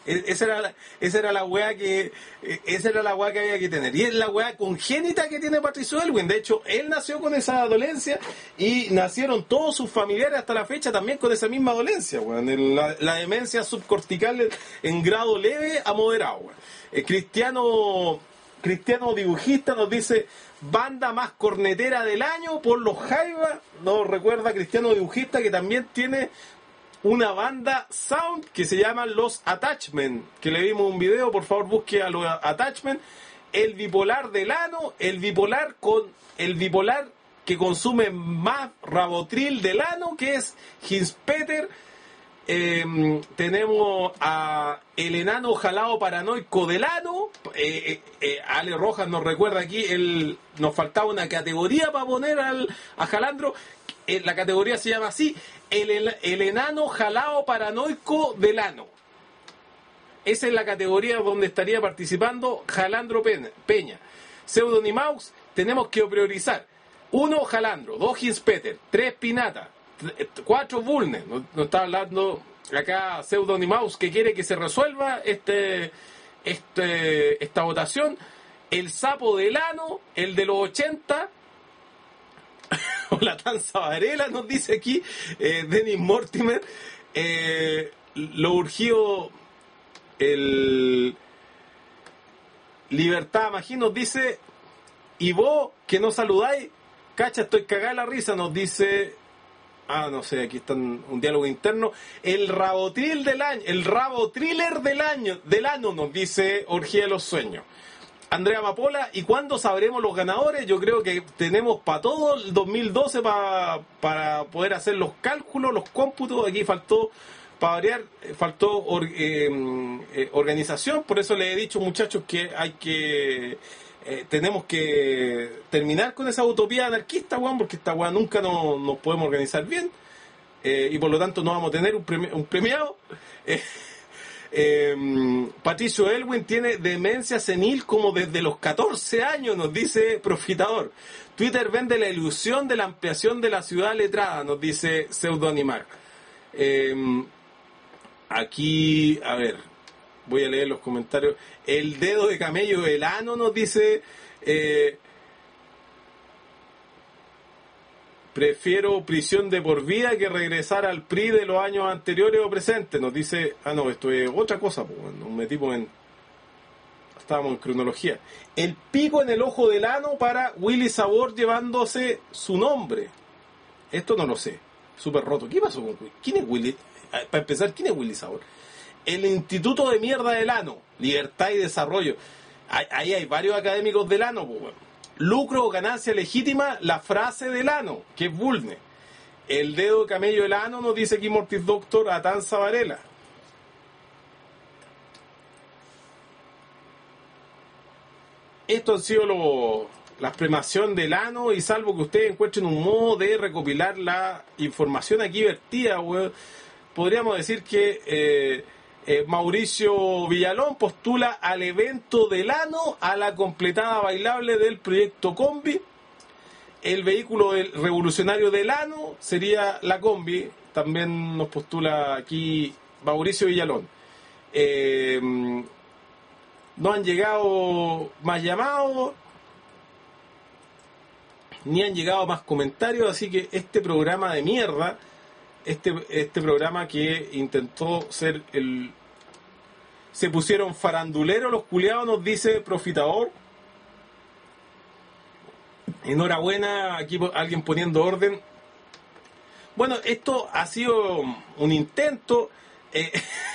Esa era la, esa era la weá que esa era la weá que había que tener. Y es la weá congénita que tiene Patricio Aylwin. De hecho, él nació con esa dolencia y nacieron todos sus familiares hasta la fecha también con esa misma dolencia, weón. El- La, la demencia subcortical en grado leve a moderado, weón. El Cristiano, Cristiano dibujista nos dice banda más cornetera del año por los Jaiba. Nos recuerda Cristiano dibujista que también tiene una banda sound que se llama Los Attachment, que le vimos un video, por favor busque a los Attachment. El bipolar del ano, el bipolar con el bipolar que consume más Rabotril del ano, que es Hinspeter. Eh, tenemos a el enano jalado paranoico del ano. eh, eh, eh, Ale Rojas nos recuerda aquí, el, nos faltaba una categoría para poner al, a Jalandro. Eh, la categoría se llama así, el, el, el enano jalado paranoico del ano. Esa es la categoría donde estaría participando Jalandro Peña. Peña. Pseudonymous, tenemos que priorizar. Uno, Jalandro. Dos, Hinspeter. Tres, Pinata. Cuatro, Bulnes. Nos no está hablando acá Pseudonymous que quiere que se resuelva este, este, esta votación. El sapo del ano, el de los ochenta. O la Tanza Varela, nos dice aquí eh, Dennis Mortimer. Eh, lo urgido, el Libertad Magín nos dice, y vos que no saludáis, cacha, estoy cagada la risa, nos dice, ah, no sé, aquí está un diálogo interno, el rabotril del año, el rabotriller del año, del ano, nos dice Orgía de los Sueños. Andrea Mapola, ¿y cuándo sabremos los ganadores? Yo creo que tenemos para todo el dos mil doce pa, para poder hacer los cálculos, los cómputos. Aquí faltó, para variar, faltó or, eh, eh, organización. Por eso les he dicho, muchachos, que hay que eh, tenemos que terminar con esa utopía anarquista, weón, porque esta weá nunca nos, nos podemos organizar bien. Eh, y por lo tanto no vamos a tener un, premi un premiado. Eh, Eh, Patricio Aylwin tiene demencia senil como desde los catorce años, nos dice Profitador. Twitter vende la ilusión de la ampliación de la ciudad letrada, nos dice Pseudoanimar. Eh, aquí, a ver, voy a leer los comentarios. El dedo de camello del ano, nos dice... Eh, prefiero prisión de por vida que regresar al P R I de los años anteriores o presentes. Nos dice, ah no, esto es otra cosa, pues, nos metimos en, estábamos en cronología. El pico en el ojo del ano para Willy Sabor llevándose su nombre. Esto no lo sé, súper roto. ¿Qué pasó con Willy? ¿Quién es Willy? Para empezar, ¿quién es Willy Sabor? El Instituto de Mierda del Ano, Libertad y Desarrollo. Ahí hay varios académicos del ano, pues, bueno. Lucro o ganancia legítima, la frase del ano, que es vulne. El dedo de camello del ano, nos dice aquí Mortis Doctor Atanza Varela. Esto han sido lo, las premación del ano, y salvo que ustedes encuentren un modo de recopilar la información aquí vertida, weón, podríamos decir que eh, eh, Mauricio Villalón postula al evento del ano a la completada bailable del proyecto Combi. El vehículo del revolucionario del ano sería la Combi. También nos postula aquí Mauricio Villalón. Eh, no han llegado más llamados, ni han llegado más comentarios, así que este programa de mierda, este, este programa que intentó ser el... Se pusieron faranduleros los culiados, nos dice Profitador. Enhorabuena, aquí alguien poniendo orden. Bueno, esto ha sido un intento. Eh,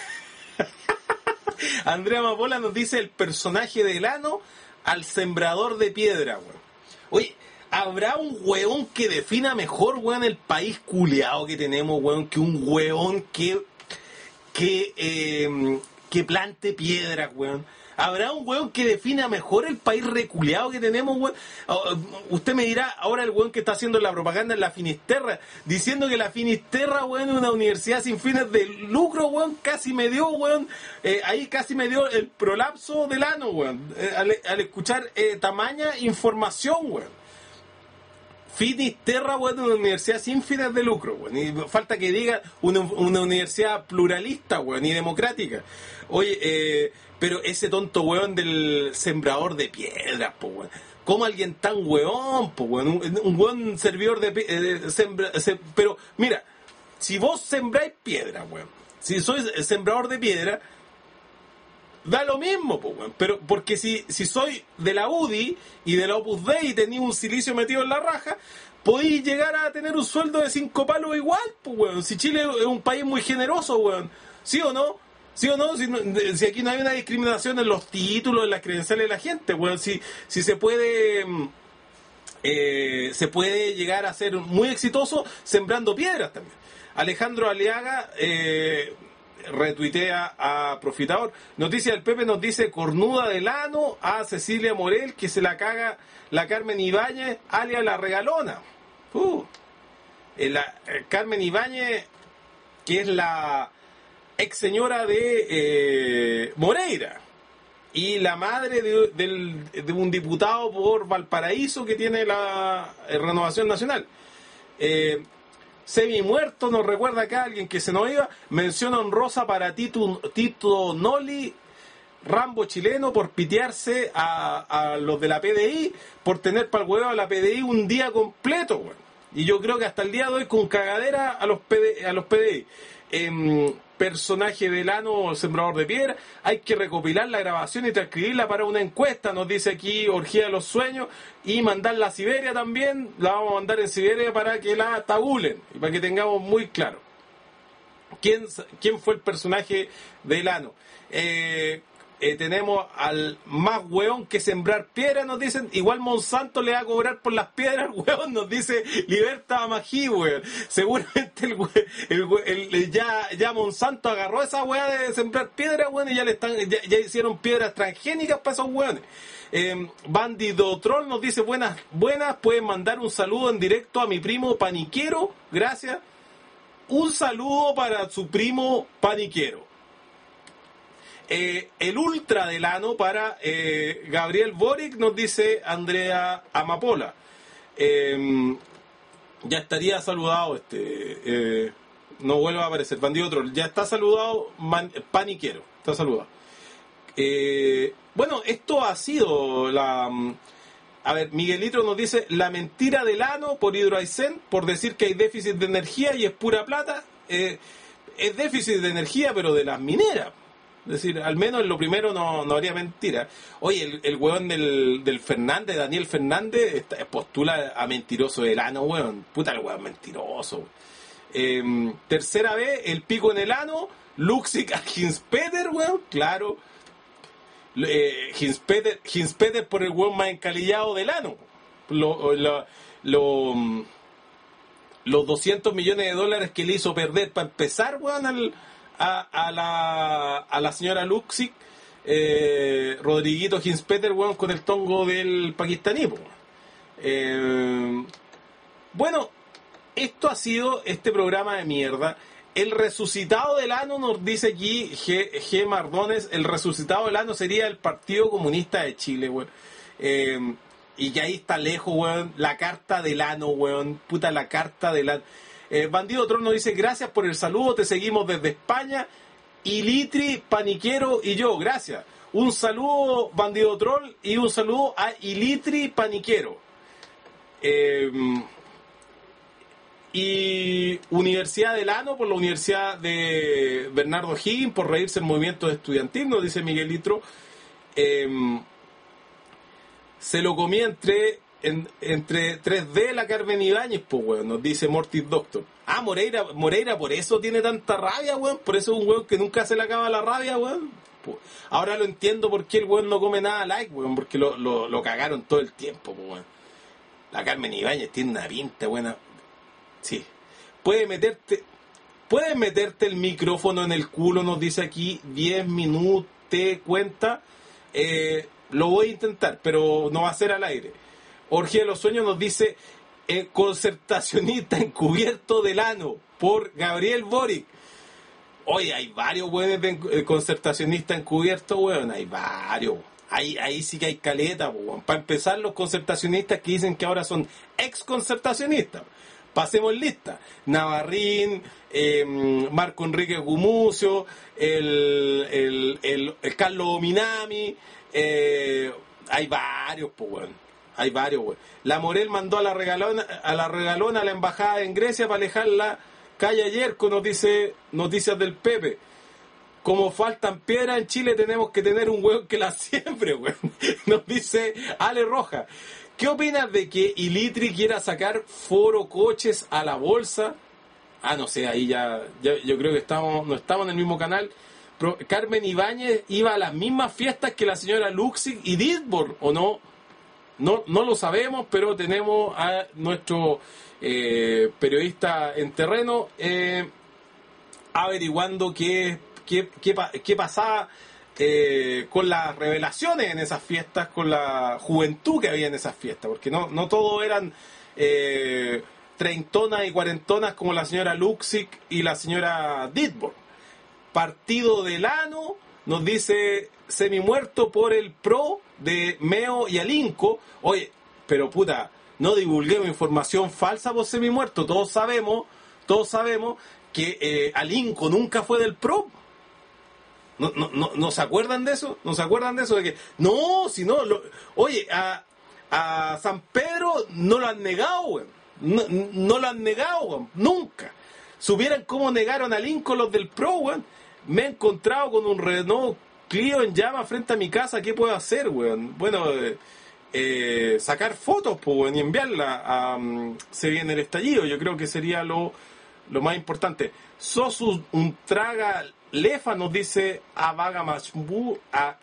Andrea Mapola nos dice el personaje del ano al sembrador de piedra, weón. Oye, ¿habrá un weón que defina mejor, weón, el país culiado que tenemos, weón, que un weón que que, eh, que plante piedras, weón? ¿Habrá un weón que defina mejor el país reculeado que tenemos, weón? Usted me dirá, ahora el weón que está haciendo la propaganda en la Finisterra, diciendo que la Finisterra, weón, es una universidad sin fines de lucro, weón, casi me dio, weón, eh, ahí casi me dio el prolapso del ano, weón, eh, al, al escuchar eh, tamaña información, weón.
Finisterra, weón, una universidad sin fines de lucro, weón. Y falta que diga una, una universidad pluralista, weón, y democrática. Oye, eh, pero ese tonto weón del sembrador de piedras, po, weón. ¿Cómo alguien tan weón, po, weón? Un, un weón servidor de piedras. Sembra, se, pero, mira, si vos sembráis piedra, weón, si sois sembrador de piedra, da lo mismo, po, weón. Pero porque si, si soy de la U D I y de la Opus Dei y tenéis un silicio metido en la raja, podéis llegar a tener un sueldo de cinco palos igual, po, weón. Si Chile es un país muy generoso, weón. ¿Sí o no? ¿Sí o no? Si, no, si aquí no hay una discriminación en los títulos, en las credenciales de la gente, weón. Si, si se puede... Eh, se puede llegar a ser muy exitoso sembrando piedras también. Alejandro Aliaga... Eh, retuitea a Profitador. Noticia del Pepe nos dice cornuda del ano a Cecilia Morel que se la caga la Carmen Ibáñez alias la regalona. Uh. La, eh, Carmen Ibáñez, que es la ex señora de eh, Moreira y la madre de, del, de un diputado por Valparaíso que tiene la eh, Renovación Nacional. Eh, Semi muerto, nos recuerda acá alguien que se nos iba. Mención honrosa para Tito, Tito Noli, Rambo chileno, por pitearse a, a los de la P D I, por tener para el huevo a la P D I un día completo, güey. Y yo creo que hasta el día de hoy con cagadera a los P D, a los P D I. Eh, personaje del ano, sembrador de piedra, hay que recopilar la grabación y transcribirla para una encuesta, nos dice aquí Orgía de los Sueños, y mandarla a Siberia también, la vamos a mandar en Siberia para que la tabulen, y para que tengamos muy claro quién, quién fue el personaje del ano. Eh, eh, tenemos al más hueón que sembrar piedras, nos dicen. Igual Monsanto le va a cobrar por las piedras, hueón, nos dice Libertad Magí, hueón. Seguramente el, el, el, el ya, ya Monsanto agarró esa hueá de sembrar piedras, hueón, y ya le están, ya, ya hicieron piedras transgénicas para esos hueones. Eh, Bandido Troll nos dice buenas, buenas, pueden mandar un saludo en directo a mi primo Paniquero, gracias. Un saludo para su primo Paniquero. Eh, el ultra del ano para eh, Gabriel Boric, nos dice Andrea Amapola. Eh, ya estaría saludado este eh, no vuelva a aparecer Bandido Troll, ya está saludado man, Paniquero, está saludado. Eh, bueno, esto ha sido la... A ver, Miguelito nos dice la mentira del ano por Hidroaicén, por decir que hay déficit de energía y es pura plata. Eh, es déficit de energía, pero de las mineras. Es decir, al menos en lo primero no, no haría mentira. Oye, el, el hueón del, del Fernández, Daniel Fernández, está, postula a mentiroso del ano, hueón. Puta, el hueón mentiroso. Eh, tercera vez, el pico en el ano, Luxic a Hinspeter, hueón, claro. Eh, Hinspeter, Hinspeter por el hueón más encalillado del ano. Lo, lo, lo, los doscientos millones de dólares que le hizo perder para empezar, hueón, al... A, a, la, a la señora Luxic, eh, Rodriguito Hinspeter, bueno, con el tongo del pakistaní. Eh, bueno, esto ha sido este programa de mierda. El resucitado del ano, nos dice aquí G, G. Mardones, el resucitado del ano sería el Partido Comunista de Chile, weón. Eh, y que ahí está lejos, weón, la carta del ano, weón, puta, la carta del ano. Eh, Bandido Troll nos dice, gracias por el saludo, te seguimos desde España. Ilitri, Paniquero y yo, gracias. Un saludo, Bandido Troll, y un saludo a Ilitri Paniquero. Eh, y Universidad del Ano por la Universidad de Bernardo Higgins, por reírse el movimiento estudiantil, nos dice Miguelitro. Eh, se lo comía entre... En, entre tres D la Carmen Ibáñez, pues, weón, nos dice Mortis Doctor. Ah, Moreira, Moreira por eso tiene tanta rabia, weón, por eso es un weón que nunca se le acaba la rabia, weón. Pues, ahora lo entiendo por qué el weón no come nada like, weón, porque lo, lo, lo cagaron todo el tiempo, pues, weón. La Carmen Ibáñez tiene una pinta, buena. Sí. Puede meterte, puedes meterte el micrófono en el culo, nos dice aquí, diez minutos, te cuenta. Eh, lo voy a intentar, pero no va a ser al aire. Orgía de los Sueños nos dice eh, concertacionista encubierto del ano por Gabriel Boric. Oye, hay varios weones de eh, concertacionistas encubiertos, weón. Hay varios.
ahí, ahí sí que hay caleta, pues. Para empezar, los concertacionistas que dicen que ahora son ex concertacionistas. Pasemos lista. Navarrín, eh, Marco Enrique Gumucio, el, el, el, el Carlos Minami, eh, hay varios, pues, weón. Hay varios, weón. La Morel mandó a la regalona, a la regalona a la embajada en Grecia para alejar la calle ayer, con nos dice noticias del Pepe. Como faltan piedras en Chile, tenemos que tener un weón que la siembre, weón. Nos dice Ale Roja. ¿Qué opinas de que Ilitri quiera sacar Foro Coches a la bolsa? Ah, no sé, ahí ya, ya yo creo que estamos, no estamos en el mismo canal. Pero Carmen Ibáñez iba a las mismas fiestas que la señora Luxig y Ditborg, ¿o no? No, no lo sabemos, pero tenemos a nuestro eh, periodista en terreno eh, averiguando qué, qué, qué, qué pasaba Eh, con las revelaciones en esas fiestas, con la juventud que había en esas fiestas, porque no, no todos eran eh, treintonas y cuarentonas como la señora Luxig y la señora Ditborg. Partido del Ano nos dice semimuerto por el pro de Meo y Alinco. Oye, pero puta, no divulguemos información falsa por semimuerto. Todos sabemos, todos sabemos que eh, Alinco nunca fue del pro. ¿No, no, no, ¿No se acuerdan de eso? ¿No se acuerdan de eso? De que, no, si no, lo, oye, a, a San Pedro no lo han negado, güey. No, no lo han negado, güey. Nunca. Supieran cómo negaron a Lincoln los del Pro, güey. Me he encontrado con un Renault Clio en llama frente a mi casa. ¿Qué puedo hacer, güey? Bueno, eh, eh, sacar fotos, pues, güey, y enviarla a um, Se Viene el Estallido. Yo creo que sería lo, lo más importante. Sos un, un traga... Lefa nos dice Avagasmur,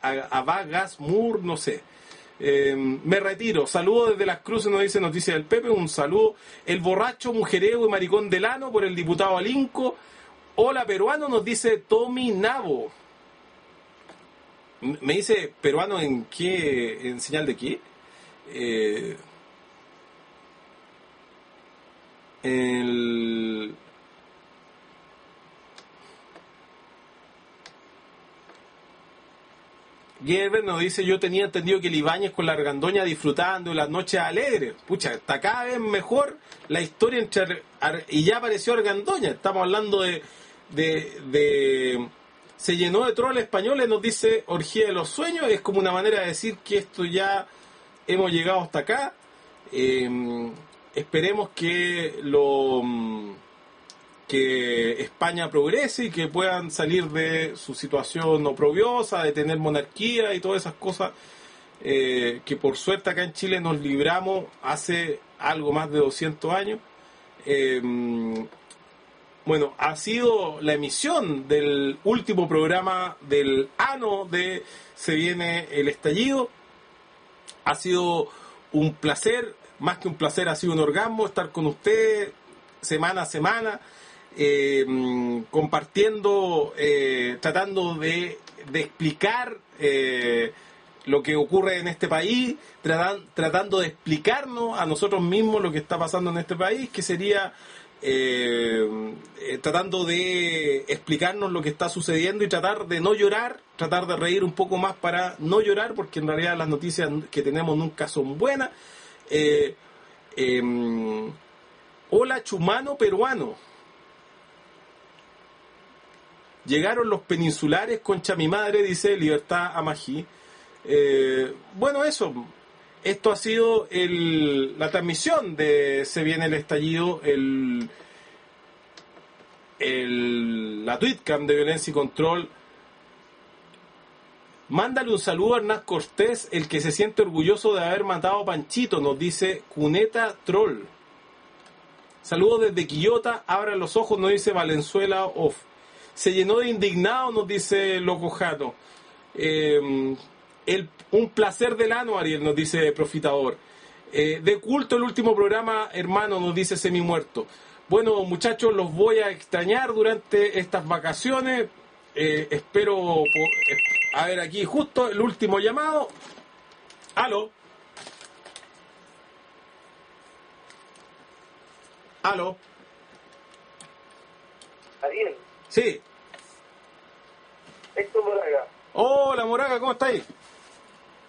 Avagasmur, no sé. Eh, me retiro. Saludos desde Las Cruces, nos dice Noticia del Pepe. Un saludo. El borracho, mujereo y maricón Delano por el diputado Alinco. Hola, peruano, nos dice Tommy Nabo. Me dice, ¿peruano en qué? ¿En señal de qué? Eh, el... Gerber nos dice, yo tenía entendido que el Ibáñez con la Argandoña disfrutando las noches alegres. Pucha, está cada vez mejor la historia entre... Y ya apareció Argandoña. Estamos hablando de... de, de se llenó de troles españoles, nos dice Orgía de los Sueños. Es como una manera de decir que esto ya hemos llegado hasta acá. Eh, esperemos que lo... que España progrese y que puedan salir de su situación oprobiosa, de tener monarquía y todas esas cosas eh, que por suerte acá en Chile nos libramos hace algo más de doscientos años. Eh, bueno, ha sido la emisión del último programa del ano de Se Viene el Estallido. Ha sido un placer, más que un placer, ha sido un orgasmo estar con ustedes semana a semana. Eh, compartiendo, eh, tratando de, de explicar eh, lo que ocurre en este país, tratan, tratando de explicarnos a nosotros mismos lo que está pasando en este país, que sería eh, eh, tratando de explicarnos lo que está sucediendo y tratar de no llorar, tratar de reír un poco más para no llorar, porque en realidad las noticias que tenemos nunca son buenas. Eh, eh, hola, chumano peruano. Llegaron los peninsulares, concha mi madre, dice Libertad Amají. Eh, bueno, eso. Esto ha sido el, la transmisión de Se Viene el Estallido, el, el, la Tweetcam de Violencia y Control. Mándale un saludo a Hernán Cortés, el que se siente orgulloso de haber matado a Panchito, nos dice Cuneta Troll. Saludos desde Quillota, abra los ojos, nos dice Valenzuela Off. Se llenó de indignados, nos dice Loco Jato. Eh, el, un placer del ano, Ariel, nos dice Profitador. Eh, de culto el último programa, hermano, nos dice Semimuerto. Bueno, muchachos, los voy a extrañar durante estas vacaciones. Eh, espero... A ver, aquí justo el último llamado. Aló. Aló.
Ariel.
Sí.
Héctor Moraga.
Hola, Moraga, ¿cómo estáis?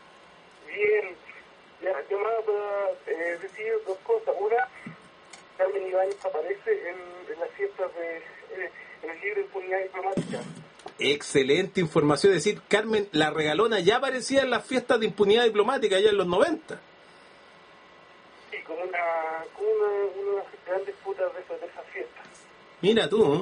bien. Ya, llamaba para eh, decir dos cosas. Una, Carmen Ibáñez aparece en, en las fiestas de, eh, en el libro Impunidad Diplomática.
Excelente información, es decir, Carmen la Regalona ya aparecía en las fiestas de impunidad diplomática allá en los noventa.
Sí, con una, con una, unas grandes putas de esas, de esas fiestas.
Mira tú, ¿no?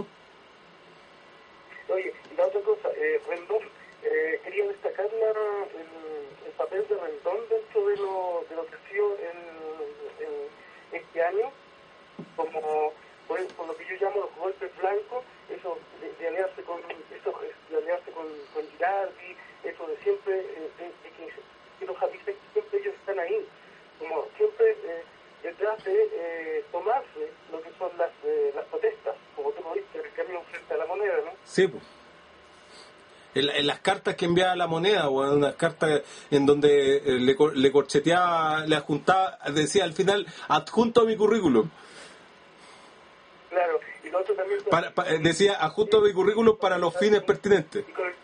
Oye, y la otra cosa, eh, Rendón, eh, quería destacar la, el, el papel de Rendón dentro de lo, de lo que ha sido el, el, este año, como por, por lo que yo llamo los golpes blancos, eso de, de aliarse con eso de aliarse con, con Girardi, eso de siempre, eh, de, de que, que los habitantes siempre ellos están ahí, como siempre eh, detrás de eh, tomarse lo que son las eh, las protestas, como tú lo viste, el cambio frente a la moneda, ¿no?
Sí, pues. En, en las cartas que enviaba la moneda, o en unas cartas en donde eh, le, le corcheteaba, le adjuntaba, decía al final, adjunto a mi currículum.
Claro, y lo otro también...
Para, para, decía, adjunto a mi currículum para los fines pertinentes.
Y con el,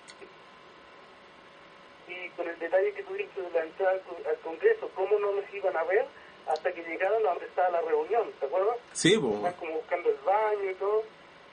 y con el detalle que tuviste de la entrada al, al Congreso, cómo no nos iban a ver hasta que llegaron a donde estaba la reunión, ¿te acuerdas?
Sí, pues.
Están como buscando el baño y todo.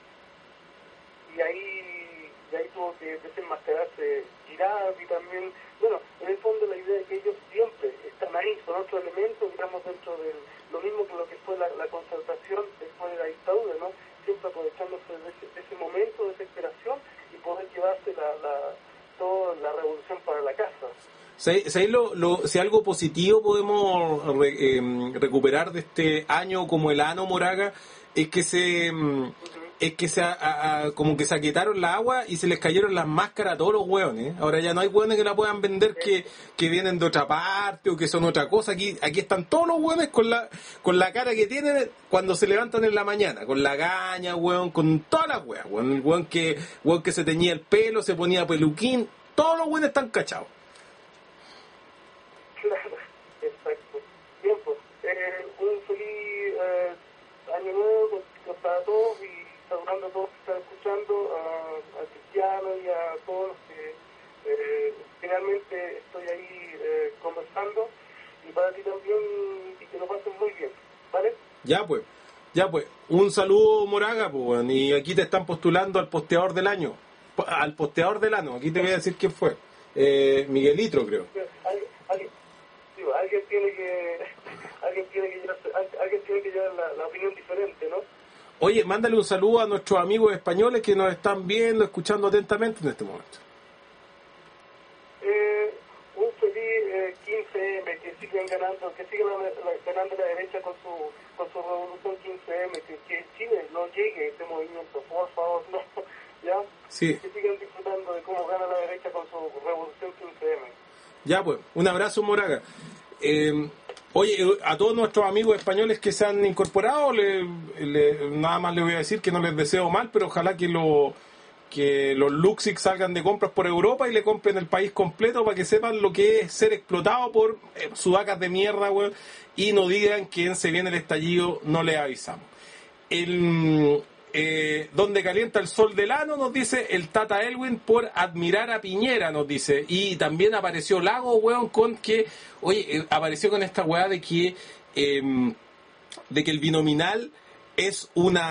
Y ahí... y ahí tuvo que desenmascararse Girardi también. Bueno, en el fondo la idea es que ellos siempre están ahí, son otro elemento, digamos, dentro de lo mismo que lo que fue la, la concertación después de la dictadura, ¿no? Siempre aprovechándose de ese, de ese momento de desesperación y poder llevarse la, la, toda la revolución para la casa.
Si, si, lo, lo, si algo positivo podemos re, eh, recuperar de este año como el ano Moraga, es que se... Uh-huh. Es que se a, a, como que se aquietaron la agua y se les cayeron las máscaras a todos los hueones. Ahora ya no hay hueones que la puedan vender que, que vienen de otra parte o que son otra cosa. Aquí aquí están todos los hueones con la con la cara que tienen cuando se levantan en la mañana, con la gaña, hueón, con todas las hueas, hueón. El hueón que, hueón que se teñía el pelo, se ponía peluquín, todos los hueones están cachados.
Claro, exacto. Bien, pues, eh, un feliz eh, año nuevo para todos y saludando a todos que están escuchando, a, a Cristiano y a todos los que eh, finalmente estoy ahí eh, conversando, y para ti también, y que lo pasen muy bien, ¿vale?
Ya pues, ya pues, un saludo Moraga, pues, y aquí te están postulando al posteador del año, al posteador del año, aquí te voy a decir quién fue, eh, Miguelito creo.
Alguien, alguien, digo, alguien tiene que, alguien tiene que llevar, alguien tiene que llevar la, la opinión diferente, ¿no?
Oye, mándale un saludo a nuestros amigos españoles que nos están viendo, escuchando atentamente en este momento.
Eh, un feliz eh, quince eme, que sigan ganando, que sigan la, la, ganando la derecha con su con su revolución quince eme, que, que Chile no llegue a este movimiento, por favor, no, ¿ya?
Sí.
Que sigan disfrutando de cómo gana la derecha con su revolución quince eme.
Ya pues, un abrazo Moraga. Eh, Oye, a todos nuestros amigos españoles que se han incorporado, le, le, nada más les voy a decir que no les deseo mal, pero ojalá que, lo, que los Luxix salgan de compras por Europa y le compren el país completo para que sepan lo que es ser explotado por eh, sudacas de mierda, güey, y no digan que se viene el estallido, no les avisamos. El... Eh, donde calienta el sol del ano, nos dice el Tata Elwin, por admirar a Piñera, nos dice. Y también apareció Lago, weón, con que, oye, eh, apareció con esta weá de que eh, de que el binominal es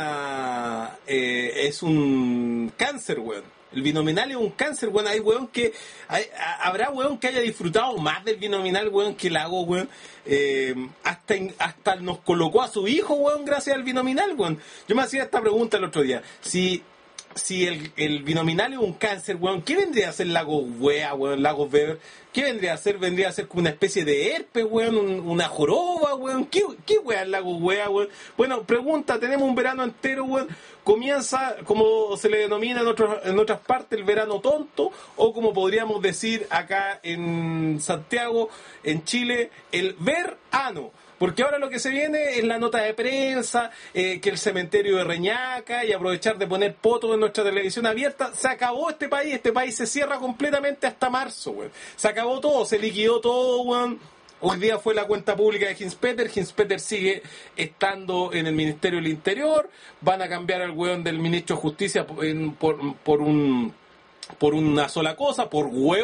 una eh, es un cáncer, weón. El binominal es un cáncer, weón. Hay weón que hay, habrá weón que haya disfrutado más del binominal, weón, que Lago, weón. Eh, hasta hasta nos colocó a su hijo, weón, gracias al binominal, weón. Yo me hacía esta pregunta el otro día. Si si el, el binominal es un cáncer, weón, ¿qué vendría a ser Lago Wea, weón, Lago Weber? ¿Qué vendría a ser? Vendría a ser como una especie de herpes, weón, un, una joroba, weón. ¿Qué, qué wea es Lago Wea, weón? Bueno, pregunta, tenemos un verano entero, weón. Comienza, como se le denomina en, otros, en otras partes, el verano tonto, o como podríamos decir acá en Santiago, en Chile, el verano. Porque ahora lo que se viene es la nota de prensa, eh, que el cementerio de Reñaca, y aprovechar de poner potos en nuestra televisión abierta. Se acabó este país, este país se cierra completamente hasta marzo, güey. Se acabó todo, se liquidó todo, güey. Hoy día fue la cuenta pública de Hinspeter, Hinspeter sigue estando en el Ministerio del Interior, van a cambiar al weón del Ministro de Justicia por, por, por, un, por una sola cosa, por weón,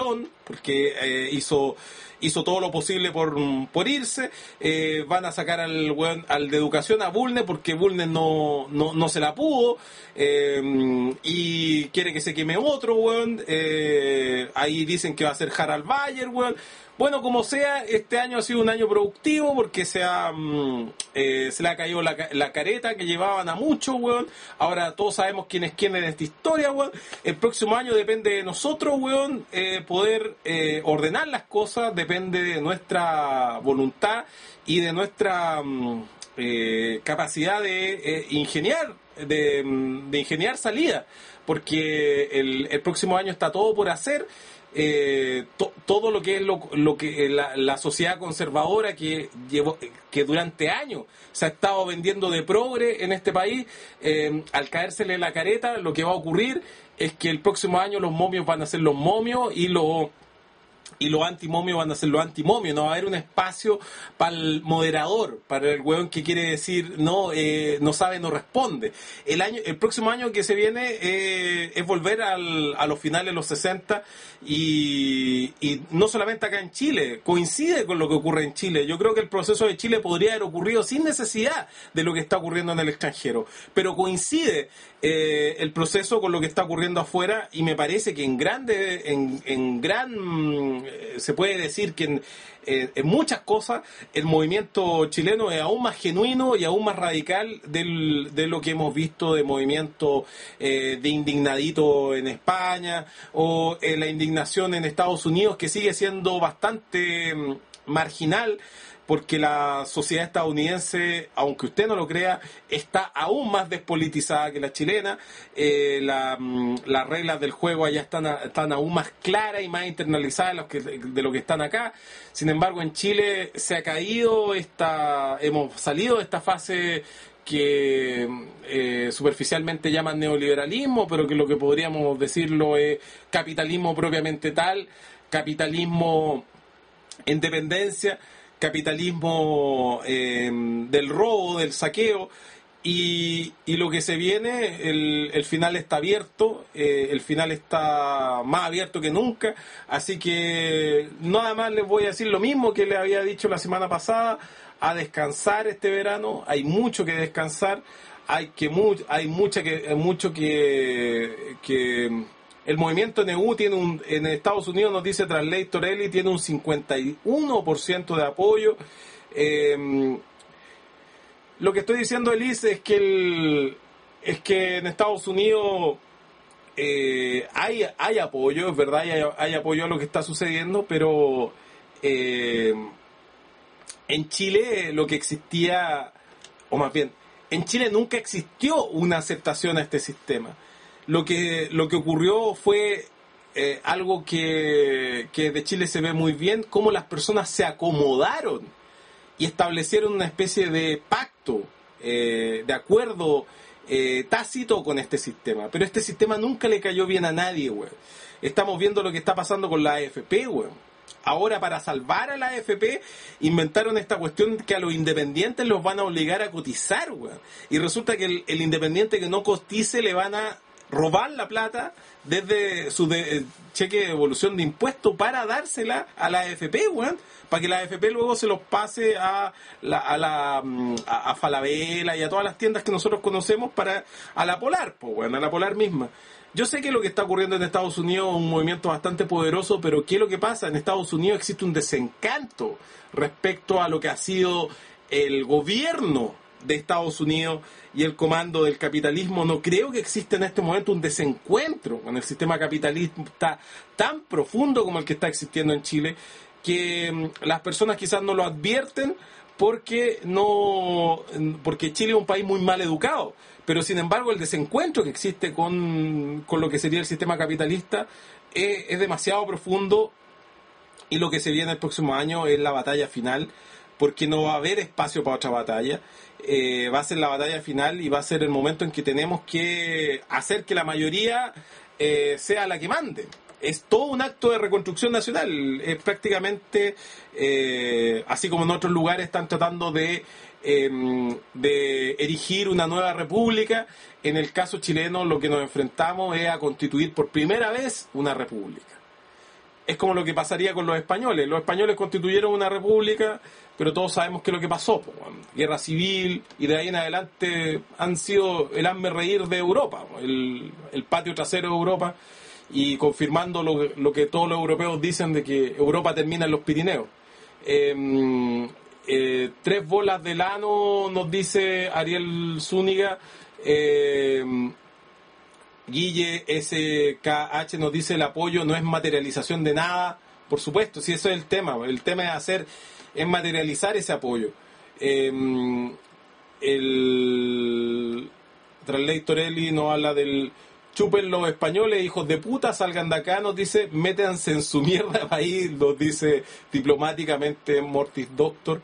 porque eh, hizo hizo todo lo posible por, por irse. Eh, van a sacar al weón, al de educación, a Bulnes, porque Bulnes no, no, no se la pudo, eh, y quiere que se queme otro, weón. Eh, ahí dicen que va a ser Harald Bayer, weón. Bueno, como sea, este año ha sido un año productivo porque se, ha, eh, se le ha caído la, la careta que llevaban a muchos, weón. Ahora todos sabemos quién es quién en esta historia, weón. El próximo año depende de nosotros, weón, eh, poder eh, ordenar las cosas, depende de nuestra voluntad y de nuestra eh, capacidad de eh, ingeniar, de, de ingeniar salida, porque el, el próximo año está todo por hacer. Eh, to, todo lo que es lo, lo que la, la sociedad conservadora que llevó, que durante años se ha estado vendiendo de progre en este país, eh, al caérsele la careta, lo que va a ocurrir es que el próximo año los momios van a ser los momios y los y los antimomios van a ser los antimomios. No va a haber un espacio para el moderador, para el hueón que quiere decir no, eh, no sabe, no responde. El año, el próximo año que se viene eh, es volver al, a los finales de los sesenta y, y no solamente acá en Chile, coincide con lo que ocurre en Chile. Yo creo que el proceso de Chile podría haber ocurrido sin necesidad de lo que está ocurriendo en el extranjero, pero coincide eh, el proceso con lo que está ocurriendo afuera, y me parece que en grande, en, en gran se puede decir que en, eh, en muchas cosas el movimiento chileno es aún más genuino y aún más radical del, de lo que hemos visto de movimiento eh, de indignadito en España, o eh, la indignación en Estados Unidos, que sigue siendo bastante eh, marginal, porque la sociedad estadounidense, aunque usted no lo crea, está aún más despolitizada que la chilena. Eh, la, las reglas del juego allá están, están aún más claras y más internalizadas de lo, que, de lo que están acá. Sin embargo, en Chile se ha caído esta, hemos salido de esta fase que eh, superficialmente llaman neoliberalismo, pero que lo que podríamos decirlo es capitalismo propiamente tal, capitalismo en dependencia, capitalismo eh, del robo, del saqueo, y, y lo que se viene, el, el final está abierto, eh, el final está más abierto que nunca, así que nada más les voy a decir lo mismo que les había dicho la semana pasada: a descansar este verano, hay mucho que descansar, hay que mu hay mucha que mucho que que el movimiento N U tiene un, en Estados Unidos, nos dice Translator Eli, tiene un cincuenta y uno por ciento de apoyo. Eh, lo que estoy diciendo, Elise, es que el, es que en Estados Unidos eh, hay, hay apoyo, es verdad, hay, hay apoyo a lo que está sucediendo, pero eh, en Chile lo que existía, o más bien, en Chile nunca existió una aceptación a este sistema. Lo que, lo que ocurrió fue eh, algo que, que de Chile se ve muy bien, cómo las personas se acomodaron y establecieron una especie de pacto, eh, de acuerdo eh, tácito con este sistema. Pero este sistema nunca le cayó bien a nadie, güey. Estamos viendo lo que está pasando con la A F P, güey. Ahora, para salvar a la A F P, inventaron esta cuestión que a los independientes los van a obligar a cotizar, güey. Y resulta que el, el independiente que no cotice le van a robar la plata desde su de, cheque de devolución de impuestos para dársela a la A F P, weón, para que la A F P luego se los pase a la, a la a, a Falabella y a todas las tiendas que nosotros conocemos, para a la Polar, pues, weón, a la Polar misma. Yo sé que lo que está ocurriendo en Estados Unidos es un movimiento bastante poderoso, pero ¿qué es lo que pasa? En Estados Unidos existe un desencanto respecto a lo que ha sido el gobierno de Estados Unidos y el comando del capitalismo. No creo que exista en este momento un desencuentro con el sistema capitalista tan profundo como el que está existiendo en Chile, que las personas quizás no lo advierten porque no porque Chile es un país muy mal educado, pero sin embargo el desencuentro que existe con, con lo que sería el sistema capitalista es, es demasiado profundo, y lo que se viene el próximo año es la batalla final, porque no va a haber espacio para otra batalla. Eh, va a ser la batalla final y va a ser el momento en que tenemos que hacer que la mayoría eh, sea la que mande. Es todo un acto de reconstrucción nacional. Es prácticamente, eh, así como en otros lugares están tratando de, eh, de erigir una nueva república, en el caso chileno lo que nos enfrentamos es a constituir por primera vez una república. es como lo que pasaría con los españoles. Los españoles constituyeron una república, pero todos sabemos qué es lo que pasó. Po, guerra civil, y de ahí en adelante han sido el hazme reír de Europa, el, el patio trasero de Europa, y confirmando lo, lo que todos los europeos dicen de que Europa termina en los Pirineos. Eh, eh, tres bolas de lano, nos dice Ariel Zúñiga. Eh, Guille S K H nos dice: el apoyo no es materialización de nada. Por supuesto, si eso es el tema. El tema es hacer, es materializar ese apoyo. Eh, el Translator Eli nos habla del chupen los españoles, hijos de puta, salgan de acá, nos dice, métanse en su mierda país, nos dice diplomáticamente Mortis Doctor.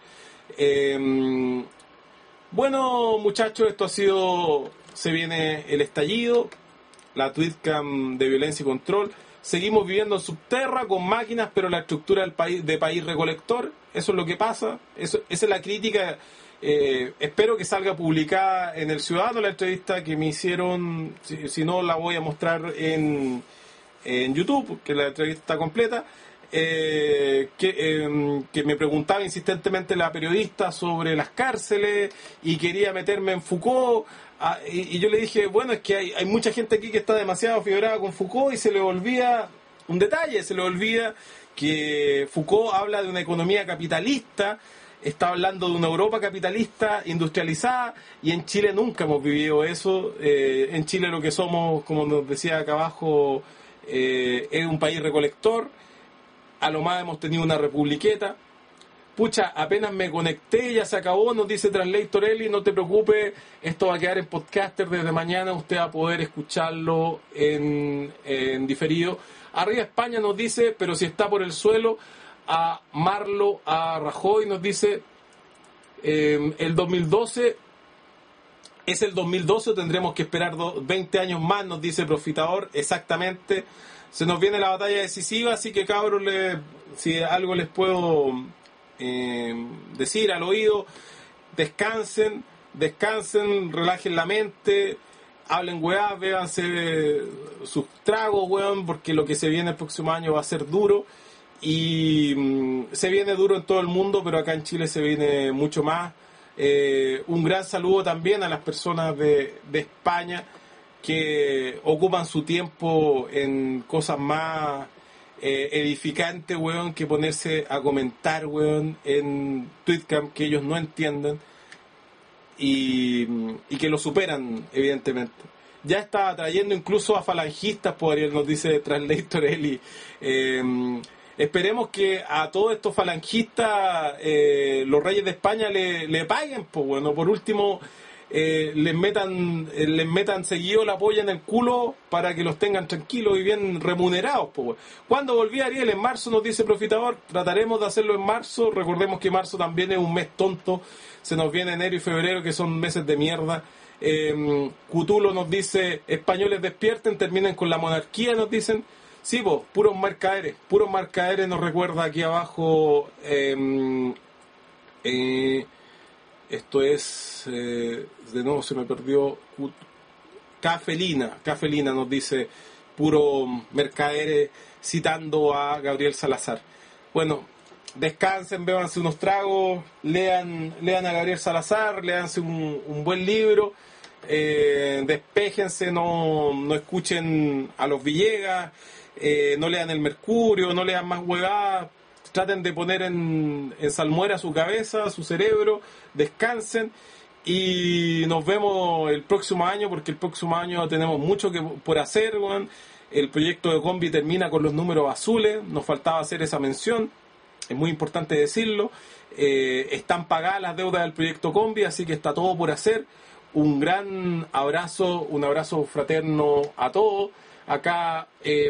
Eh, bueno, muchachos, esto ha sido, se viene el estallido, la tweetcam de violencia y control. Seguimos viviendo en subterra con máquinas, pero la estructura del país, de país recolector, eso es lo que pasa, eso, esa es la crítica. Eh, espero que salga publicada en El Ciudadano la entrevista que me hicieron, si, si no la voy a mostrar en, en YouTube, que la entrevista está completa, eh, que, eh, que me preguntaba insistentemente la periodista sobre las cárceles y quería meterme en Foucault, ah, y, y yo le dije, bueno, es que hay, hay mucha gente aquí que está demasiado fibrada con Foucault y se le olvida un detalle, se le olvida que Foucault habla de una economía capitalista, está hablando de una Europa capitalista, industrializada, y en Chile nunca hemos vivido eso. Eh, en Chile lo que somos, como nos decía acá abajo, eh, es un país recolector. A lo más hemos tenido una republiqueta. Pucha, apenas me conecté, ya se acabó, nos dice Translator Eli, no te preocupes, esto va a quedar en podcaster desde mañana, usted va a poder escucharlo en, en diferido. Arriba España nos dice, pero si está por el suelo, a Marlo, a Rajoy nos dice, eh, el dos mil doce, ¿es el dos mil doce o tendremos que esperar veinte años más? Nos dice Profitador, exactamente. Se nos viene la batalla decisiva, así que cabros, le, si algo les puedo eh, decir al oído, descansen, descansen, relajen la mente, hablen weá, véanse sus tragos, weón, porque lo que se viene el próximo año va a ser duro. Y mmm, se viene duro en todo el mundo, pero acá en Chile se viene mucho más. Eh, un gran saludo también a las personas de, de España que ocupan su tiempo en cosas más eh, edificantes, weón, que ponerse a comentar, weón, en Tweetcam, que ellos no entienden y, y que lo superan, evidentemente. Ya está trayendo incluso a falangistas, por Ariel, nos dice Translator Eli. Eh, Esperemos que a todos estos falangistas eh, los reyes de España le, le paguen, pues bueno, por último eh, les metan eh, les metan seguido la polla en el culo para que los tengan tranquilos y bien remunerados, pues bueno. Cuando volví Ariel, en marzo, nos dice Profitador, trataremos de hacerlo en marzo, recordemos que marzo también es un mes tonto, se nos viene enero y febrero que son meses de mierda. eh, Cutulo nos dice, españoles despierten, terminen con la monarquía, nos dicen. Sí, pues, puros mercaderes, puros mercaderes, nos recuerda aquí abajo, eh, eh, esto es, eh, de nuevo se me perdió, Cafelina, Cafelina nos dice, puro mercaderes, citando a Gabriel Salazar. Bueno, descansen, bébanse unos tragos, lean, lean a Gabriel Salazar, léanse un, un buen libro, eh, despéjense, no, no escuchen a los Villegas, Eh, no lean el Mercurio, no lean más huevadas, traten de poner en, en salmuera su cabeza, su cerebro, descansen y nos vemos el próximo año, porque el próximo año tenemos mucho que por hacer, weón. El proyecto de Combi termina con los números azules, nos faltaba hacer esa mención, es muy importante decirlo. Eh, están pagadas las deudas del proyecto Combi, así que está todo por hacer. Un gran abrazo, un abrazo fraterno a todos. Acá eh,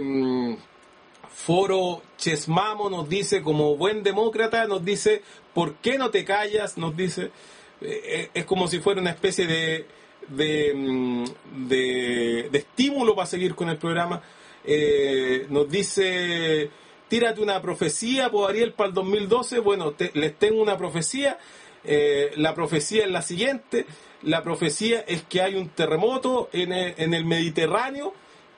Foro Chesmamo nos dice, como buen demócrata, nos dice, ¿por qué no te callas? Nos dice, eh, es como si fuera una especie de de, de, de estímulo para seguir con el programa. Eh, nos dice, tírate una profecía, por Ariel, para el dos mil doce. Bueno, te, les tengo una profecía. Eh, la profecía es la siguiente. La profecía es que hay un terremoto en el, en el Mediterráneo,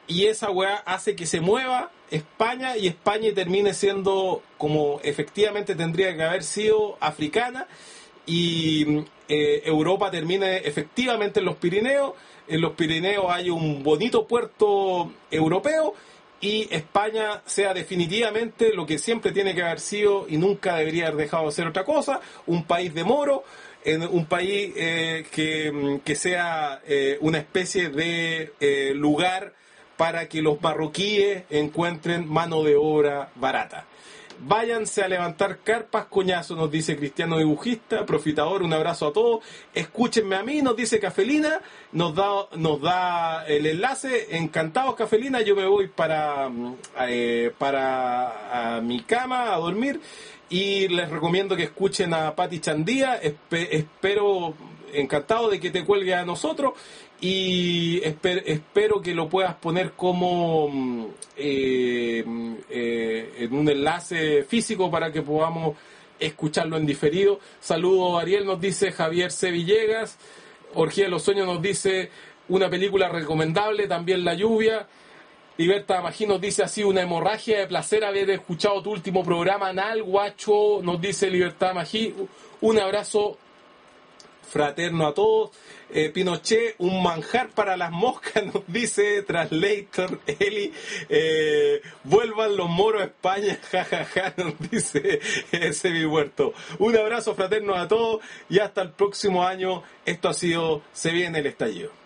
y esa weá hace que se mueva España y España termine siendo como efectivamente tendría que haber sido africana y eh, Europa termine efectivamente en los Pirineos. En los Pirineos hay un bonito puerto europeo y España sea definitivamente lo que siempre tiene que haber sido y nunca debería haber dejado de ser otra cosa, un país de moro, en un país eh, que, que sea eh, una especie de eh, lugar para que los marroquíes encuentren mano de obra barata. Váyanse a levantar carpas, coñazo, nos dice Cristiano Dibujista, Profitador, un abrazo a todos. Escúchenme a mí, nos dice Cafelina, nos da nos da el enlace. Encantados, Cafelina, yo me voy para, eh, para a mi cama a dormir y les recomiendo que escuchen a Pati Chandía. Espe- espero, encantado de que te cuelgue a nosotros. Y esper, espero que lo puedas poner como eh, eh, en un enlace físico para que podamos escucharlo en diferido. Saludos, Ariel, nos dice Javier C. Villegas. Orgía de los Sueños nos dice una película recomendable, también La Lluvia. Libertad Magí nos dice así, una hemorragia de placer haber escuchado tu último programa anal, guacho, nos dice Libertad Magí. Un abrazo fraterno a todos. Eh, Pinochet, un manjar para las moscas, nos dice Translator Eli. Eh, vuelvan los moros a España, jajaja, ja, ja, nos dice ese mi huerto. Un abrazo fraterno a todos y hasta el próximo año. Esto ha sido Se Viene el Estallido.